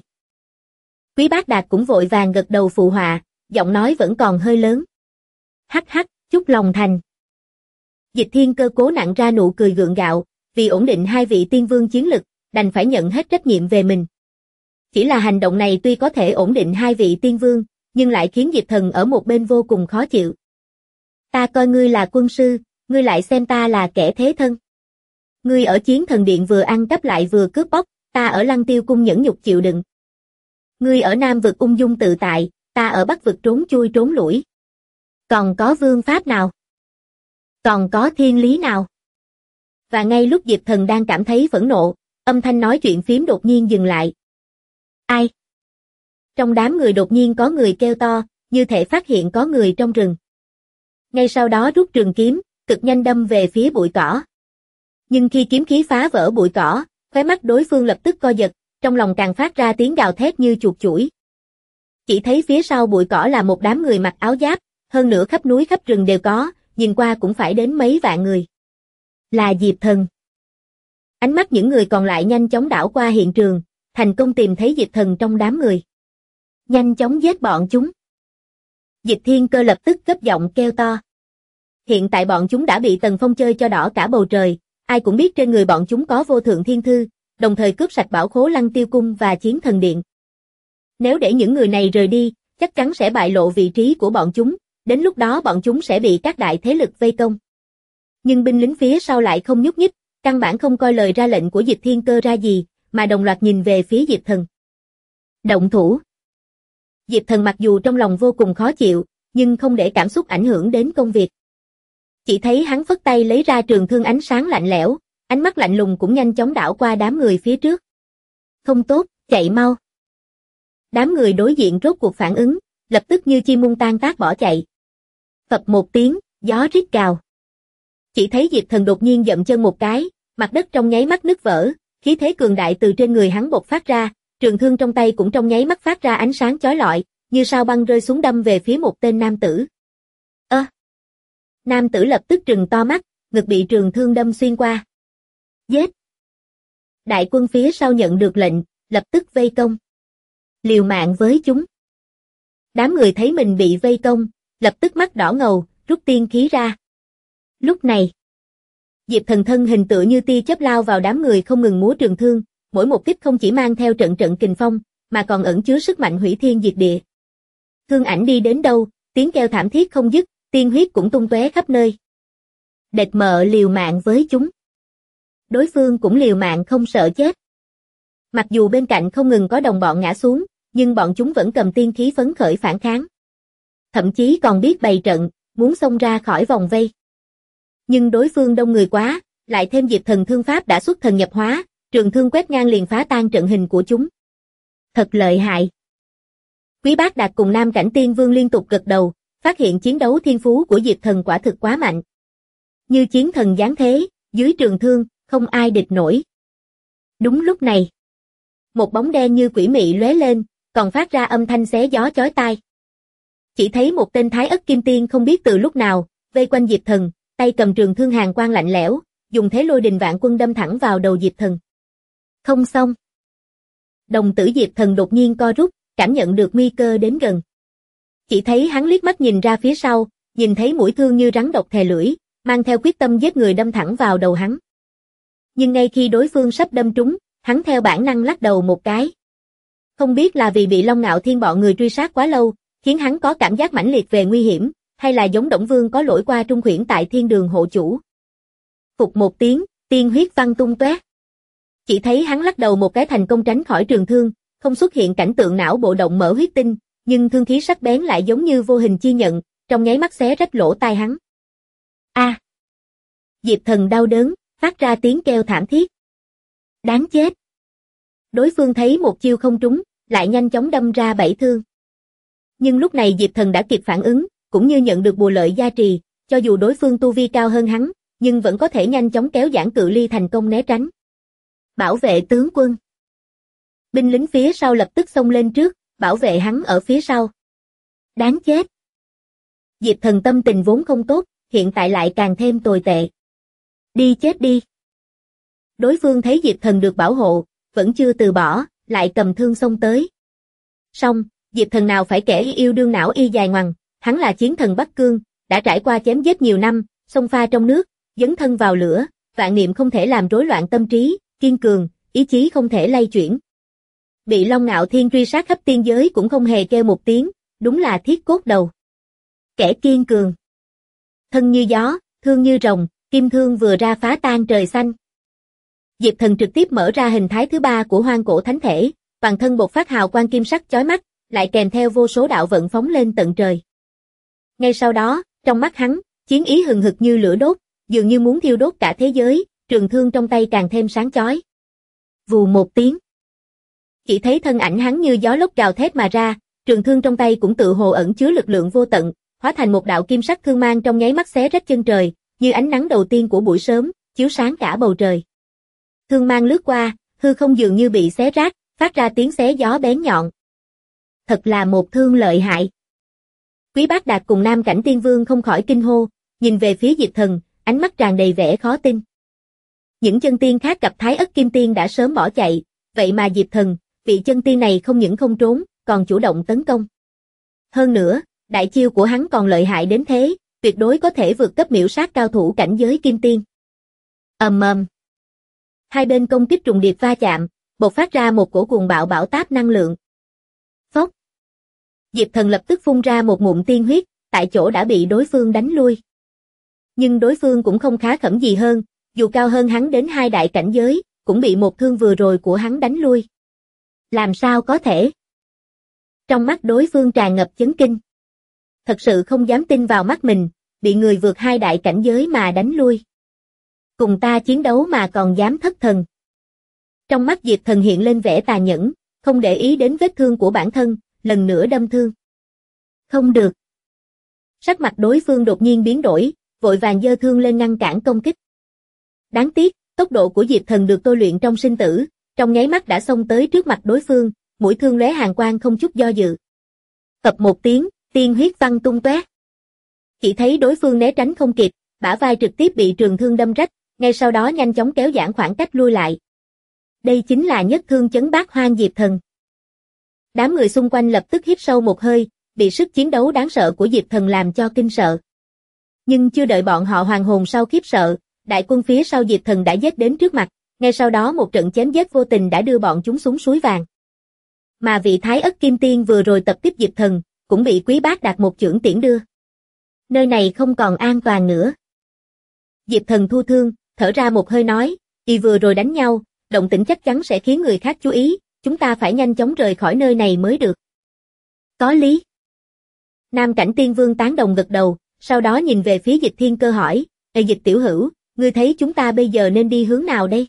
Quý Bác Đạt cũng vội vàng gật đầu phụ họa, giọng nói vẫn còn hơi lớn. Hắc hắc, chúc lòng thành. Dịch Thiên Cơ cố nặn ra nụ cười gượng gạo, vì ổn định hai vị tiên vương chiến lực, đành phải nhận hết trách nhiệm về mình. Chỉ là hành động này tuy có thể ổn định hai vị tiên vương, nhưng lại khiến Diệp Thần ở một bên vô cùng khó chịu. Ta coi ngươi là quân sư, ngươi lại xem ta là kẻ thế thân. Ngươi ở Chiến Thần Điện vừa ăn cắp lại vừa cướp bóc, ta ở Lăng Tiêu Cung nhẫn nhục chịu đựng. Ngươi ở Nam vực ung dung tự tại, ta ở Bắc vực trốn chui trốn lủi. Còn có vương pháp nào? Còn có thiên lý nào? Và ngay lúc Diệp Thần đang cảm thấy phẫn nộ, âm thanh nói chuyện phím đột nhiên dừng lại. Ai? Trong đám người đột nhiên có người kêu to, như thể phát hiện có người trong rừng. Ngay sau đó rút trường kiếm, cực nhanh đâm về phía bụi cỏ. Nhưng khi kiếm khí phá vỡ bụi cỏ, khóe mắt đối phương lập tức co giật, trong lòng càng phát ra tiếng gào thét như chuột chủi. Chỉ thấy phía sau bụi cỏ là một đám người mặc áo giáp, hơn nữa khắp núi khắp rừng đều có, nhìn qua cũng phải đến mấy vạn người. Là Diệp Thần. Ánh mắt những người còn lại nhanh chóng đảo qua hiện trường, thành công tìm thấy Diệp Thần trong đám người. Nhanh chóng giết bọn chúng. Diệp Thiên Cơ lập tức gấp giọng kêu to. Hiện tại bọn chúng đã bị Tần Phong chơi cho đỏ cả bầu trời, ai cũng biết trên người bọn chúng có vô thượng thiên thư, đồng thời cướp sạch bảo khố Lăng Tiêu Cung và Chiến Thần Điện. Nếu để những người này rời đi, chắc chắn sẽ bại lộ vị trí của bọn chúng, đến lúc đó bọn chúng sẽ bị các đại thế lực vây công. Nhưng binh lính phía sau lại không nhúc nhích, căn bản không coi lời ra lệnh của Diệp Thiên Cơ ra gì, mà đồng loạt nhìn về phía Diệp Thần. Động thủ. Diệp Thần mặc dù trong lòng vô cùng khó chịu, nhưng không để cảm xúc ảnh hưởng đến công việc. Chỉ thấy hắn phất tay lấy ra trường thương ánh sáng lạnh lẽo, ánh mắt lạnh lùng cũng nhanh chóng đảo qua đám người phía trước. Không tốt, chạy mau. Đám người đối diện rốt cuộc phản ứng, lập tức như chim muôn tan tác bỏ chạy. Phập một tiếng, gió rít gào. Chỉ thấy Diệp Thần đột nhiên dậm chân một cái, mặt đất trong nháy mắt nứt vỡ, khí thế cường đại từ trên người hắn bộc phát ra, trường thương trong tay cũng trong nháy mắt phát ra ánh sáng chói lọi, như sao băng rơi xuống đâm về phía một tên nam tử. Nam tử lập tức trừng to mắt, ngực bị trường thương đâm xuyên qua. Giết! Đại quân phía sau nhận được lệnh, lập tức vây công. Liều mạng với chúng. Đám người thấy mình bị vây công, lập tức mắt đỏ ngầu, rút tiên khí ra. Lúc này, Diệp Thần thân hình tựa như tia chớp lao vào đám người không ngừng múa trường thương, mỗi một kích không chỉ mang theo trận trận kình phong, mà còn ẩn chứa sức mạnh hủy thiên diệt địa. Thương ảnh đi đến đâu, tiếng kêu thảm thiết không dứt, tiên huyết cũng tung tóe khắp nơi. Đệt mợ liều mạng với chúng. Đối phương cũng liều mạng không sợ chết. Mặc dù bên cạnh không ngừng có đồng bọn ngã xuống, nhưng bọn chúng vẫn cầm tiên khí phấn khởi phản kháng. Thậm chí còn biết bày trận, muốn xông ra khỏi vòng vây. Nhưng đối phương đông người quá, lại thêm Diệp Thần thương pháp đã xuất thần nhập hóa, trường thương quét ngang liền phá tan trận hình của chúng. Thật lợi hại. Quý Bác Đạt cùng Nam Cảnh Tiên Vương liên tục gật đầu, phát hiện chiến đấu thiên phú của Diệp Thần quả thực quá mạnh. Như chiến thần giáng thế, dưới trường thương, không ai địch nổi. Đúng lúc này, một bóng đen như quỷ mị lóe lên, còn phát ra âm thanh xé gió chói tai. Chỉ thấy một tên Thái Ất Kim Tiên không biết từ lúc nào, vây quanh Diệp Thần, tay cầm trường thương hàn quang lạnh lẽo, dùng thế lôi đình vạn quân đâm thẳng vào đầu Diệp Thần. Không xong. Đồng tử Diệp Thần đột nhiên co rút, cảm nhận được nguy cơ đến gần. Chỉ thấy hắn liếc mắt nhìn ra phía sau, nhìn thấy mũi thương như rắn độc thè lưỡi, mang theo quyết tâm giết người đâm thẳng vào đầu hắn. Nhưng ngay khi đối phương sắp đâm trúng, hắn theo bản năng lắc đầu một cái. Không biết là vì bị Long Ngạo Thiên bọn người truy sát quá lâu, khiến hắn có cảm giác mãnh liệt về nguy hiểm, hay là giống Đổng Vương có lỗi qua Trung Khuyển tại Thiên Đường hộ chủ. Phục một tiếng, tiên huyết văng tung tóe. Chỉ thấy hắn lắc đầu một cái thành công tránh khỏi trường thương, không xuất hiện cảnh tượng não bộ động mở huyết tinh, nhưng thương khí sắc bén lại giống như vô hình chi nhận, trong nháy mắt xé rách lỗ tai hắn. A! Diệp Thần đau đớn, phát ra tiếng kêu thảm thiết. Đáng chết! Đối phương thấy một chiêu không trúng, lại nhanh chóng đâm ra 7 thương. Nhưng lúc này Diệp Thần đã kịp phản ứng, cũng như nhận được bùa lợi gia trì, cho dù đối phương tu vi cao hơn hắn, nhưng vẫn có thể nhanh chóng kéo giãn cự ly thành công né tránh. Bảo vệ tướng quân. Binh lính phía sau lập tức xông lên trước, bảo vệ hắn ở phía sau. Đáng chết. Diệp Thần tâm tình vốn không tốt, hiện tại lại càng thêm tồi tệ. Đi chết đi. Đối phương thấy Diệp Thần được bảo hộ, vẫn chưa từ bỏ, lại cầm thương xông tới. Xong, Diệp Thần nào phải kẻ yêu đương não y dài ngoằng, hắn là chiến thần Bắc Cương, đã trải qua chém giết nhiều năm, xông pha trong nước, dấn thân vào lửa, vạn niệm không thể làm rối loạn tâm trí, kiên cường, ý chí không thể lay chuyển. Bị Long Ngạo Thiên truy sát khắp tiên giới cũng không hề kêu một tiếng, đúng là thiết cốt đầu. Kẻ kiên cường. Thân như gió, thương như rồng, kim thương vừa ra phá tan trời xanh. Diệp Thần trực tiếp mở ra hình thái thứ ba của hoang cổ thánh thể, toàn thân bộc phát hào quang kim sắc chói mắt, lại kèm theo vô số đạo vận phóng lên tận trời. Ngay sau đó, trong mắt hắn, chiến ý hừng hực như lửa đốt, dường như muốn thiêu đốt cả thế giới, trường thương trong tay càng thêm sáng chói. Vù một tiếng. Chỉ thấy thân ảnh hắn như gió lốc gào thét mà ra, trường thương trong tay cũng tự hồ ẩn chứa lực lượng vô tận, hóa thành một đạo kim sắc thương mang trong nháy mắt xé rách chân trời, như ánh nắng đầu tiên của buổi sớm, chiếu sáng cả bầu trời. Thương mang lướt qua, hư không dường như bị xé rách, phát ra tiếng xé gió bén nhọn. Thật là một thương lợi hại. Quý Bác Đạt cùng Nam Cảnh Tiên Vương không khỏi kinh hô, nhìn về phía Diệp Thần, ánh mắt tràn đầy vẻ khó tin. Những chân tiên khác gặp Thái Ất Kim Tiên đã sớm bỏ chạy, vậy mà Diệp Thần, vị chân tiên này không những không trốn, còn chủ động tấn công. Hơn nữa, đại chiêu của hắn còn lợi hại đến thế, tuyệt đối có thể vượt cấp miểu sát cao thủ cảnh giới Kim Tiên. Ầm ầm. Hai bên công kích trùng điệp va chạm, bộc phát ra một cổ cuồng bạo bão táp năng lượng. Phốc. Diệp Thần lập tức phun ra một ngụm tiên huyết, tại chỗ đã bị đối phương đánh lui. Nhưng đối phương cũng không khá khẩm gì hơn, dù cao hơn hắn đến 2 đại cảnh giới, cũng bị một thương vừa rồi của hắn đánh lui. Làm sao có thể? Trong mắt đối phương tràn ngập chấn kinh. Thật sự không dám tin vào mắt mình, bị người vượt 2 đại cảnh giới mà đánh lui. Cùng ta chiến đấu mà còn dám thất thần. Trong mắt Diệp Thần hiện lên vẻ tà nhẫn, không để ý đến vết thương của bản thân, lần nữa đâm thương. Không được. Sắc mặt đối phương đột nhiên biến đổi, vội vàng giơ thương lên ngăn cản công kích. Đáng tiếc, tốc độ của Diệp Thần được tôi luyện trong sinh tử, trong nháy mắt đã xông tới trước mặt đối phương, mũi thương lóe hàn quang không chút do dự. Tập một tiếng, tiên huyết văng tung tóe. Chỉ thấy đối phương né tránh không kịp, bả vai trực tiếp bị trường thương đâm rách, ngay sau đó nhanh chóng kéo giãn khoảng cách lui lại. Đây chính là nhất thương chấn bát hoang Diệp Thần. Đám người xung quanh lập tức hít sâu một hơi, bị sức chiến đấu đáng sợ của Diệp Thần làm cho kinh sợ. Nhưng chưa đợi bọn họ hoàn hồn sau khiếp sợ, đại quân phía sau Diệp Thần đã giết đến trước mặt, ngay sau đó một trận chém giết vô tình đã đưa bọn chúng xuống suối vàng. Mà vị Thái Ất Kim Tiên vừa rồi tập kích Diệp Thần, cũng bị Quý Bác Đạt một chưởng tiễn đưa. Nơi này không còn an toàn nữa. Diệp Thần thu thương, thở ra một hơi nói, y vừa rồi đánh nhau, động tĩnh chắc chắn sẽ khiến người khác chú ý, chúng ta phải nhanh chóng rời khỏi nơi này mới được. Có lý. Nam Cảnh Tiên Vương tán đồng gật đầu, sau đó nhìn về phía Dịch Thiên Cơ hỏi, Dịch tiểu hữu, ngươi thấy chúng ta bây giờ nên đi hướng nào đây?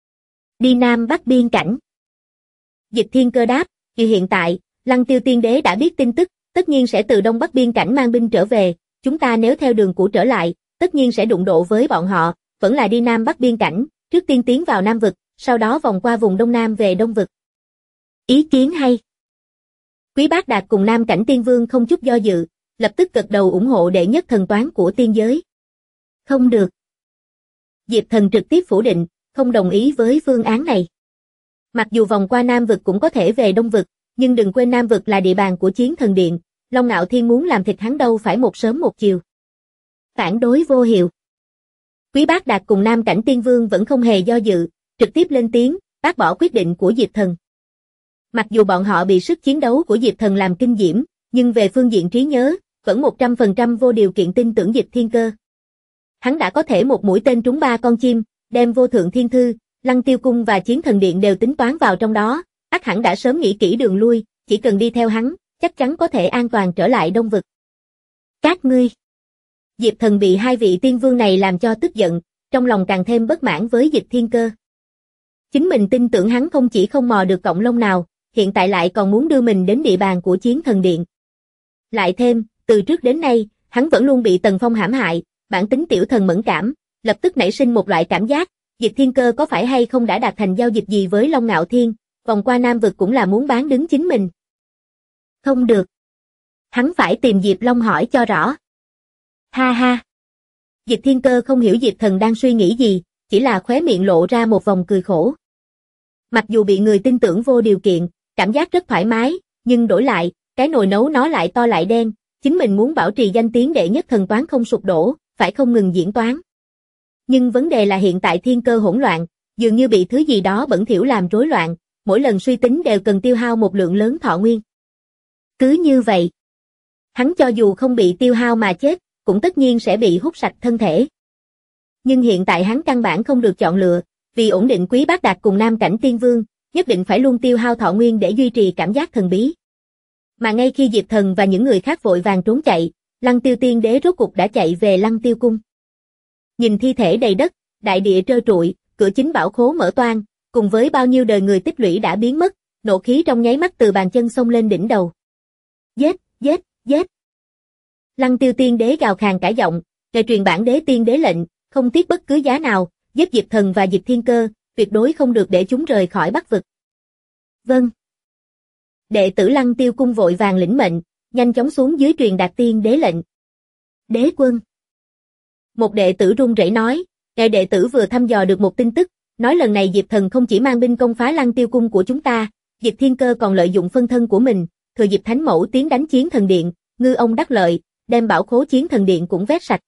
Đi Nam Bắc biên cảnh. Dịch Thiên Cơ đáp, hiện tại, Lăng Tiêu Tiên Đế đã biết tin tức, tất nhiên sẽ từ Đông Bắc biên cảnh mang binh trở về, chúng ta nếu theo đường cũ trở lại, tất nhiên sẽ đụng độ với bọn họ, vẫn là đi Nam Bắc biên cảnh, trước tiên tiến vào Nam vực, sau đó vòng qua vùng Đông Nam về Đông vực. Ý kiến hay. Quý Bác Đạt cùng Nam Cảnh Tiên Vương không chút do dự, lập tức gật đầu ủng hộ đệ nhất thần toán của tiên giới. Không được. Diệp Thần trực tiếp phủ định, không đồng ý với phương án này. Mặc dù vòng qua Nam vực cũng có thể về Đông vực, nhưng đừng quên Nam vực là địa bàn của Chiến Thần Điện, Long Ngạo Thiên muốn làm thịt hắn đâu phải một sớm một chiều. Phản đối vô hiệu. Quý Bác Đạt cùng Nam Cảnh Tiên Vương vẫn không hề do dự, trực tiếp lên tiếng, bác bỏ quyết định của Diệp Thần. Mặc dù bọn họ bị sức chiến đấu của Diệp Thần làm kinh diễm, nhưng về phương diện trí nhớ, vẫn 100% vô điều kiện tin tưởng Dịch Thiên Cơ. Hắn đã có thể một mũi tên trúng 3 con chim, đem Vô Thượng Thiên Thư, Lăng Tiêu Cung và Chiến Thần Điện đều tính toán vào trong đó, ắt hẳn đã sớm nghĩ kỹ đường lui, chỉ cần đi theo hắn, chắc chắn có thể an toàn trở lại Đông vực. Các ngươi. Diệp Thần bị hai vị tiên vương này làm cho tức giận, trong lòng càng thêm bất mãn với Dịch Thiên Cơ. Chính mình tin tưởng hắn không chỉ không mò được cọng lông nào, hiện tại lại còn muốn đưa mình đến địa bàn của Chiến Thần Điện. Lại thêm, từ trước đến nay, hắn vẫn luôn bị Tần Phong hãm hại, bản tính tiểu thần mẫn cảm, lập tức nảy sinh một loại cảm giác, Dịch Thiên Cơ có phải hay không đã đạt thành giao dịch gì với Long Ngạo Thiên, vòng qua Nam vực cũng là muốn bán đứng chính mình. Không được. Hắn phải tìm Diệp Long hỏi cho rõ. Ha ha. Dịch Thiên Cơ không hiểu Diệp Thần đang suy nghĩ gì, chỉ là khóe miệng lộ ra một vòng cười khổ. Mặc dù bị người tin tưởng vô điều kiện, cảm giác rất thoải mái, nhưng đổi lại, cái nồi nấu nó lại to lại đen, chính mình muốn bảo trì danh tiếng đệ nhất thần toán không sụp đổ, phải không ngừng diễn toán. Nhưng vấn đề là hiện tại Thiên Cơ hỗn loạn, dường như bị thứ gì đó bẩn thỉu làm rối loạn, mỗi lần suy tính đều cần tiêu hao một lượng lớn thọ nguyên. Cứ như vậy, hắn cho dù không bị tiêu hao mà chết, cũng tất nhiên sẽ bị hút sạch thân thể. Nhưng hiện tại hắn căn bản không được chọn lựa, vì ổn định Quý Bác Đạt cùng Nam Cảnh Tiên Vương, nhất định phải luôn tiêu hao thọ nguyên để duy trì cảm giác thần bí. Mà ngay khi Diệp Thần và những người khác vội vàng trốn chạy, Lăng Tiêu Tiên Đế rốt cục đã chạy về Lăng Tiêu Cung. Nhìn thi thể đầy đất, đại địa trơ trụi, cửa chính bảo khố mở toang, cùng với bao nhiêu đời người tích lũy đã biến mất, nộ khí trong nháy mắt từ bàn chân xông lên đỉnh đầu. Giết, giết, giết. Lăng Tiêu Tiên Đế gào khàn cả giọng, kề truyền bản đế tiên đế lệnh, không tiếc bất cứ giá nào, giết Diệp Thần và Diệp Thiên Cơ, tuyệt đối không được để chúng rời khỏi Bắc vực. Vâng. Đệ tử Lăng Tiêu Cung vội vàng lĩnh mệnh, nhanh chóng xuống dưới truyền đạt tiên đế lệnh. Đế quân. Một đệ tử run rẩy nói, đệ tử vừa thăm dò được một tin tức, nói lần này Diệp Thần không chỉ mang binh công phá Lăng Tiêu Cung của chúng ta, Diệp Thiên Cơ còn lợi dụng phân thân của mình, thừa dịp Thánh Mẫu tiến đánh Chiến Thần Điện, ngư ông đắc lợi, đem bảo khố Chiến Thần Điện cũng vét sạch.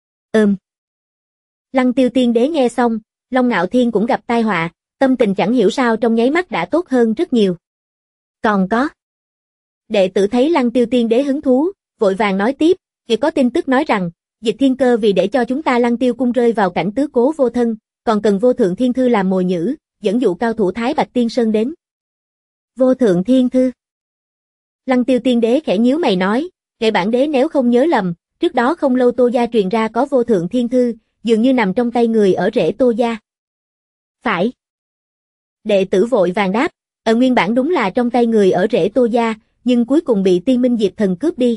Lăng Tiêu Tiên Đế nghe xong, Long Ngạo Thiên cũng gặp tai họa, tâm tình chẳng hiểu sao trong nháy mắt đã tốt hơn rất nhiều. Còn có. Đệ tử thấy Lăng Tiêu Tiên Đế hứng thú, vội vàng nói tiếp, thì có tin tức nói rằng, Diệp Thiên Cơ vì để cho chúng ta Lăng Tiêu Cung rơi vào cảnh tứ cố vô thân, còn cần Vô Thượng Thiên Thư làm mồi nhử, dẫn dụ cao thủ Thái Bạch Tiên Sơn đến. Vô Thượng Thiên Thư. Lăng Tiêu Tiên Đế khẽ nhíu mày nói, bản đế nếu không nhớ lầm, trước đó không lâu Tô gia truyền ra có Vô Thượng Thiên Thư, dường như nằm trong tay người ở rễ Tô gia. Phải. Đệ tử vội vàng đáp, nguyên bản đúng là trong tay người ở rễ Tô gia, nhưng cuối cùng bị Tiên Minh Diệp Thần cướp đi.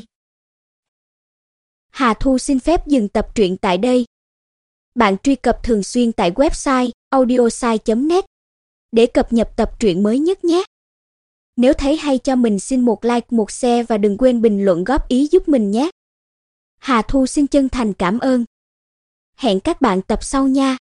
Hà Thu xin phép dừng tập truyện tại đây. Bạn truy cập thường xuyên tại website audiosai.net để cập nhật tập truyện mới nhất nhé. Nếu thấy hay cho mình xin một like, một share và đừng quên bình luận góp ý giúp mình nhé. Hà Thu xin chân thành cảm ơn. Hẹn các bạn tập sau nha.